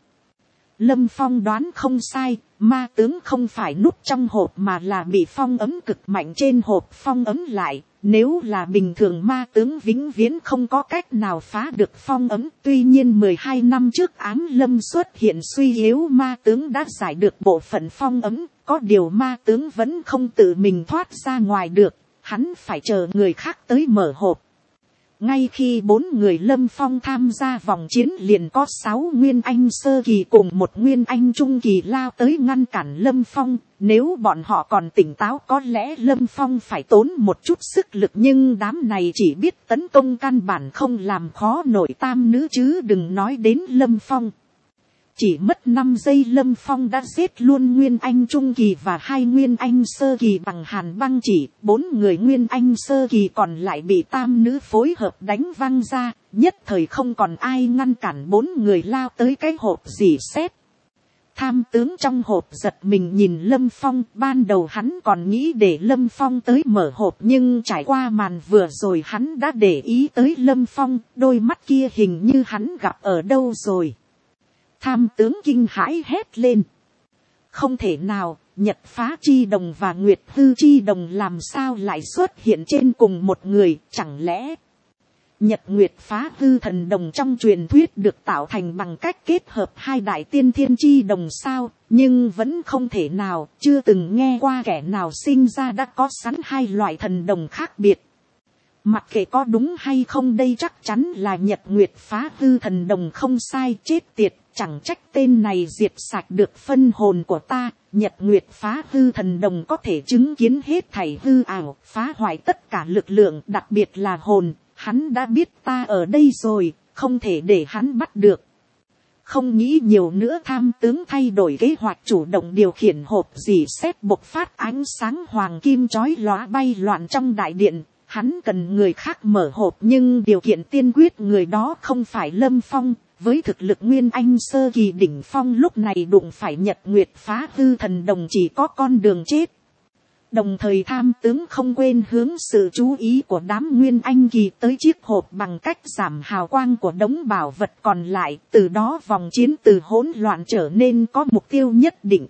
Lâm Phong đoán không sai, ma tướng không phải núp trong hộp mà là bị phong ấn cực mạnh trên hộp phong ấn lại. Nếu là bình thường ma tướng vĩnh viễn không có cách nào phá được phong ấn. Tuy nhiên mười hai năm trước Ám Lâm xuất hiện suy yếu, ma tướng đã giải được bộ phận phong ấn. Có điều ma tướng vẫn không tự mình thoát ra ngoài được, hắn phải chờ người khác tới mở hộp. Ngay khi bốn người Lâm Phong tham gia vòng chiến liền có sáu nguyên anh sơ kỳ cùng một nguyên anh trung kỳ lao tới ngăn cản Lâm Phong. Nếu bọn họ còn tỉnh táo có lẽ Lâm Phong phải tốn một chút sức lực, nhưng đám này chỉ biết tấn công căn bản không làm khó nổi tam nữ chứ đừng nói đến Lâm Phong. Chỉ mất năm giây Lâm Phong đã giết luôn nguyên anh trung kỳ và hai nguyên anh sơ kỳ bằng hàn băng chỉ. Bốn người nguyên anh sơ kỳ còn lại bị tam nữ phối hợp đánh văng ra. Nhất thời không còn ai ngăn cản bốn người lao tới cái hộp rỉ sét. Tham tướng trong hộp giật mình nhìn Lâm Phong, ban đầu hắn còn nghĩ để Lâm Phong tới mở hộp, nhưng trải qua màn vừa rồi hắn đã để ý tới Lâm Phong, đôi mắt kia hình như hắn gặp ở đâu rồi. Tham tướng kinh hãi hét lên. Không thể nào, Nhật Phá Chi Đồng và Nguyệt Hư Chi Đồng làm sao lại xuất hiện trên cùng một người, chẳng lẽ Nhật Nguyệt Phá Hư Thần Đồng trong truyền thuyết được tạo thành bằng cách kết hợp hai đại tiên thiên chi đồng sao, nhưng vẫn không thể nào, chưa từng nghe qua kẻ nào sinh ra đã có sẵn hai loại thần đồng khác biệt. Mặc kệ có đúng hay không đây chắc chắn là Nhật Nguyệt Phá Hư Thần Đồng không sai, chết tiệt, chẳng trách tên này diệt sạch được phân hồn của ta. Nhật Nguyệt Phá Hư Thần Đồng có thể chứng kiến hết thảy hư ảo, phá hoại tất cả lực lượng, đặc biệt là hồn. Hắn đã biết ta ở đây rồi, không thể để hắn bắt được. Không nghĩ nhiều nữa, tham tướng thay đổi kế hoạch, chủ động điều khiển hộp rỉ sét bộc phát ánh sáng hoàng kim chói lóa bay loạn trong đại điện. Hắn cần người khác mở hộp, nhưng điều kiện tiên quyết người đó không phải Lâm Phong. Với thực lực nguyên anh sơ kỳ đỉnh phong lúc này đụng phải Nhật Nguyệt Phá Hư Thần Đồng chỉ có con đường chết. Đồng thời tham tướng không quên hướng sự chú ý của đám nguyên anh kỳ tới chiếc hộp bằng cách giảm hào quang của đống bảo vật còn lại. Từ đó vòng chiến từ hỗn loạn trở nên có mục tiêu nhất định.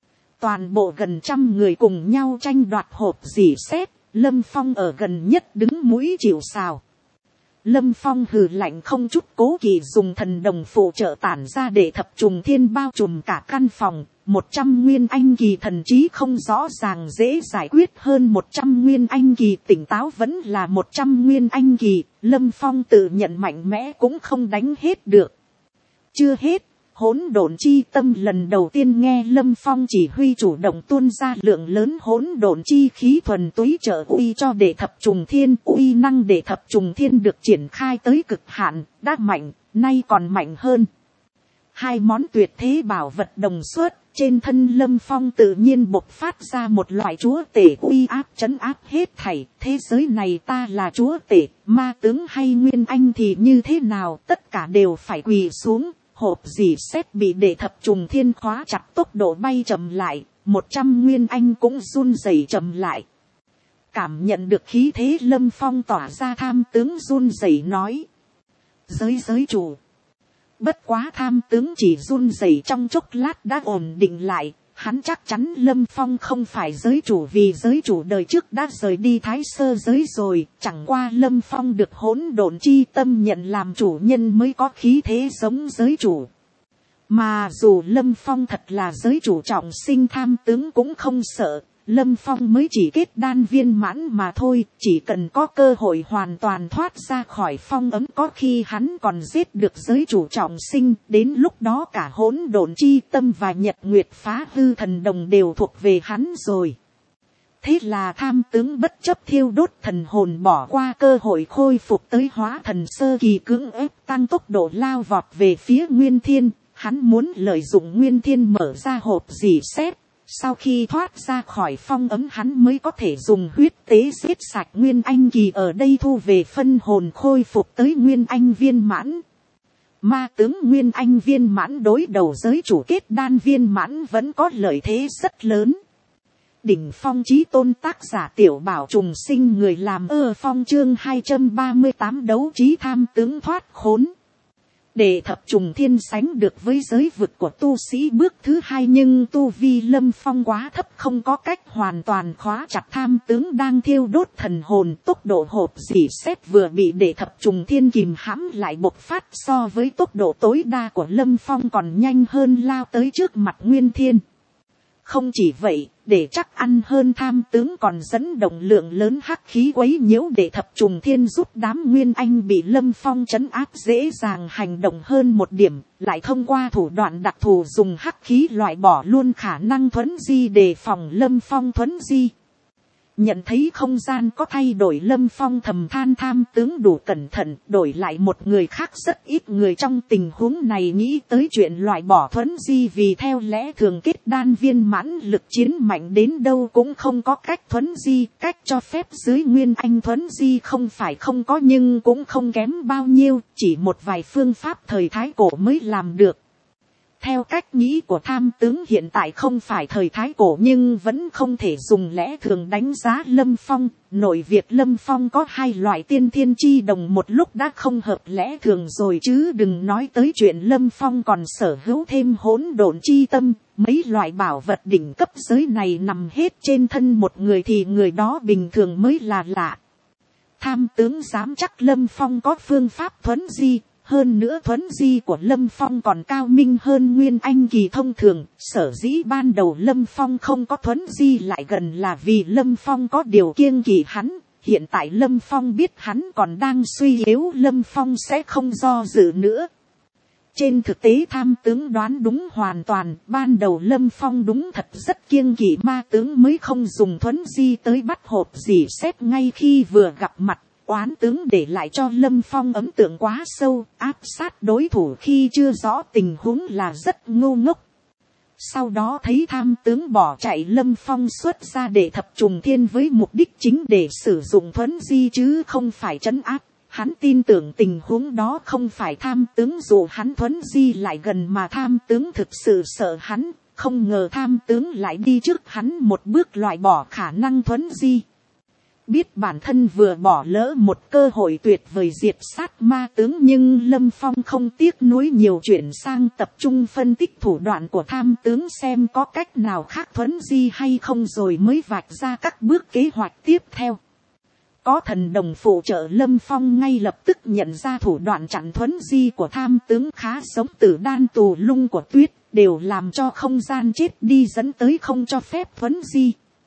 Toàn bộ gần trăm người cùng nhau tranh đoạt hộp rỉ sét. Lâm Phong ở gần nhất đứng mũi chịu sào. Lâm Phong hừ lạnh không chút cố kỵ dùng thần đồng phụ trợ tản ra để thập trùng thiên bao trùm cả căn phòng. Một trăm nguyên anh kỳ thần trí không rõ ràng dễ giải quyết hơn một trăm nguyên anh kỳ tỉnh táo vẫn là một trăm nguyên anh kỳ. Lâm Phong tự nhận mạnh mẽ cũng không đánh hết được. Chưa hết. Hỗn độn chi tâm lần đầu tiên nghe Lâm Phong chỉ huy chủ động tuôn ra lượng lớn hỗn độn chi khí thuần túy trợ uy cho đệ thập trùng thiên. Uy năng đệ thập trùng thiên được triển khai tới cực hạn, đã mạnh, nay còn mạnh hơn. Hai món tuyệt thế bảo vật đồng xuất, trên thân Lâm Phong tự nhiên bộc phát ra một loại chúa tể uy áp trấn áp hết thảy. Thế giới này ta là chúa tể, ma tướng hay nguyên anh thì như thế nào, tất cả đều phải quỳ xuống. Hộp rỉ sét bị đệ thập trùng thiên khóa chặt, tốc độ bay chậm lại, một trăm nguyên anh cũng run rẩy chậm lại. Cảm nhận được khí thế Lâm Phong tỏa ra, tham tướng run rẩy nói. Giới giới chủ. Bất quá tham tướng chỉ run rẩy trong chốc lát đã ổn định lại, Hắn chắc chắn Lâm Phong không phải giới chủ, vì giới chủ đời trước đã rời đi Thái Sơ giới rồi, chẳng qua Lâm Phong được hỗn độn chi tâm nhận làm chủ nhân mới có khí thế giống giới chủ. Mà dù Lâm Phong thật là giới chủ trọng sinh, tham tướng cũng không sợ. Lâm Phong mới chỉ kết đan viên mãn mà thôi, chỉ cần có cơ hội hoàn toàn thoát ra khỏi phong ấm, có khi hắn còn giết được giới chủ trọng sinh, đến lúc đó cả hỗn độn chi tâm và nhật nguyệt phá hư thần đồng đều thuộc về hắn rồi. Thế là tham tướng bất chấp thiêu đốt thần hồn, bỏ qua cơ hội khôi phục tới hóa thần sơ kỳ, cưỡng ép tăng tốc độ lao vọt về phía Nguyên Thiên. Hắn muốn lợi dụng Nguyên Thiên mở ra hộp dì xét. Sau khi thoát ra khỏi phong ấm, hắn mới có thể dùng huyết tế giết sạch Nguyên Anh kỳ, ở đây thu về phân hồn, khôi phục tới Nguyên Anh viên mãn. Ma tướng Nguyên Anh viên mãn đối đầu giới chủ kết đan viên mãn vẫn có lợi thế rất lớn. Đỉnh phong chí tôn, tác giả Tiểu Bảo trùng sinh, người làm ơ phong, chương hai trăm ba mươi tám đấu trí tham tướng thoát khốn. Để thập trùng thiên sánh được với giới vực của tu sĩ bước thứ hai, nhưng tu vi Lâm Phong quá thấp, không có cách hoàn toàn khóa chặt tham tướng đang thiêu đốt thần hồn. Tốc độ hộp dỉ xét vừa bị để thập trùng thiên kìm hãm lại bộc phát, so với tốc độ tối đa của Lâm Phong còn nhanh hơn, lao tới trước mặt Nguyên Thiên. Không chỉ vậy, để chắc ăn hơn, tham tướng còn dẫn động lượng lớn hắc khí quấy nhiễu để thập trùng thiên, giúp đám Nguyên Anh bị Lâm Phong trấn áp dễ dàng hành động hơn một điểm, lại thông qua thủ đoạn đặc thù dùng hắc khí loại bỏ luôn khả năng thuấn di đề phòng Lâm Phong thuấn di. Nhận thấy không gian có thay đổi, Lâm Phong thầm than tham tướng đủ cẩn thận, đổi lại một người khác rất ít người trong tình huống này nghĩ tới chuyện loại bỏ thuấn di, vì theo lẽ thường kết đan viên mãn lực chiến mạnh đến đâu cũng không có cách thuấn di. Cách cho phép dưới Nguyên Anh thuấn di không phải không có, nhưng cũng không kém bao nhiêu, chỉ một vài phương pháp thời thái cổ mới làm được. Theo cách nghĩ của tham tướng, hiện tại không phải thời thái cổ nhưng vẫn không thể dùng lẽ thường đánh giá Lâm Phong. Nội việc Lâm Phong có hai loại tiên thiên chi đồng một lúc đã không hợp lẽ thường rồi, chứ đừng nói tới chuyện Lâm Phong còn sở hữu thêm hỗn độn chi tâm. Mấy loại bảo vật đỉnh cấp giới này nằm hết trên thân một người thì người đó bình thường mới là lạ. Tham tướng dám chắc Lâm Phong có phương pháp thuấn di. Hơn nữa thuấn di của Lâm Phong còn cao minh hơn Nguyên Anh kỳ thông thường. Sở dĩ ban đầu Lâm Phong không có thuấn di lại gần là vì Lâm Phong có điều kiêng kỵ hắn. Hiện tại Lâm Phong biết hắn còn đang suy yếu, Lâm Phong sẽ không do dự nữa. Trên thực tế tham tướng đoán đúng hoàn toàn, ban đầu Lâm Phong đúng thật rất kiêng kỵ ma tướng mới không dùng thuấn di tới bắt hộp dỉ xét ngay khi vừa gặp mặt. Oán tướng để lại cho Lâm Phong ấn tượng quá sâu, áp sát đối thủ khi chưa rõ tình huống là rất ngu ngốc. Sau đó thấy tham tướng bỏ chạy, Lâm Phong xuất ra để thập trùng thiên với mục đích chính để sử dụng thuấn di chứ không phải trấn áp. Hắn tin tưởng tình huống đó không phải tham tướng dụ hắn thuấn di lại gần, mà tham tướng thực sự sợ hắn. Không ngờ tham tướng lại đi trước hắn một bước loại bỏ khả năng thuấn di. Biết bản thân vừa bỏ lỡ một cơ hội tuyệt vời diệt sát ma tướng, nhưng Lâm Phong không tiếc nuối nhiều, chuyển sang tập trung phân tích thủ đoạn của tham tướng, xem có cách nào khác thuấn di hay không rồi mới vạch ra các bước kế hoạch tiếp theo. Có thần đồng phụ trợ, Lâm Phong ngay lập tức nhận ra thủ đoạn chặn thuấn di của tham tướng khá giống Tử Đan Tù Lung của Tuyết, đều làm cho không gian chết đi dẫn tới không cho phép thuấn di.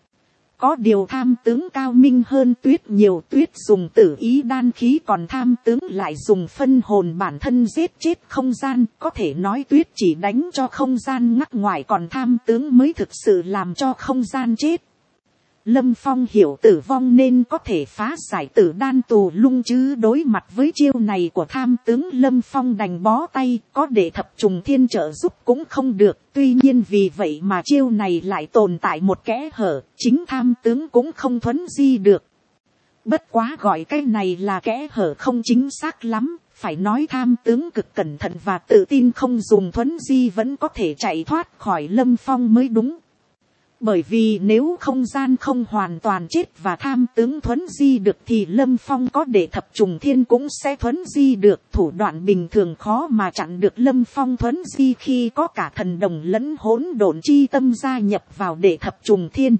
Có điều tham tướng cao minh hơn Tuyết nhiều, Tuyết dùng tử ý đan khí, còn tham tướng lại dùng phân hồn bản thân giết chết không gian. Có thể nói Tuyết chỉ đánh cho không gian ngắt ngoài, còn tham tướng mới thực sự làm cho không gian chết. Lâm Phong hiểu tử vong nên có thể phá giải Tử Đan Tù Lung, chứ đối mặt với chiêu này của tham tướng Lâm Phong đành bó tay, có để thập trùng thiên trợ giúp cũng không được. Tuy nhiên vì vậy mà chiêu này lại tồn tại một kẽ hở, chính tham tướng cũng không thuấn di được. Bất quá gọi cái này là kẽ hở không chính xác lắm, phải nói tham tướng cực cẩn thận và tự tin, không dùng thuấn di vẫn có thể chạy thoát khỏi Lâm Phong mới đúng. Bởi vì nếu không gian không hoàn toàn chết và tham tướng thuấn di được thì Lâm Phong có để thập trùng thiên cũng sẽ thuấn di được. Thủ đoạn bình thường khó mà chặn được Lâm Phong thuấn di khi có cả thần đồng lẫn hỗn độn chi tâm gia nhập vào để thập trùng thiên.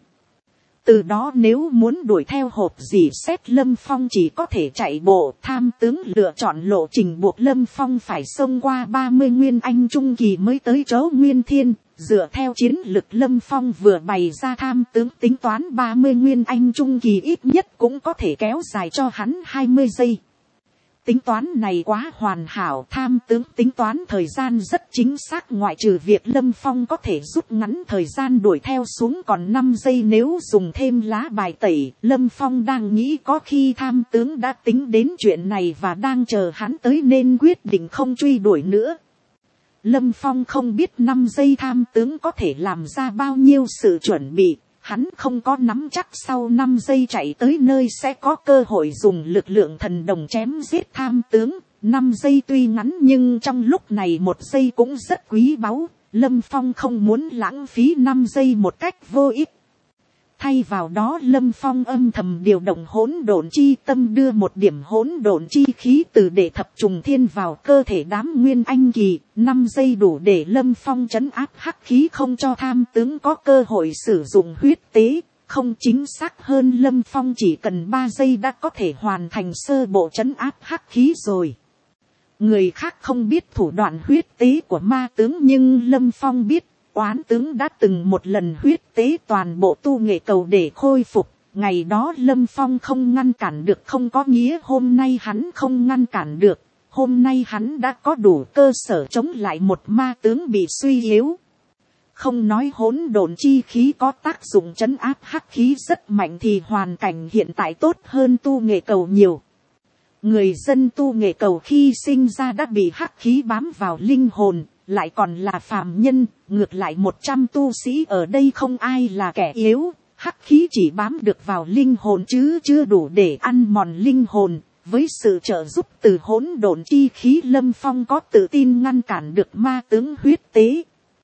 Từ đó nếu muốn đuổi theo hộp dì xét Lâm Phong chỉ có thể chạy bộ. Tham tướng lựa chọn lộ trình buộc Lâm Phong phải xông qua ba mươi nguyên anh trung kỳ mới tới chỗ Nguyên Thiên. Dựa theo chiến lực Lâm Phong vừa bày ra, tham tướng tính toán ba mươi nguyên anh trung kỳ ít nhất cũng có thể kéo dài cho hắn hai mươi giây. Tính toán này quá hoàn hảo, tham tướng tính toán thời gian rất chính xác, ngoại trừ việc Lâm Phong có thể rút ngắn thời gian đuổi theo xuống còn năm giây nếu dùng thêm lá bài tẩy. Lâm Phong đang nghĩ có khi tham tướng đã tính đến chuyện này và đang chờ hắn tới nên quyết định không truy đuổi nữa. Lâm Phong không biết năm giây tham tướng có thể làm ra bao nhiêu sự chuẩn bị. Hắn không có nắm chắc sau năm giây chạy tới nơi sẽ có cơ hội dùng lực lượng thần đồng chém giết tham tướng. năm giây tuy ngắn nhưng trong lúc này một giây cũng rất quý báu. Lâm Phong không muốn lãng phí năm giây một cách vô ích. Thay vào đó Lâm Phong âm thầm điều động hỗn độn chi tâm, đưa một điểm hỗn độn chi khí từ để thập trùng thiên vào cơ thể đám nguyên anh kỳ. năm giây đủ để Lâm Phong trấn áp hắc khí không cho tham tướng có cơ hội sử dụng huyết tế. Không, chính xác hơn Lâm Phong chỉ cần ba giây đã có thể hoàn thành sơ bộ trấn áp hắc khí rồi. Người khác không biết thủ đoạn huyết tế của ma tướng nhưng Lâm Phong biết. Oán tướng đã từng một lần huyết tế toàn bộ tu nghệ cầu để khôi phục. Ngày đó Lâm Phong không ngăn cản được không có nghĩa hôm nay hắn không ngăn cản được. Hôm nay hắn đã có đủ cơ sở chống lại một ma tướng bị suy yếu. Không nói hỗn độn chi khí có tác dụng trấn áp hắc khí rất mạnh thì hoàn cảnh hiện tại tốt hơn tu nghệ cầu nhiều. Người dân tu nghệ cầu khi sinh ra đã bị hắc khí bám vào linh hồn. Lại còn là phàm nhân, ngược lại một trăm tu sĩ ở đây không ai là kẻ yếu, hắc khí chỉ bám được vào linh hồn chứ chưa đủ để ăn mòn linh hồn. Với sự trợ giúp từ hỗn độn chi khí Lâm Phong có tự tin ngăn cản được ma tướng huyết tế.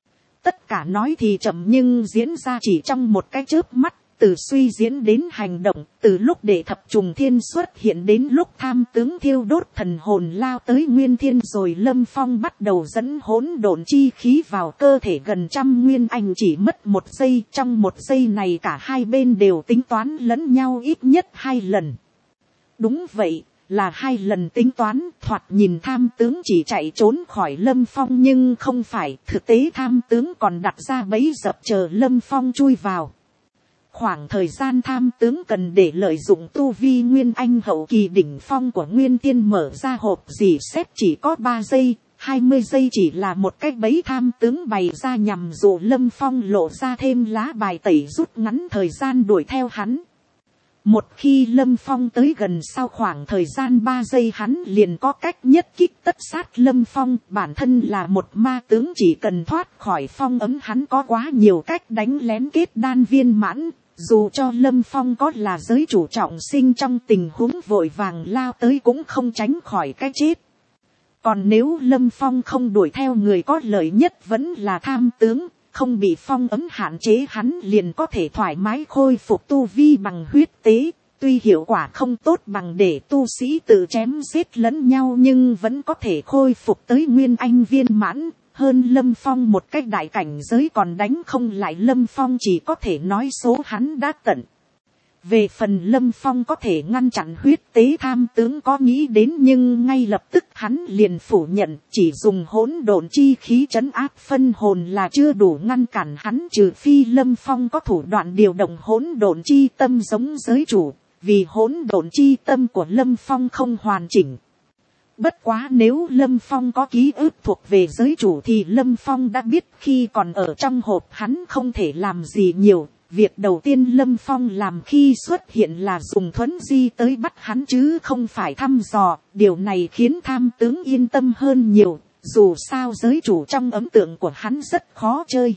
Tất cả nói thì chậm nhưng diễn ra chỉ trong một cái chớp mắt. Từ suy diễn đến hành động, từ lúc để thập trùng thiên xuất hiện đến lúc tham tướng thiêu đốt thần hồn lao tới Nguyên Thiên rồi Lâm Phong bắt đầu dẫn hỗn độn chi khí vào cơ thể gần trăm nguyên anh chỉ mất một giây. Trong một giây này cả hai bên đều tính toán lẫn nhau ít nhất hai lần. Đúng vậy, là hai lần tính toán. Thoạt nhìn tham tướng chỉ chạy trốn khỏi Lâm Phong nhưng không phải, thực tế tham tướng còn đặt ra bẫy dập chờ Lâm Phong chui vào. Khoảng thời gian tham tướng cần để lợi dụng tu vi nguyên anh hậu kỳ đỉnh phong của Nguyên Tiên mở ra hộp dì xét chỉ có ba giây, hai mươi giây chỉ là một cách bẫy tham tướng bày ra nhằm dụ Lâm Phong lộ ra thêm lá bài tẩy rút ngắn thời gian đuổi theo hắn. Một khi Lâm Phong tới gần sau khoảng thời gian ba giây hắn liền có cách nhất kích tất sát Lâm Phong. Bản thân là một ma tướng chỉ cần thoát khỏi phong ấm hắn có quá nhiều cách đánh lén kết đan viên mãn. Dù cho Lâm Phong có là giới chủ trọng sinh trong tình huống vội vàng lao tới cũng không tránh khỏi cái chết. Còn nếu Lâm Phong không đuổi theo người có lợi nhất vẫn là tham tướng, không bị phong ấm hạn chế hắn liền có thể thoải mái khôi phục tu vi bằng huyết tế. Tuy hiệu quả không tốt bằng để tu sĩ tự chém giết lẫn nhau nhưng vẫn có thể khôi phục tới nguyên anh viên mãn. Hơn Lâm Phong một cách đại cảnh giới còn đánh không lại Lâm Phong chỉ có thể nói số hắn đã tận. Về phần Lâm Phong có thể ngăn chặn huyết tế tham tướng có nghĩ đến nhưng ngay lập tức hắn liền phủ nhận chỉ dùng hỗn độn chi khí trấn áp phân hồn là chưa đủ ngăn cản hắn trừ phi Lâm Phong có thủ đoạn điều động hỗn độn chi tâm giống giới chủ, vì hỗn độn chi tâm của Lâm Phong không hoàn chỉnh. Bất quá nếu Lâm Phong có ký ức thuộc về giới chủ thì Lâm Phong đã biết khi còn ở trong hộp hắn không thể làm gì nhiều. Việc đầu tiên Lâm Phong làm khi xuất hiện là dùng thuấn di tới bắt hắn chứ không phải thăm dò. Điều này khiến tham tướng yên tâm hơn nhiều. Dù sao giới chủ trong ấn tượng của hắn rất khó chơi.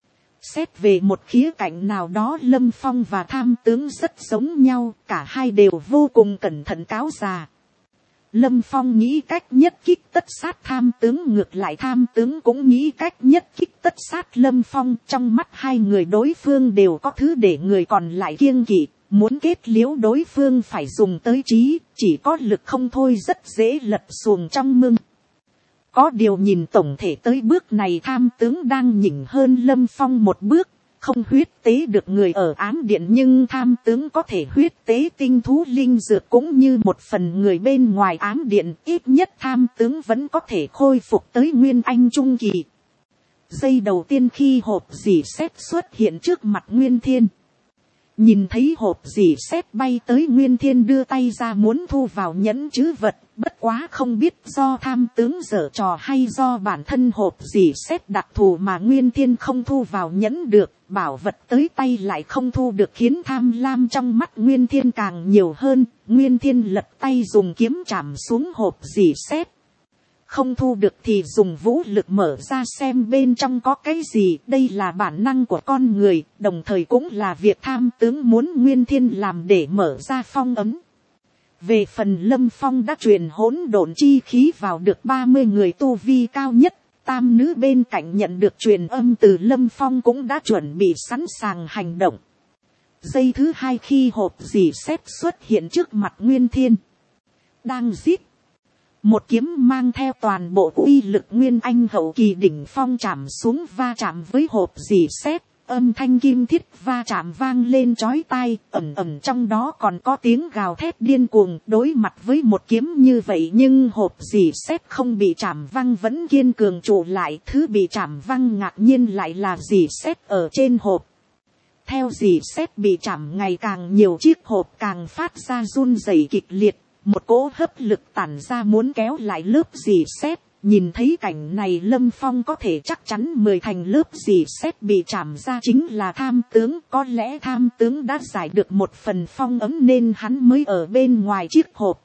Xét về một khía cạnh nào đó Lâm Phong và tham tướng rất giống nhau. Cả hai đều vô cùng cẩn thận cáo già. Lâm Phong nghĩ cách nhất kích tất sát tham tướng, ngược lại tham tướng cũng nghĩ cách nhất kích tất sát Lâm Phong. Trong mắt hai người đối phương đều có thứ để người còn lại kiêng kỵ, muốn kết liễu đối phương phải dùng tới trí, chỉ có lực không thôi rất dễ lật xuồng trong mương. Có điều nhìn tổng thể tới bước này tham tướng đang nhỉnh hơn Lâm Phong một bước, không huyết tế được người ở ám điện, nhưng tham tướng có thể huyết tế tinh thú linh dược cũng như một phần người bên ngoài ám điện, ít nhất tham tướng vẫn có thể khôi phục tới nguyên anh trung kỳ. Giây đầu tiên khi hộp dì xét xuất hiện trước mặt Nguyên Thiên, nhìn thấy hộp dì xét bay tới, Nguyên Thiên đưa tay ra muốn thu vào nhẫn trữ vật, bất quá không biết do tham tướng giở trò hay do bản thân hộp dì xét đặc thù mà Nguyên Thiên không thu vào nhẫn được, bảo vật tới tay lại không thu được, khiến tham lam trong mắt Nguyên Thiên càng nhiều hơn. Nguyên Thiên lật tay dùng kiếm chạm xuống hộp dì xét, không thu được thì dùng vũ lực mở ra xem bên trong có cái gì. Đây là bản năng của con người, đồng thời cũng là việc tham tướng muốn Nguyên Thiên làm để mở ra phong ấn. Về phần Lâm Phong đã truyền hỗn độn chi khí vào được ba mươi người tu vi cao nhất, tam nữ bên cạnh nhận được truyền âm từ Lâm Phong cũng đã chuẩn bị sẵn sàng hành động. Giây thứ hai khi hộp dì xét xuất hiện trước mặt Nguyên Thiên, đang giết, một kiếm mang theo toàn bộ uy lực nguyên anh hậu kỳ đỉnh phong chạm xuống va chạm với hộp dì xét, âm thanh kim thiết va chạm vang lên chói tai, ầm ầm trong đó còn có tiếng gào thét điên cuồng. Đối mặt với một kiếm như vậy nhưng hộp dì xét không bị chạm văng vẫn kiên cường trụ lại, thứ bị chạm văng ngạc nhiên lại là dì xét ở trên hộp. Theo dì xét bị chạm ngày càng nhiều, chiếc hộp càng phát ra run rẩy kịch liệt, một cỗ hấp lực tản ra muốn kéo lại lớp dì xét. Nhìn thấy cảnh này Lâm Phong có thể chắc chắn mười thành lớp dì xét bị chạm ra chính là tham tướng. Có lẽ tham tướng đã giải được một phần phong ấm nên hắn mới ở bên ngoài chiếc hộp.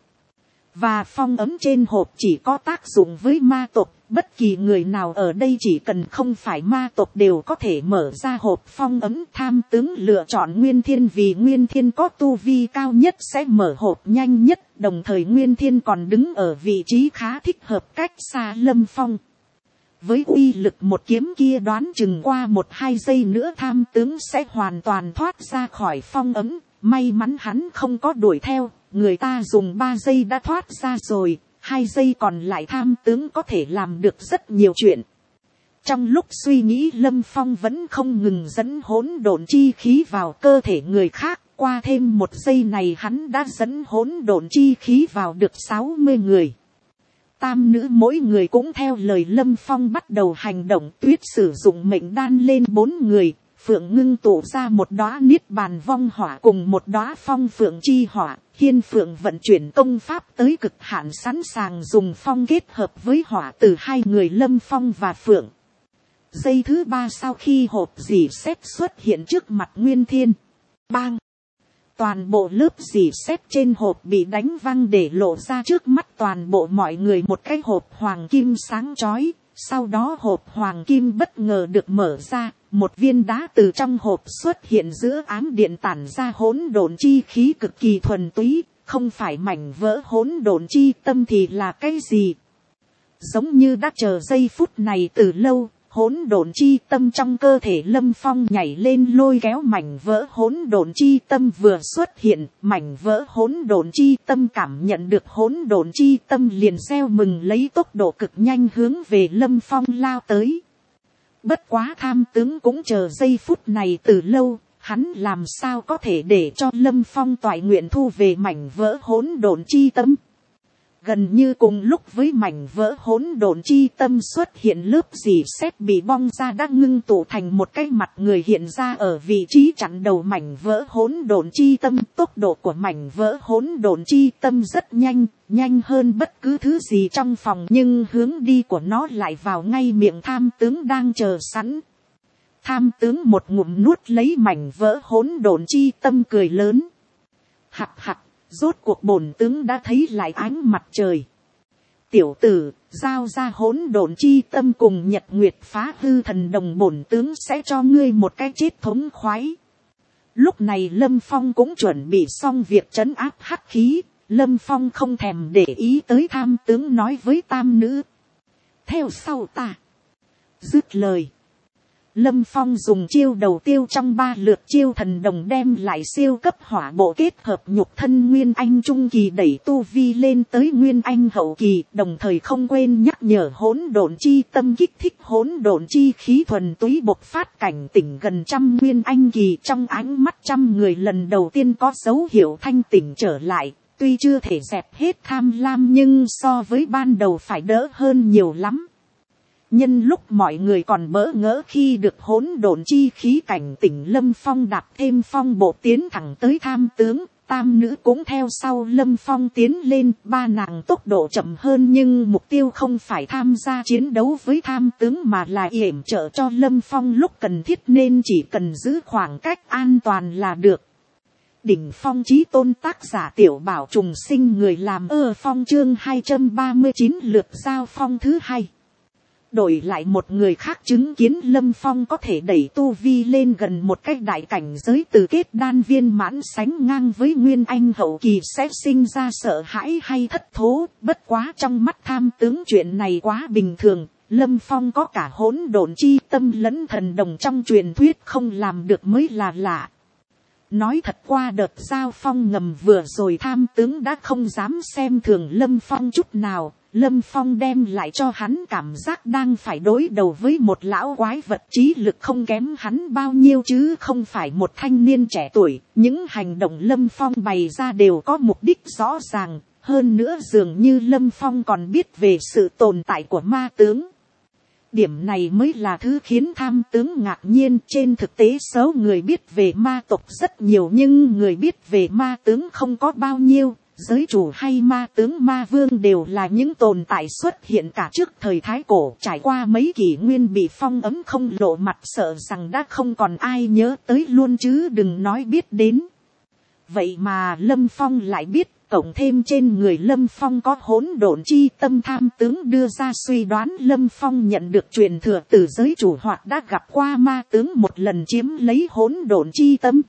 Và phong ấm trên hộp chỉ có tác dụng với ma tộc. Bất kỳ người nào ở đây chỉ cần không phải ma tộc đều có thể mở ra hộp phong ấm. Tham tướng lựa chọn Nguyên Thiên vì Nguyên Thiên có tu vi cao nhất sẽ mở hộp nhanh nhất. Đồng thời Nguyên Thiên còn đứng ở vị trí khá thích hợp cách xa Lâm Phong. Với uy lực một kiếm kia đoán chừng qua một hai giây nữa tham tướng sẽ hoàn toàn thoát ra khỏi phong ấm. May mắn hắn không có đuổi theo, người ta dùng ba giây đã thoát ra rồi. Hai giây còn lại tham tướng có thể làm được rất nhiều chuyện. Trong lúc suy nghĩ Lâm Phong vẫn không ngừng dẫn hỗn độn chi khí vào cơ thể người khác. Qua thêm một giây này hắn đã dẫn hỗn độn chi khí vào được sáu mươi người. Tam nữ mỗi người cũng theo lời Lâm Phong bắt đầu hành động. Tuyết sử dụng mệnh đan lên bốn người. Phượng ngưng tụ ra một đóa niết bàn vong hỏa cùng một đóa phong phượng chi hỏa. Hiên Phượng vận chuyển công pháp tới cực hạn sẵn sàng dùng phong kết hợp với hỏa từ hai người Lâm Phong và Phượng. Giây thứ ba sau khi hộp dì xét xuất hiện trước mặt Nguyên Thiên. Bang! Toàn bộ lớp dì xét trên hộp bị đánh văng để lộ ra trước mắt toàn bộ mọi người một cái hộp hoàng kim sáng chói. Sau đó hộp hoàng kim bất ngờ được mở ra. Một viên đá từ trong hộp xuất hiện giữa ám điện tản ra hỗn độn chi khí cực kỳ thuần túy, không phải mảnh vỡ hỗn độn chi tâm thì là cái gì? Giống như đã chờ giây phút này từ lâu, hỗn độn chi tâm trong cơ thể Lâm Phong nhảy lên lôi kéo mảnh vỡ hỗn độn chi tâm vừa xuất hiện, mảnh vỡ hỗn độn chi tâm cảm nhận được hỗn độn chi tâm liền reo mừng lấy tốc độ cực nhanh hướng về Lâm Phong lao tới. Bất quá tham tướng cũng chờ giây phút này từ lâu, hắn làm sao có thể để cho Lâm Phong toại nguyện thu về mảnh vỡ hỗn độn chi tâm. Gần như cùng lúc với mảnh vỡ hỗn độn chi tâm xuất hiện lớp dì xét bị bong ra đã ngưng tụ thành một cái mặt người hiện ra ở vị trí chặn đầu mảnh vỡ hỗn độn chi tâm. Tốc độ của mảnh vỡ hỗn độn chi tâm rất nhanh, nhanh hơn bất cứ thứ gì trong phòng, nhưng hướng đi của nó lại vào ngay miệng tham tướng đang chờ sẵn. Tham tướng một ngụm nuốt lấy mảnh vỡ hỗn độn chi tâm cười lớn. Hặc hặc. Rốt cuộc bổn tướng đã thấy lại ánh mặt trời. Tiểu tử, giao ra hỗn độn chi tâm cùng nhật nguyệt phá hư thần đồng, bổn tướng sẽ cho ngươi một cái chết thống khoái. Lúc này Lâm Phong cũng chuẩn bị xong việc trấn áp hắc khí. Lâm Phong không thèm để ý tới tham tướng nói với tam nữ. Theo sau ta. Dứt lời. Lâm Phong dùng chiêu đầu tiêu trong ba lượt chiêu thần đồng đem lại siêu cấp hỏa bộ kết hợp nhục thân Nguyên Anh Trung Kỳ đẩy tu vi lên tới Nguyên Anh Hậu Kỳ, đồng thời không quên nhắc nhở hỗn độn chi tâm kích thích hỗn độn chi khí thuần túy bộc phát cảnh tỉnh gần trăm Nguyên Anh Kỳ. Trong ánh mắt trăm người lần đầu tiên có dấu hiệu thanh tỉnh trở lại, tuy chưa thể dẹp hết tham lam nhưng so với ban đầu phải đỡ hơn nhiều lắm. Nhân lúc mọi người còn bỡ ngỡ khi được hỗn độn chi khí cảnh tỉnh, Lâm Phong đạp thêm phong bộ tiến thẳng tới tham tướng, tam nữ cũng theo sau Lâm Phong tiến lên. Ba nàng tốc độ chậm hơn nhưng mục tiêu không phải tham gia chiến đấu với tham tướng mà là yểm trợ cho Lâm Phong lúc cần thiết, nên chỉ cần giữ khoảng cách an toàn là được. Đỉnh phong chí tôn, tác giả Tiểu Bảo Trùng Sinh, người làm Ơ Phong, chương hai trăm ba mươi chín lượt giao phong thứ hai. Đổi lại một người khác chứng kiến Lâm Phong có thể đẩy tu vi lên gần một cái đại cảnh giới từ kết đan viên mãn sánh ngang với Nguyên Anh Hậu Kỳ sẽ sinh ra sợ hãi hay thất thố. Bất quá trong mắt tham tướng chuyện này quá bình thường. Lâm Phong có cả hỗn độn chi tâm lẫn thần đồng trong truyền thuyết không làm được mới là lạ. Nói thật, qua đợt giao phong ngầm vừa rồi tham tướng đã không dám xem thường Lâm Phong chút nào. Lâm Phong đem lại cho hắn cảm giác đang phải đối đầu với một lão quái vật trí lực không kém hắn bao nhiêu chứ không phải một thanh niên trẻ tuổi. Những hành động Lâm Phong bày ra đều có mục đích rõ ràng. Hơn nữa dường như Lâm Phong còn biết về sự tồn tại của ma tướng. Điểm này mới là thứ khiến tham tướng ngạc nhiên. Trên thực tế số người biết về ma tộc rất nhiều nhưng người biết về ma tướng không có bao nhiêu. Giới chủ hay ma tướng ma vương đều là những tồn tại xuất hiện cả trước thời Thái Cổ, trải qua mấy kỷ nguyên bị phong ấm không lộ mặt, sợ rằng đã không còn ai nhớ tới luôn chứ đừng nói biết đến. Vậy mà Lâm Phong lại biết, cộng thêm trên người Lâm Phong có hỗn độn chi tâm, tham tướng đưa ra suy đoán Lâm Phong nhận được truyền thừa từ giới chủ hoặc đã gặp qua ma tướng một lần chiếm lấy hỗn độn chi tâm.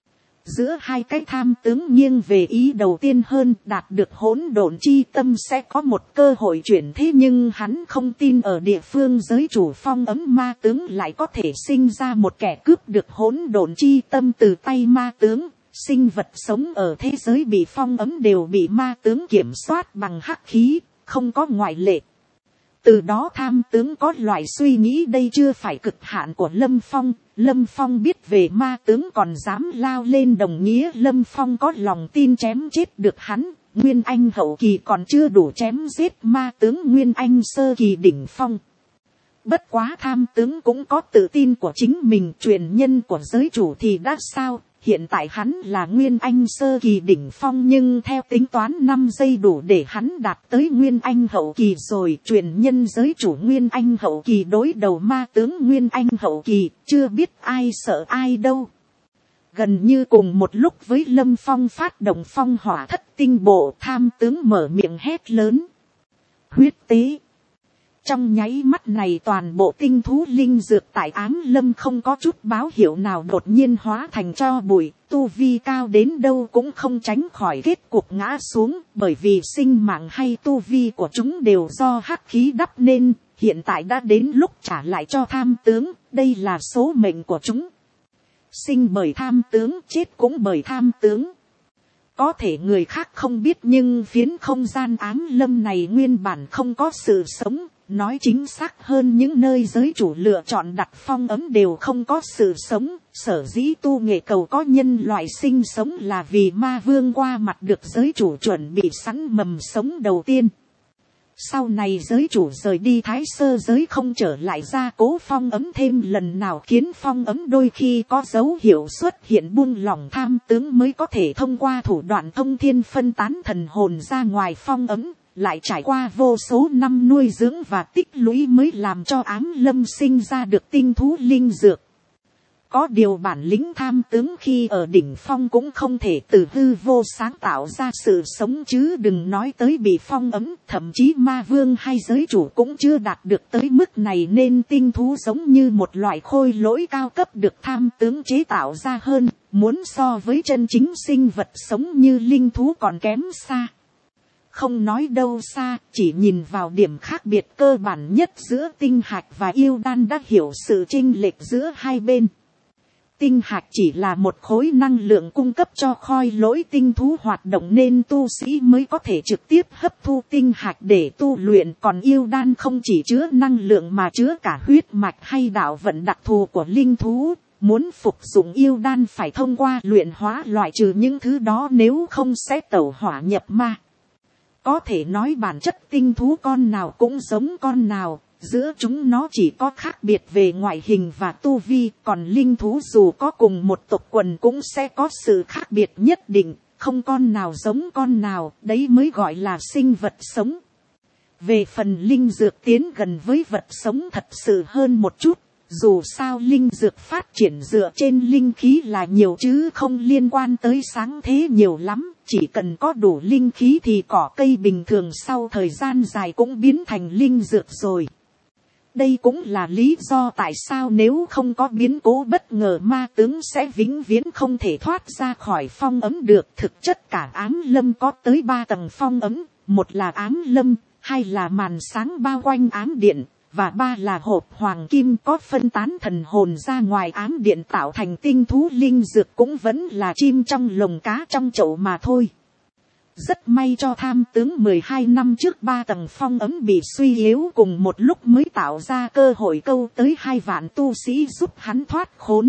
Giữa hai cái tham tướng nghiêng về ý đầu tiên hơn, đạt được hỗn độn chi tâm sẽ có một cơ hội chuyển thế, nhưng hắn không tin ở địa phương giới chủ phong ấm ma tướng lại có thể sinh ra một kẻ cướp được hỗn độn chi tâm từ tay ma tướng. Sinh vật sống ở thế giới bị phong ấm đều bị ma tướng kiểm soát bằng hắc khí, không có ngoại lệ. Từ đó tham tướng có loại suy nghĩ đây chưa phải cực hạn của Lâm Phong. Lâm Phong biết về ma tướng còn dám lao lên, đồng nghĩa Lâm Phong có lòng tin chém chết được hắn. Nguyên Anh Hậu Kỳ còn chưa đủ chém giết ma tướng Nguyên Anh Sơ Kỳ đỉnh phong. Bất quá tham tướng cũng có tự tin của chính mình, truyền nhân của giới chủ thì đã sao. Hiện tại hắn là Nguyên Anh Sơ Kỳ đỉnh phong nhưng theo tính toán năm giây đủ để hắn đạt tới Nguyên Anh Hậu Kỳ rồi. Truyền nhân giới chủ Nguyên Anh Hậu Kỳ đối đầu ma tướng Nguyên Anh Hậu Kỳ, chưa biết ai sợ ai đâu. Gần như cùng một lúc với Lâm Phong phát động phong hỏa thất tinh bộ, tham tướng mở miệng hét lớn. Huyết tế. Trong nháy mắt này toàn bộ tinh thú linh dược tại Ám Lâm không có chút báo hiệu nào đột nhiên hóa thành tro bụi, tu vi cao đến đâu cũng không tránh khỏi kết cục ngã xuống, bởi vì sinh mạng hay tu vi của chúng đều do hắc khí đắp nên, hiện tại đã đến lúc trả lại cho tham tướng, đây là số mệnh của chúng. Sinh bởi tham tướng, chết cũng bởi tham tướng. Có thể người khác không biết nhưng phiến không gian Ám Lâm này nguyên bản không có sự sống. Nói chính xác hơn, những nơi giới chủ lựa chọn đặt phong ấm đều không có sự sống. Sở dĩ tu nghệ cầu có nhân loại sinh sống là vì ma vương qua mặt được giới chủ chuẩn bị sẵn mầm sống đầu tiên. Sau này giới chủ rời đi Thái Sơ giới không trở lại, ra cố phong ấm thêm lần nào khiến phong ấm đôi khi có dấu hiệu xuất hiện buông lỏng, tham tướng mới có thể thông qua thủ đoạn thông thiên phân tán thần hồn ra ngoài phong ấm. Lại trải qua vô số năm nuôi dưỡng và tích lũy mới làm cho Ám Lâm sinh ra được tinh thú linh dược. có điều bản lĩnh tham tướng khi ở đỉnh phong cũng không thể từ hư vô sáng tạo ra sự sống chứ đừng nói tới bị phong ấm, thậm chí ma vương hay giới chủ cũng chưa đạt được tới mức này, nên tinh thú giống như một loại khôi lỗi cao cấp được tham tướng chế tạo ra hơn, muốn so với chân chính sinh vật sống như linh thú còn kém xa. Không nói đâu xa, chỉ nhìn vào điểm khác biệt cơ bản nhất giữa tinh hạch và yêu đan đã hiểu sự chênh lệch giữa hai bên. Tinh hạch chỉ là một khối năng lượng cung cấp cho khôi lỗi tinh thú hoạt động nên tu sĩ mới có thể trực tiếp hấp thu tinh hạch để tu luyện, còn yêu đan không chỉ chứa năng lượng mà chứa cả huyết mạch hay đạo vận đặc thù của linh thú. Muốn phục dụng yêu đan phải thông qua luyện hóa loại trừ những thứ đó, nếu không sẽ tẩu hỏa nhập ma. Có thể nói bản chất tinh thú con nào cũng giống con nào, giữa chúng nó chỉ có khác biệt về ngoại hình và tu vi, còn linh thú dù có cùng một tộc quần cũng sẽ có sự khác biệt nhất định, không con nào giống con nào, đấy mới gọi là sinh vật sống. Về phần linh dược tiến gần với vật sống thật sự hơn một chút, dù sao linh dược phát triển dựa trên linh khí là nhiều chứ không liên quan tới sáng thế nhiều lắm. Chỉ cần có đủ linh khí thì cỏ cây bình thường sau thời gian dài cũng biến thành linh dược rồi. Đây cũng là lý do tại sao nếu không có biến cố bất ngờ ma tướng sẽ vĩnh viễn không thể thoát ra khỏi phong ấm được. Thực chất cả ám lâm có tới ba tầng phong ấm, một là ám lâm, hai là màn sáng bao quanh ám điện, và ba là hộp hoàng kim có phân tán thần hồn ra ngoài ám điện tạo thành tinh thú linh dược, cũng vẫn là chim trong lồng cá trong chậu mà thôi. Rất may cho tham tướng mười hai năm trước ba tầng phong ấm bị suy yếu cùng một lúc mới tạo ra cơ hội câu tới hai vạn tu sĩ giúp hắn thoát khốn.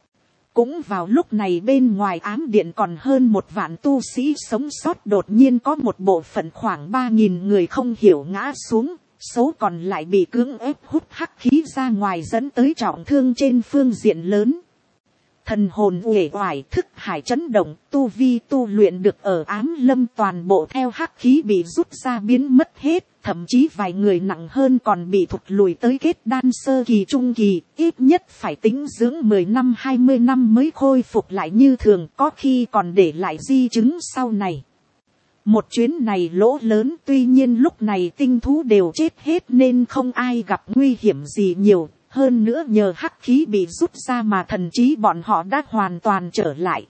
Cũng vào lúc này bên ngoài ám điện còn hơn một vạn tu sĩ sống sót, đột nhiên có một bộ phận khoảng ba nghìn người không hiểu ngã xuống. Số còn lại bị cưỡng ép hút hắc khí ra ngoài dẫn tới trọng thương trên phương diện lớn. Thần hồn uể oải, thức hải chấn động, tu vi tu luyện được ở ám lâm toàn bộ theo hắc khí bị rút ra biến mất hết. Thậm chí vài người nặng hơn còn bị thụt lùi tới kết đan sơ kỳ trung kỳ, ít nhất phải tính dưỡng mười năm hai mươi năm mới khôi phục lại như thường, có khi còn để lại di chứng sau này. Một chuyến này lỗ lớn, tuy nhiên lúc này tinh thú đều chết hết nên không ai gặp nguy hiểm gì nhiều. Hơn nữa nhờ hắc khí bị rút ra mà thần trí bọn họ đã hoàn toàn trở lại.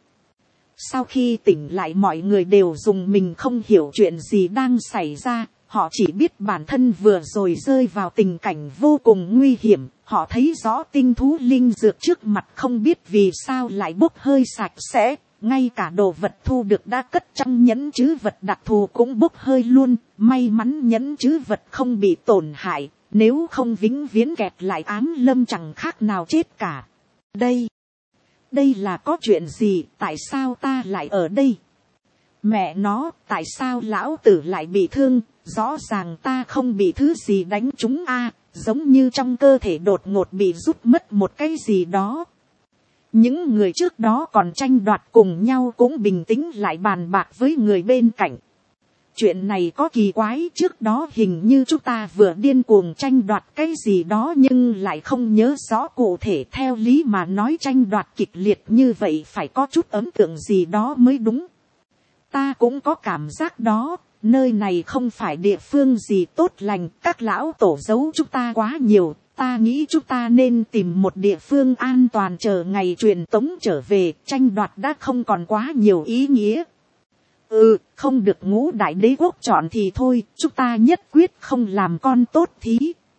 Sau khi tỉnh lại mọi người đều dùng mình không hiểu chuyện gì đang xảy ra. Họ chỉ biết bản thân vừa rồi rơi vào tình cảnh vô cùng nguy hiểm. Họ thấy rõ tinh thú linh dược trước mặt không biết vì sao lại bốc hơi sạch sẽ. Ngay cả đồ vật thu được đã cất trong nhẫn trữ vật đặc thù cũng bốc hơi luôn. May mắn nhẫn trữ vật không bị tổn hại. Nếu không vĩnh viễn kẹt lại ám lâm chẳng khác nào chết cả. Đây, đây là có chuyện gì, tại sao ta lại ở đây? Mẹ nó, tại sao lão tử lại bị thương? Rõ ràng ta không bị thứ gì đánh trúng a, giống như trong cơ thể đột ngột bị rút mất một cái gì đó. Những người trước đó còn tranh đoạt cùng nhau cũng bình tĩnh lại bàn bạc với người bên cạnh. Chuyện này có kỳ quái, trước đó hình như chúng ta vừa điên cuồng tranh đoạt cái gì đó nhưng lại không nhớ rõ cụ thể, theo lý mà nói tranh đoạt kịch liệt như vậy phải có chút ấn tượng gì đó mới đúng. Ta cũng có cảm giác đó, nơi này không phải địa phương gì tốt lành, các lão tổ giấu chúng ta quá nhiều, ta nghĩ chúng ta nên tìm một địa phương an toàn chờ ngày truyền tống trở về, tranh đoạt đã không còn quá nhiều ý nghĩa. Ừ, không được ngũ đại đế quốc chọn thì thôi, chúng ta nhất quyết không làm con tốt thí.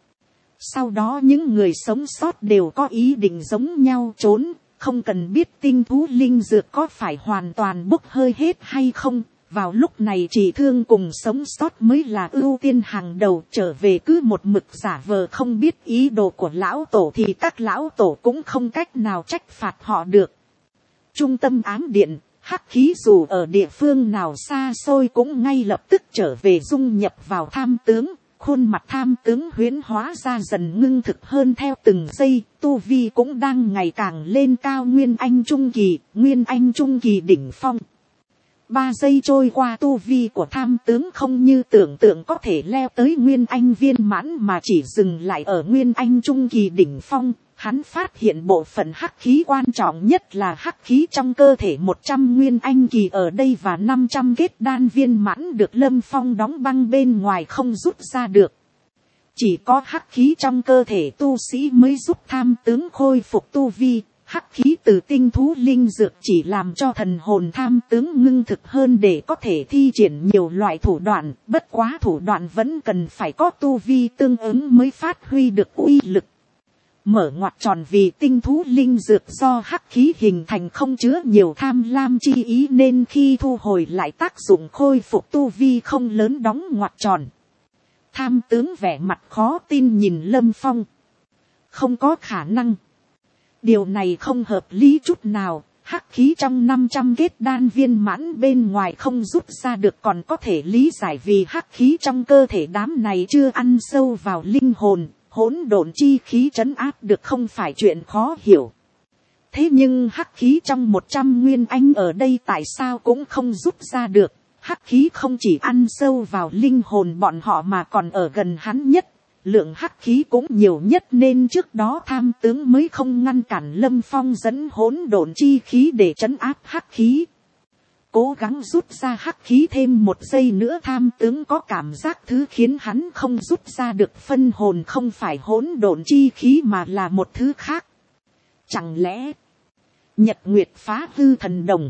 Sau đó những người sống sót đều có ý định giống nhau trốn, không cần biết tinh thú linh dược có phải hoàn toàn bốc hơi hết hay không. Vào lúc này chỉ thương cùng sống sót mới là ưu tiên hàng đầu, trở về cứ một mực giả vờ không biết ý đồ của lão tổ thì các lão tổ cũng không cách nào trách phạt họ được. Trung tâm ám điện, hắc khí dù ở địa phương nào xa xôi cũng ngay lập tức trở về dung nhập vào tham tướng. Khuôn mặt tham tướng huyễn hóa ra dần ngưng thực hơn theo từng giây, tu vi cũng đang ngày càng lên cao, nguyên anh trung kỳ, nguyên anh trung kỳ đỉnh phong. Ba giây trôi qua tu vi của tham tướng không như tưởng tượng có thể leo tới nguyên anh viên mãn mà chỉ dừng lại ở nguyên anh trung kỳ đỉnh phong. hắn phát hiện bộ phận hắc khí quan trọng nhất là hắc khí trong cơ thể một trăm nguyên anh kỳ ở đây và năm trăm kết đan viên mãn được Lâm Phong đóng băng bên ngoài không rút ra được. Chỉ có hắc khí trong cơ thể tu sĩ mới giúp tham tướng khôi phục tu vi. Hắc khí từ tinh thú linh dược chỉ làm cho thần hồn tham tướng ngưng thực hơn để có thể thi triển nhiều loại thủ đoạn, bất quá thủ đoạn vẫn cần phải có tu vi tương ứng mới phát huy được uy lực. Mở ngoặc tròn vì tinh thú linh dược do hắc khí hình thành không chứa nhiều tham lam chi ý nên khi thu hồi lại tác dụng khôi phục tu vi không lớn đóng ngoặc tròn. Tham tướng vẻ mặt khó tin nhìn Lâm Phong. Không có khả năng. Điều này không hợp lý chút nào, hắc khí trong năm trăm kết đan viên mãn bên ngoài không rút ra được còn có thể lý giải vì hắc khí trong cơ thể đám này chưa ăn sâu vào linh hồn, hỗn độn chi khí trấn áp được không phải chuyện khó hiểu. Thế nhưng hắc khí trong một trăm nguyên anh ở đây tại sao cũng không rút ra được, hắc khí không chỉ ăn sâu vào linh hồn bọn họ mà còn ở gần hắn nhất. Lượng hắc khí cũng nhiều nhất nên trước đó tham tướng mới không ngăn cản Lâm Phong dẫn hỗn độn chi khí để trấn áp hắc khí. Cố gắng rút ra hắc khí thêm một giây nữa tham tướng có cảm giác thứ khiến hắn không rút ra được phân hồn không phải hỗn độn chi khí mà là một thứ khác. Chẳng lẽ Nhật Nguyệt phá hư thần đồng?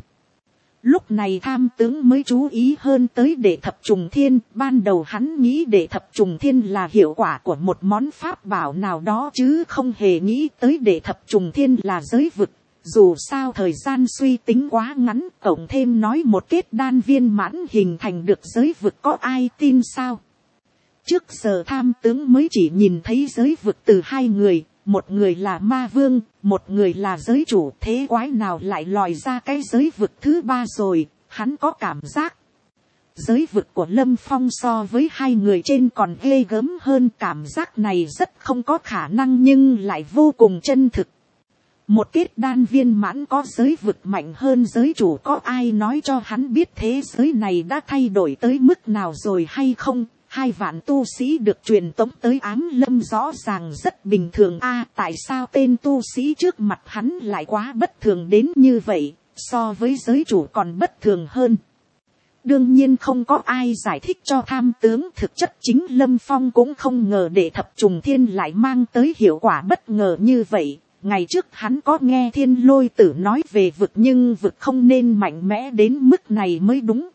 Lúc này tham tướng mới chú ý hơn tới đệ thập trùng thiên, ban đầu hắn nghĩ đệ thập trùng thiên là hiệu quả của một món pháp bảo nào đó chứ không hề nghĩ tới đệ thập trùng thiên là giới vực. Dù sao thời gian suy tính quá ngắn, cộng thêm nói một kết đan viên mãn hình thành được giới vực có ai tin sao. Trước giờ tham tướng mới chỉ nhìn thấy giới vực từ hai người. Một người là ma vương, một người là giới chủ, thế quái nào lại lòi ra cái giới vực thứ ba rồi, hắn có cảm giác. Giới vực của Lâm Phong so với hai người trên còn ghê gớm hơn, cảm giác này rất không có khả năng nhưng lại vô cùng chân thực. Một kết đan viên mãn có giới vực mạnh hơn giới chủ, có ai nói cho hắn biết thế giới này đã thay đổi tới mức nào rồi hay không? Hai vạn tu sĩ được truyền tống tới Ám Lâm rõ ràng rất bình thường a, à, tại sao tên tu sĩ trước mặt hắn lại quá bất thường đến như vậy, so với giới chủ còn bất thường hơn. Đương nhiên không có ai giải thích cho tham tướng, thực chất chính Lâm Phong cũng không ngờ đệ thập trùng thiên lại mang tới hiệu quả bất ngờ như vậy. Ngày trước hắn có nghe Thiên Lôi Tử nói về vực nhưng vực không nên mạnh mẽ đến mức này mới đúng.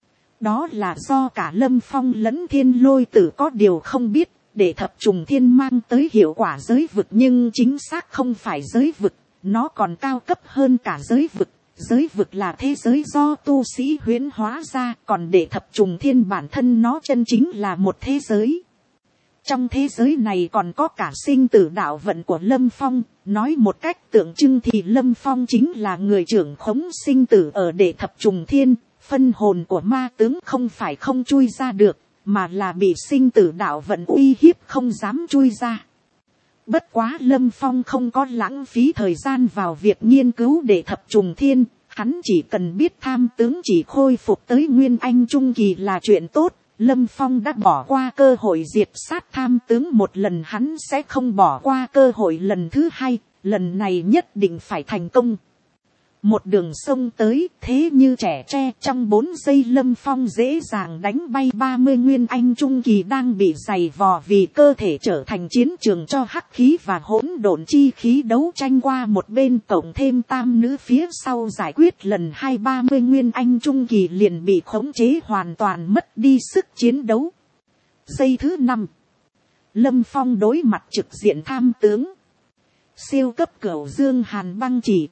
Đó là do cả Lâm Phong lẫn Thiên Lôi Tử có điều không biết, để thập trùng thiên mang tới hiệu quả giới vực nhưng chính xác không phải giới vực, nó còn cao cấp hơn cả giới vực. Giới vực là thế giới do tu sĩ huyễn hóa ra, còn để thập trùng thiên bản thân nó chân chính là một thế giới. Trong thế giới này còn có cả sinh tử đạo vận của Lâm Phong, nói một cách tượng trưng thì Lâm Phong chính là người trưởng khống sinh tử ở đệ thập trùng thiên. Phân hồn của ma tướng không phải không chui ra được, mà là bị sinh tử đạo vận uy hiếp không dám chui ra. Bất quá Lâm Phong không có lãng phí thời gian vào việc nghiên cứu đệ thập trùng thiên, hắn chỉ cần biết tham tướng chỉ khôi phục tới nguyên anh trung kỳ là chuyện tốt. Lâm Phong đã bỏ qua cơ hội diệt sát tham tướng một lần, hắn sẽ không bỏ qua cơ hội lần thứ hai, lần này nhất định phải thành công. Một đường sông tới, thế như trẻ tre, trong bốn giây Lâm Phong dễ dàng đánh bay ba mươi nguyên anh trung kỳ đang bị giày vò vì cơ thể trở thành chiến trường cho hắc khí và hỗn độn chi khí đấu tranh qua một bên, cộng thêm tam nữ phía sau giải quyết lần hai ba mươi nguyên anh trung kỳ liền bị khống chế hoàn toàn mất đi sức chiến đấu. Giây thứ năm, Lâm Phong đối mặt trực diện tham tướng. Siêu cấp cửu dương hàn băng chỉ.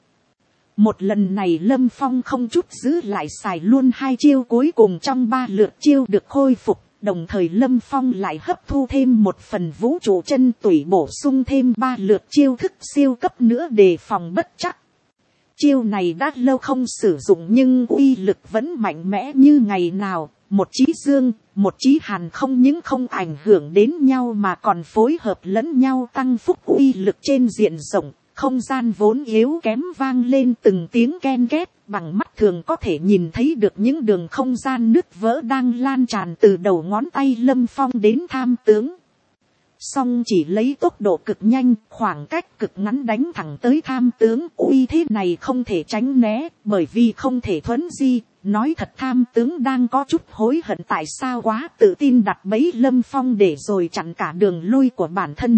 Một lần này Lâm Phong không chút giữ lại xài luôn hai chiêu cuối cùng trong ba lượt chiêu được khôi phục. Đồng thời Lâm Phong lại hấp thu thêm một phần vũ trụ chân tủy, bổ sung thêm ba lượt chiêu thức siêu cấp nữa đề phòng bất trắc. Chiêu này đã lâu không sử dụng nhưng uy lực vẫn mạnh mẽ như ngày nào. Một chí dương, một chí hàn không những không ảnh hưởng đến nhau mà còn phối hợp lẫn nhau tăng phúc uy lực trên diện rộng. Không gian vốn yếu kém vang lên từng tiếng ken két, bằng mắt thường có thể nhìn thấy được những đường không gian nứt vỡ đang lan tràn từ đầu ngón tay Lâm Phong đến tham tướng. song chỉ lấy tốc độ cực nhanh, khoảng cách cực ngắn đánh thẳng tới tham tướng. Uy thế này không thể tránh né, bởi vì không thể thuấn di. Nói thật tham tướng đang có chút hối hận tại sao quá tự tin đặt bẫy Lâm Phong để rồi chặn cả đường lui của bản thân.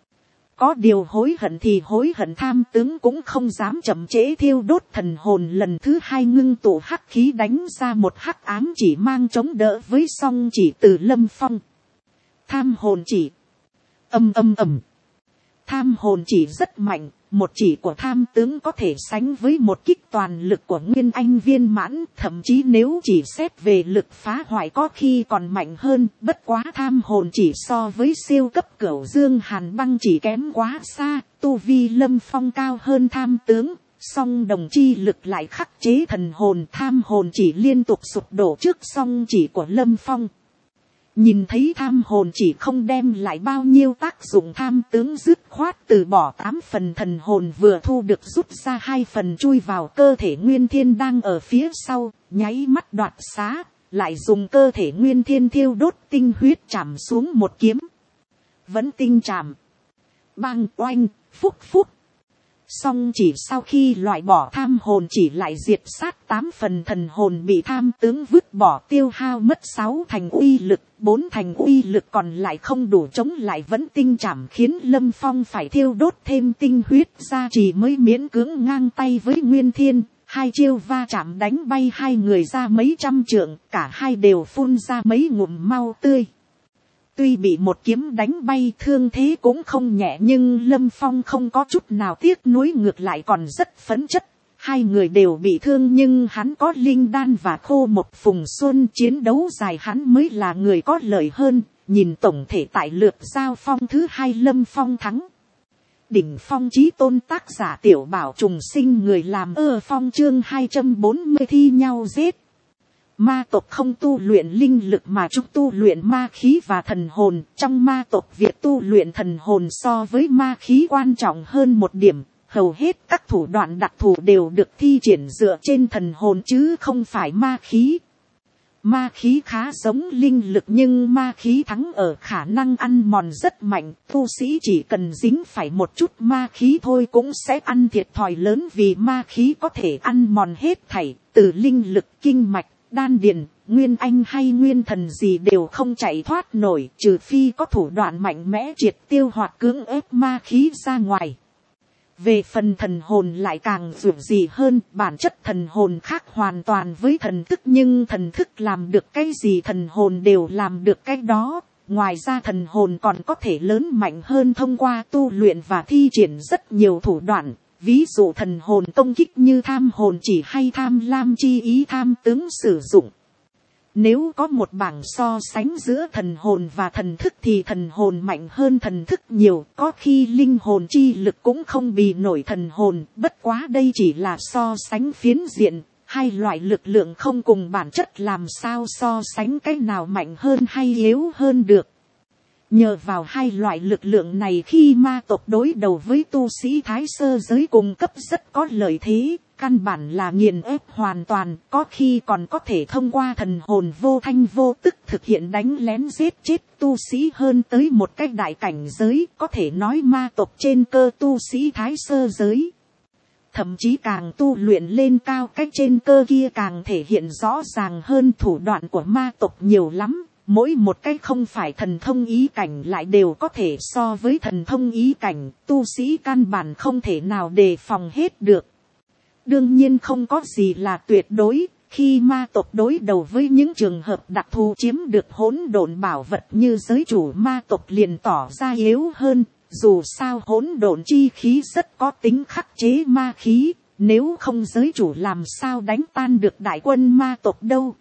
Có điều hối hận thì hối hận, tham tướng cũng không dám chậm trễ thiêu đốt thần hồn lần thứ hai, ngưng tụ hắc khí đánh ra một hắc ám chỉ mang chống đỡ với song chỉ từ Lâm Phong. Tham hồn chỉ. Âm âm ầm. Tham hồn chỉ rất mạnh, một chỉ của tham tướng có thể sánh với một kích toàn lực của Nguyên Anh viên mãn, thậm chí nếu chỉ xét về lực phá hoại có khi còn mạnh hơn. Bất quá tham hồn chỉ so với siêu cấp cửu dương hàn băng chỉ kém quá xa, tu vi Lâm Phong cao hơn tham tướng, song đồng chi lực lại khắc chế thần hồn. Tham hồn chỉ liên tục sụp đổ trước song chỉ của Lâm Phong. Nhìn thấy tham hồn chỉ không đem lại bao nhiêu tác dụng, tham tướng dứt khoát từ bỏ tám phần thần hồn vừa thu được, rút ra hai phần chui vào cơ thể Nguyên Thiên đang ở phía sau, nháy mắt đoạt xá, lại dùng cơ thể Nguyên Thiên thiêu đốt tinh huyết chạm xuống một kiếm. Vẫn tinh chạm. Bang oanh, phúc phúc. Song chỉ sau khi loại bỏ tham hồn chỉ lại diệt sát tám phần thần hồn bị tham tướng vứt bỏ, tiêu hao mất sáu thành uy lực, bốn thành uy lực còn lại không đủ chống lại vẫn tinh chạm, khiến Lâm Phong phải thiêu đốt thêm tinh huyết ra chỉ mới miễn cưỡng ngang tay với Nguyên Thiên. Hai chiêu va chạm đánh bay hai người ra mấy trăm trượng, cả hai đều phun ra mấy ngụm mau tươi. Tuy bị một kiếm đánh bay, thương thế cũng không nhẹ, nhưng Lâm Phong không có chút nào tiếc nuối, ngược lại còn rất phấn chất. Hai người đều bị thương nhưng hắn có linh đan và khô một phùng xuân, chiến đấu dài hắn mới là người có lợi hơn. Nhìn tổng thể tại lượt giao phong thứ hai Lâm Phong thắng. Đỉnh phong chí tôn, tác giả Tiểu Bảo Trùng Sinh, người làm ơ phong, chương hai trăm bốn mươi thi nhau giết. Ma tộc không tu luyện linh lực mà chúng tu luyện ma khí và thần hồn. Trong ma tộc việc tu luyện thần hồn so với ma khí quan trọng hơn một điểm. Hầu hết các thủ đoạn đặc thù đều được thi triển dựa trên thần hồn chứ không phải ma khí. Ma khí khá giống linh lực nhưng ma khí thắng ở khả năng ăn mòn rất mạnh. Tu sĩ chỉ cần dính phải một chút ma khí thôi cũng sẽ ăn thiệt thòi lớn, vì ma khí có thể ăn mòn hết thảy, từ linh lực, kinh mạch, đan điền, nguyên anh hay nguyên thần gì đều không chạy thoát nổi, trừ phi có thủ đoạn mạnh mẽ triệt tiêu hoặc cưỡng ép ma khí ra ngoài. Về phần thần hồn lại càng dữ dị hơn, bản chất thần hồn khác hoàn toàn với thần thức, nhưng thần thức làm được cái gì thần hồn đều làm được cái đó. Ngoài ra thần hồn còn có thể lớn mạnh hơn thông qua tu luyện và thi triển rất nhiều thủ đoạn. Ví dụ thần hồn công kích như tham hồn chỉ hay tham lam chi ý tham tướng sử dụng. Nếu có một bảng so sánh giữa thần hồn và thần thức thì thần hồn mạnh hơn thần thức nhiều, có khi linh hồn chi lực cũng không bì nổi thần hồn, bất quá đây chỉ là so sánh phiến diện, hai loại lực lượng không cùng bản chất, làm sao so sánh cái nào mạnh hơn hay yếu hơn được. Nhờ vào hai loại lực lượng này, khi ma tộc đối đầu với tu sĩ thái sơ giới cung cấp rất có lợi thế, căn bản là nghiền ép hoàn toàn, có khi còn có thể thông qua thần hồn vô thanh vô tức thực hiện đánh lén giết chết tu sĩ hơn tới một cách đại cảnh giới, có thể nói ma tộc trên cơ tu sĩ thái sơ giới. Thậm chí càng tu luyện lên cao, cách trên cơ kia càng thể hiện rõ ràng hơn, thủ đoạn của ma tộc nhiều lắm. Mỗi một cái không phải thần thông ý cảnh lại đều có thể so với thần thông ý cảnh, tu sĩ căn bản không thể nào đề phòng hết được. Đương nhiên không có gì là tuyệt đối, khi ma tộc đối đầu với những trường hợp đặc thù chiếm được hỗn độn bảo vật như giới chủ, ma tộc liền tỏ ra yếu hơn, dù sao hỗn độn chi khí rất có tính khắc chế ma khí, nếu không giới chủ làm sao đánh tan được đại quân ma tộc đâu.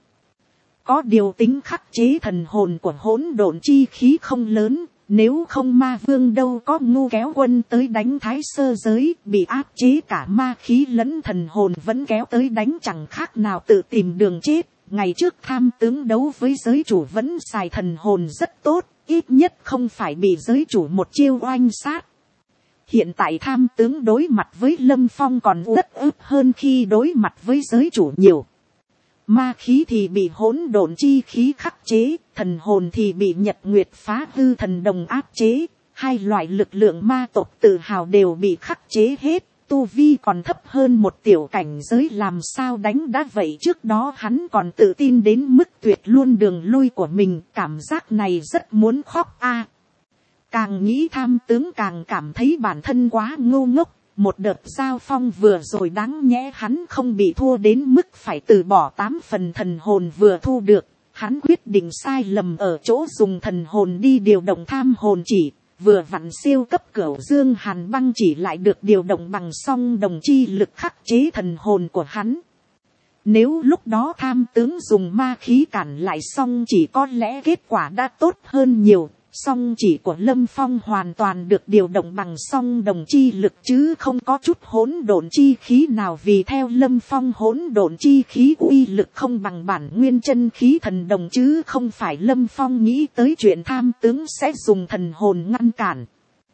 Có điều tính khắc chế thần hồn của hỗn độn chi khí không lớn, nếu không ma vương đâu có ngu kéo quân tới đánh thái sơ giới, bị áp chế cả ma khí lẫn thần hồn vẫn kéo tới đánh, chẳng khác nào tự tìm đường chết. Ngày trước tham tướng đấu với giới chủ vẫn xài thần hồn rất tốt, ít nhất không phải bị giới chủ một chiêu oanh sát. Hiện tại tham tướng đối mặt với Lâm Phong còn rất ức hơn khi đối mặt với giới chủ nhiều. Ma khí thì bị hỗn độn chi khí khắc chế, thần hồn thì bị nhật nguyệt phá hư thần đồng áp chế, hai loại lực lượng ma tộc tự hào đều bị khắc chế hết, tu vi còn thấp hơn một tiểu cảnh giới làm sao đánh đã vậy. Trước đó hắn còn tự tin đến mức tuyệt luôn đường lui của mình, cảm giác này rất muốn khóc a. Càng nghĩ tham tướng càng cảm thấy bản thân quá ngu ngốc, một đợt giao phong vừa rồi đáng nhẽ hắn không bị thua đến mức phải từ bỏ tám phần thần hồn vừa thu được. Hắn quyết định sai lầm ở chỗ dùng thần hồn đi điều động tham hồn chỉ, vừa vặn siêu cấp cửu dương hàn băng chỉ lại được điều động bằng song đồng chi lực khắc chế thần hồn của hắn. Nếu lúc đó tham tướng dùng ma khí cản lại song chỉ có lẽ kết quả đã tốt hơn nhiều. Song chỉ của Lâm Phong hoàn toàn được điều động bằng song đồng chi lực chứ không có chút hỗn độn chi khí nào, vì theo Lâm Phong hỗn độn chi khí uy lực không bằng bản nguyên chân khí thần đồng, chứ không phải Lâm Phong nghĩ tới chuyện tham tướng sẽ dùng thần hồn ngăn cản.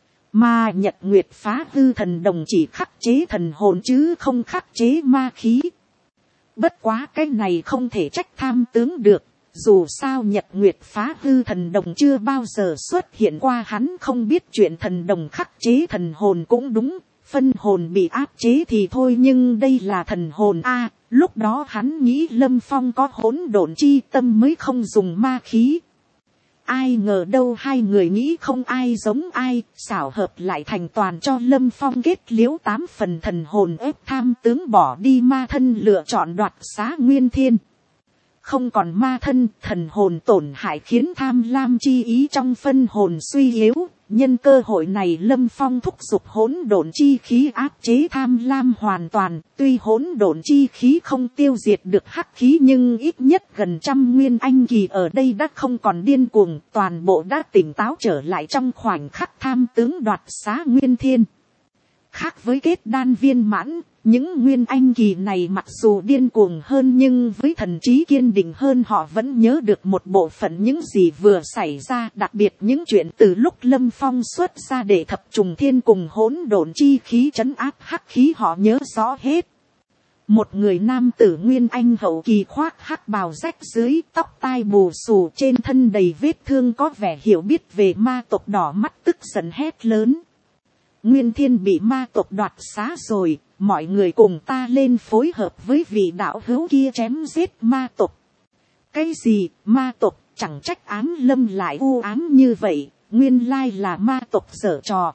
Mà Nhật Nguyệt phá hư thần đồng chỉ khắc chế thần hồn chứ không khắc chế ma khí. Bất quá cái này không thể trách tham tướng được. Dù sao Nhật Nguyệt phá hư thần đồng chưa bao giờ xuất hiện qua, hắn không biết chuyện thần đồng khắc chế thần hồn cũng đúng, phân hồn bị áp chế thì thôi, nhưng đây là thần hồn a. Lúc đó hắn nghĩ Lâm Phong có hỗn độn chi tâm mới không dùng ma khí. Ai ngờ đâu hai người nghĩ không ai giống ai, xảo hợp lại thành toàn cho Lâm Phong kết liễu tám phần thần hồn ép tham tướng bỏ đi ma thân, lựa chọn đoạt xá Nguyên Thiên. Không còn ma thân, thần hồn tổn hại khiến tham lam chi ý trong phân hồn suy yếu. Nhân cơ hội này Lâm Phong thúc giục hỗn độn chi khí áp chế tham lam hoàn toàn. Tuy hỗn độn chi khí không tiêu diệt được hắc khí, nhưng ít nhất gần trăm nguyên anh kỳ ở đây đã không còn điên cuồng, toàn bộ đã tỉnh táo trở lại trong khoảnh khắc tham tướng đoạt xá Nguyên Thiên. Khác với kết đan viên mãn, những nguyên anh kỳ này mặc dù điên cuồng hơn nhưng với thần trí kiên định hơn, họ vẫn nhớ được một bộ phận những gì vừa xảy ra, đặc biệt những chuyện từ lúc Lâm Phong xuất ra để thập trùng thiên cùng hỗn độn chi khí trấn áp hắc khí, họ nhớ rõ hết. Một người nam tử nguyên anh hậu kỳ khoác hắc bào rách dưới, tóc tai bù xù, trên thân đầy vết thương, có vẻ hiểu biết về ma tộc, đỏ mắt tức giận hét lớn: Nguyên Thiên bị ma tộc đoạt xá rồi, mọi người cùng ta lên phối hợp với vị đạo hữu kia chém giết ma tộc. Cái gì, ma tộc? Chẳng trách Ám Lâm lại u ám như vậy, nguyên lai là ma tộc giở trò.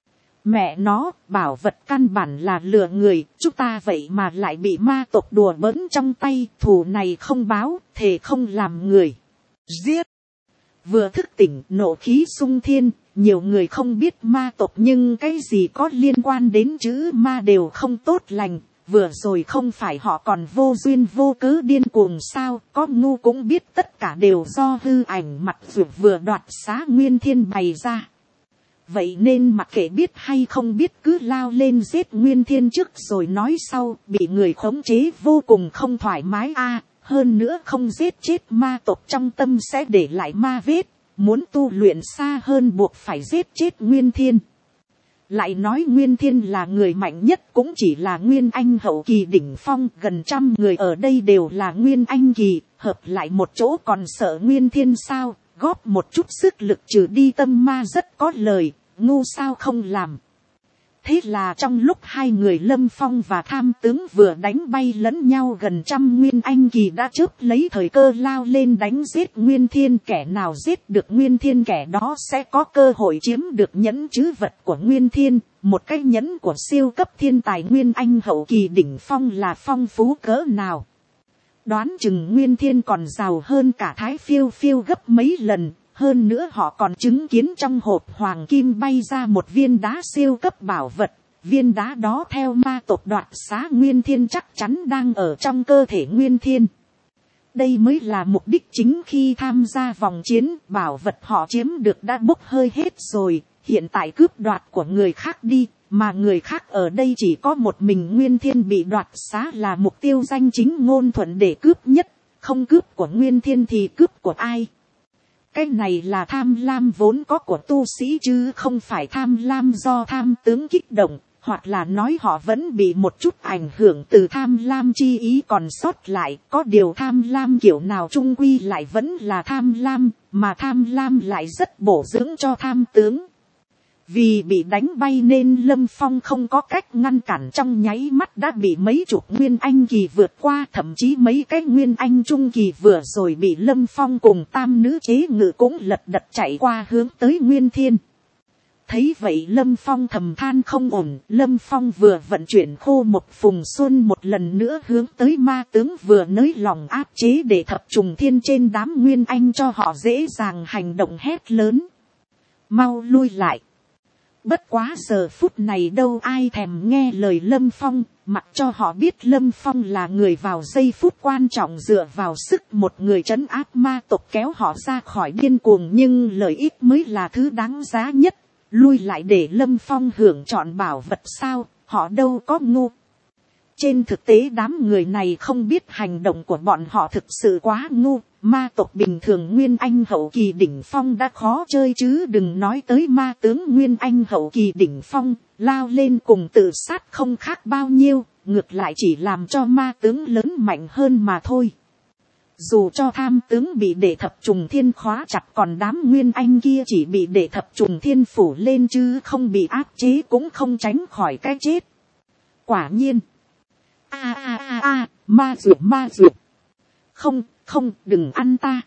Mẹ nó, bảo vật căn bản là lừa người, chúng ta vậy mà lại bị ma tộc đùa bỡn trong tay, thù này không báo, thề không làm người. Giết! Vừa thức tỉnh, nộ khí sung thiên. Nhiều người không biết ma tộc nhưng cái gì có liên quan đến chữ ma đều không tốt lành. Vừa rồi không phải họ còn vô duyên vô cớ điên cuồng sao, có ngu cũng biết tất cả đều do hư ảnh mặt vượt vừa đoạt xá Nguyên Thiên bày ra. Vậy nên mặc kệ biết hay không biết cứ lao lên giết Nguyên Thiên trước rồi nói sau, bị người khống chế vô cùng không thoải mái a. Hơn nữa không giết chết ma tộc trong tâm sẽ để lại ma vết. Muốn tu luyện xa hơn buộc phải giết chết Nguyên Thiên. Lại nói Nguyên Thiên là người mạnh nhất, cũng chỉ là Nguyên Anh hậu kỳ đỉnh phong, gần trăm người ở đây đều là Nguyên Anh kỳ, hợp lại một chỗ còn sợ Nguyên Thiên sao, góp một chút sức lực trừ đi tâm ma rất có lời, ngu sao không làm. Thế là trong lúc hai người Lâm Phong và tham tướng vừa đánh bay lẫn nhau, gần trăm Nguyên Anh kỳ đã chớp lấy thời cơ lao lên đánh giết Nguyên Thiên. Kẻ nào giết được Nguyên Thiên kẻ đó sẽ có cơ hội chiếm được nhẫn trữ vật của Nguyên Thiên. Một cái nhẫn của siêu cấp thiên tài Nguyên Anh hậu kỳ đỉnh phong là phong phú cỡ nào. Đoán chừng Nguyên Thiên còn giàu hơn cả Thái Phiêu Phiêu gấp mấy lần. Hơn nữa họ còn chứng kiến trong hộp hoàng kim bay ra một viên đá siêu cấp bảo vật. Viên đá đó theo ma tộc đoạt xá Nguyên Thiên chắc chắn đang ở trong cơ thể Nguyên Thiên. Đây mới là mục đích chính khi tham gia vòng chiến. Bảo vật họ chiếm được đã bốc hơi hết rồi. Hiện tại cướp đoạt của người khác đi. Mà người khác ở đây chỉ có một mình Nguyên Thiên bị đoạt xá là mục tiêu danh chính ngôn thuận để cướp nhất. Không cướp của Nguyên Thiên thì cướp của ai? Cái này là tham lam vốn có của tu sĩ chứ không phải tham lam do tham tướng kích động, hoặc là nói họ vẫn bị một chút ảnh hưởng từ tham lam chi ý còn sót lại. Có điều tham lam kiểu nào trung quy lại vẫn là tham lam, mà tham lam lại rất bổ dưỡng cho tham tướng. Vì bị đánh bay nên Lâm Phong không có cách ngăn cản, trong nháy mắt đã bị mấy chục nguyên anh kỳ vượt qua, thậm chí mấy cái nguyên anh trung kỳ vừa rồi bị Lâm Phong cùng tam nữ chế ngự cũng lật đật chạy qua hướng tới Nguyên Thiên. Thấy vậy Lâm Phong thầm than không ổn, Lâm Phong vừa vận chuyển khô một phùng xuân một lần nữa hướng tới ma tướng vừa nới lòng áp chế để thập trùng thiên trên đám nguyên anh cho họ dễ dàng hành động, hét lớn. Mau lui lại. Bất quá giờ phút này đâu ai thèm nghe lời Lâm Phong, mặc cho họ biết Lâm Phong là người vào giây phút quan trọng dựa vào sức một người trấn áp ma tộc kéo họ ra khỏi điên cuồng, nhưng lợi ích mới là thứ đáng giá nhất. Lui lại để Lâm Phong hưởng trọn bảo vật sao, họ đâu có ngu. Trên thực tế đám người này không biết hành động của bọn họ thực sự quá ngu. Ma tộc bình thường nguyên anh hậu kỳ đỉnh phong đã khó chơi chứ đừng nói tới ma tướng nguyên anh hậu kỳ đỉnh phong, lao lên cùng tự sát không khác bao nhiêu, ngược lại chỉ làm cho ma tướng lớn mạnh hơn mà thôi. Dù cho tham tướng bị đệ thập trùng thiên khóa chặt, còn đám nguyên anh kia chỉ bị đệ thập trùng thiên phủ lên chứ không bị áp chế cũng không tránh khỏi cái chết. Quả nhiên. A a a a, ma dược ma dược. Không, không, đừng ăn ta.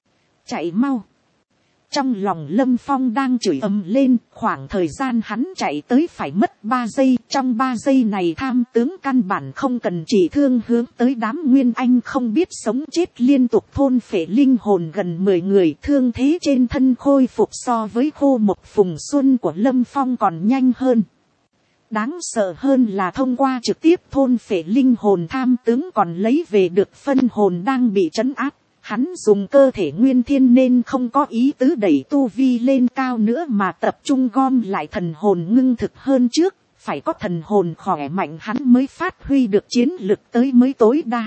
Chạy mau. Trong lòng Lâm Phong đang chửi ầm lên, khoảng thời gian hắn chạy tới phải mất ba giây. Trong ba giây này tham tướng căn bản không cần chỉ thương hướng tới đám nguyên anh không biết sống chết liên tục thôn phệ linh hồn gần mười người. Thương thế trên thân khôi phục so với khô một phùng xuân của Lâm Phong còn nhanh hơn. Đáng sợ hơn là thông qua trực tiếp thôn phệ linh hồn tham tướng còn lấy về được phân hồn đang bị trấn áp. Hắn dùng cơ thể nguyên thiên nên không có ý tứ đẩy tu vi lên cao nữa mà tập trung gom lại thần hồn ngưng thực hơn trước. Phải có thần hồn khỏe mạnh hắn mới phát huy được chiến lực tới mới tối đa.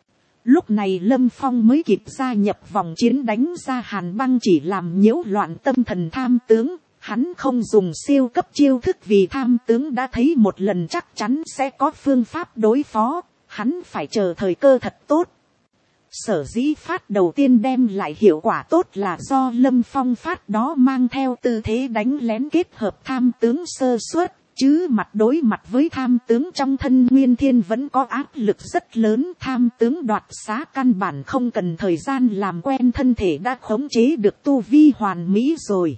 Lúc này Lâm Phong mới kịp gia nhập vòng chiến đánh ra hàn băng chỉ làm nhiễu loạn tâm thần tham tướng. Hắn không dùng siêu cấp chiêu thức vì tham tướng đã thấy một lần chắc chắn sẽ có phương pháp đối phó. Hắn phải chờ thời cơ thật tốt. Sở dĩ phát đầu tiên đem lại hiệu quả tốt là do Lâm Phong phát đó mang theo tư thế đánh lén kết hợp tham tướng sơ suất, chứ mặt đối mặt với tham tướng trong thân nguyên thiên vẫn có áp lực rất lớn. Tham tướng đoạt xá căn bản không cần thời gian làm quen, thân thể đã khống chế được tu vi hoàn mỹ rồi.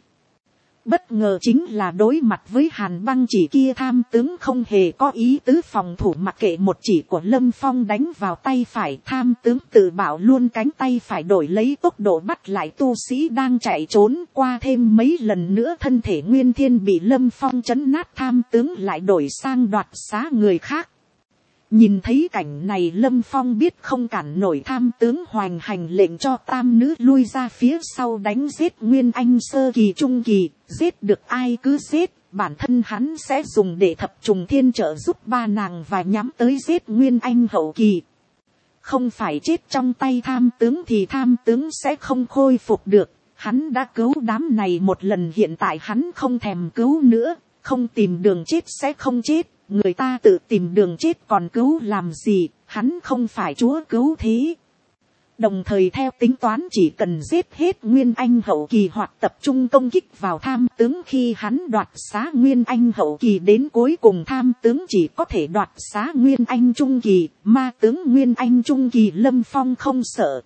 Bất ngờ chính là đối mặt với hàn băng chỉ kia, tham tướng không hề có ý tứ phòng thủ, mặc kệ một chỉ của Lâm Phong đánh vào tay phải. Tham tướng tự bảo luôn cánh tay phải đổi lấy tốc độ bắt lại tu sĩ đang chạy trốn. Qua thêm mấy lần nữa thân thể nguyên thiên bị Lâm Phong chấn nát, tham tướng lại đổi sang đoạt xá người khác. Nhìn thấy cảnh này Lâm Phong biết không cản nổi tham tướng, hoành hành lệnh cho tam nữ lui ra phía sau đánh giết nguyên anh sơ kỳ trung kỳ, giết được ai cứ giết, bản thân hắn sẽ dùng để thập trùng thiên trợ giúp ba nàng và nhắm tới giết nguyên anh hậu kỳ. Không phải chết trong tay tham tướng thì tham tướng sẽ không khôi phục được, hắn đã cứu đám này một lần, hiện tại hắn không thèm cứu nữa, không tìm đường chết sẽ không chết. Người ta tự tìm đường chết còn cứu làm gì, hắn không phải chúa cứu thế. Đồng thời theo tính toán chỉ cần giết hết nguyên anh hậu kỳ hoặc tập trung công kích vào tham tướng khi hắn đoạt xá nguyên anh hậu kỳ, đến cuối cùng tham tướng chỉ có thể đoạt xá nguyên anh trung kỳ. Ma tướng nguyên anh trung kỳ Lâm Phong không sợ.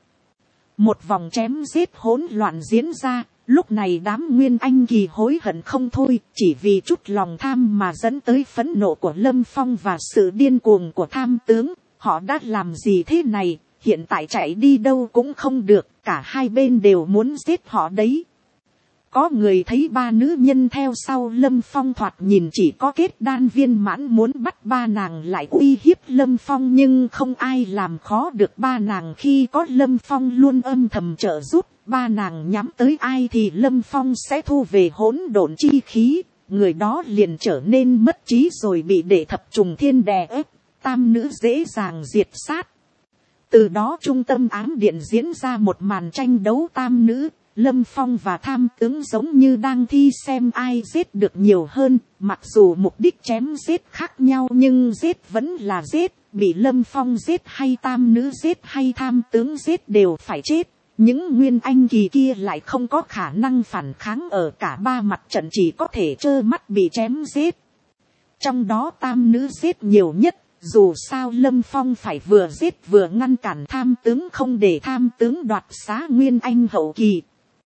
Một vòng chém giết hỗn loạn diễn ra. Lúc này đám nguyên anh kỳ hối hận không thôi, chỉ vì chút lòng tham mà dẫn tới phẫn nộ của Lâm Phong và sự điên cuồng của tham tướng. Họ đã làm gì thế này, hiện tại chạy đi đâu cũng không được, cả hai bên đều muốn giết họ đấy. Có người thấy ba nữ nhân theo sau Lâm Phong thoạt nhìn chỉ có kết đan viên mãn, muốn bắt ba nàng lại uy hiếp Lâm Phong, nhưng không ai làm khó được ba nàng khi có Lâm Phong luôn âm thầm trợ giúp. Ba nàng nhắm tới ai thì Lâm Phong sẽ thu về hỗn độn chi khí, người đó liền trở nên mất trí rồi bị đệ thập trùng thiên đè ép, tam nữ dễ dàng diệt sát. Từ đó trung tâm ám điện diễn ra một màn tranh đấu tam nữ. Lâm Phong và tham tướng giống như đang thi xem ai giết được nhiều hơn, mặc dù mục đích chém giết khác nhau nhưng giết vẫn là giết, bị Lâm Phong giết hay tam nữ giết hay tham tướng giết đều phải chết. những nguyên anh kỳ kia lại không có khả năng phản kháng ở cả ba mặt trận, chỉ có thể trơ mắt bị chém giết. Trong đó tam nữ giết nhiều nhất, dù sao Lâm Phong phải vừa giết vừa ngăn cản tham tướng không để tham tướng đoạt xá nguyên anh hậu kỳ.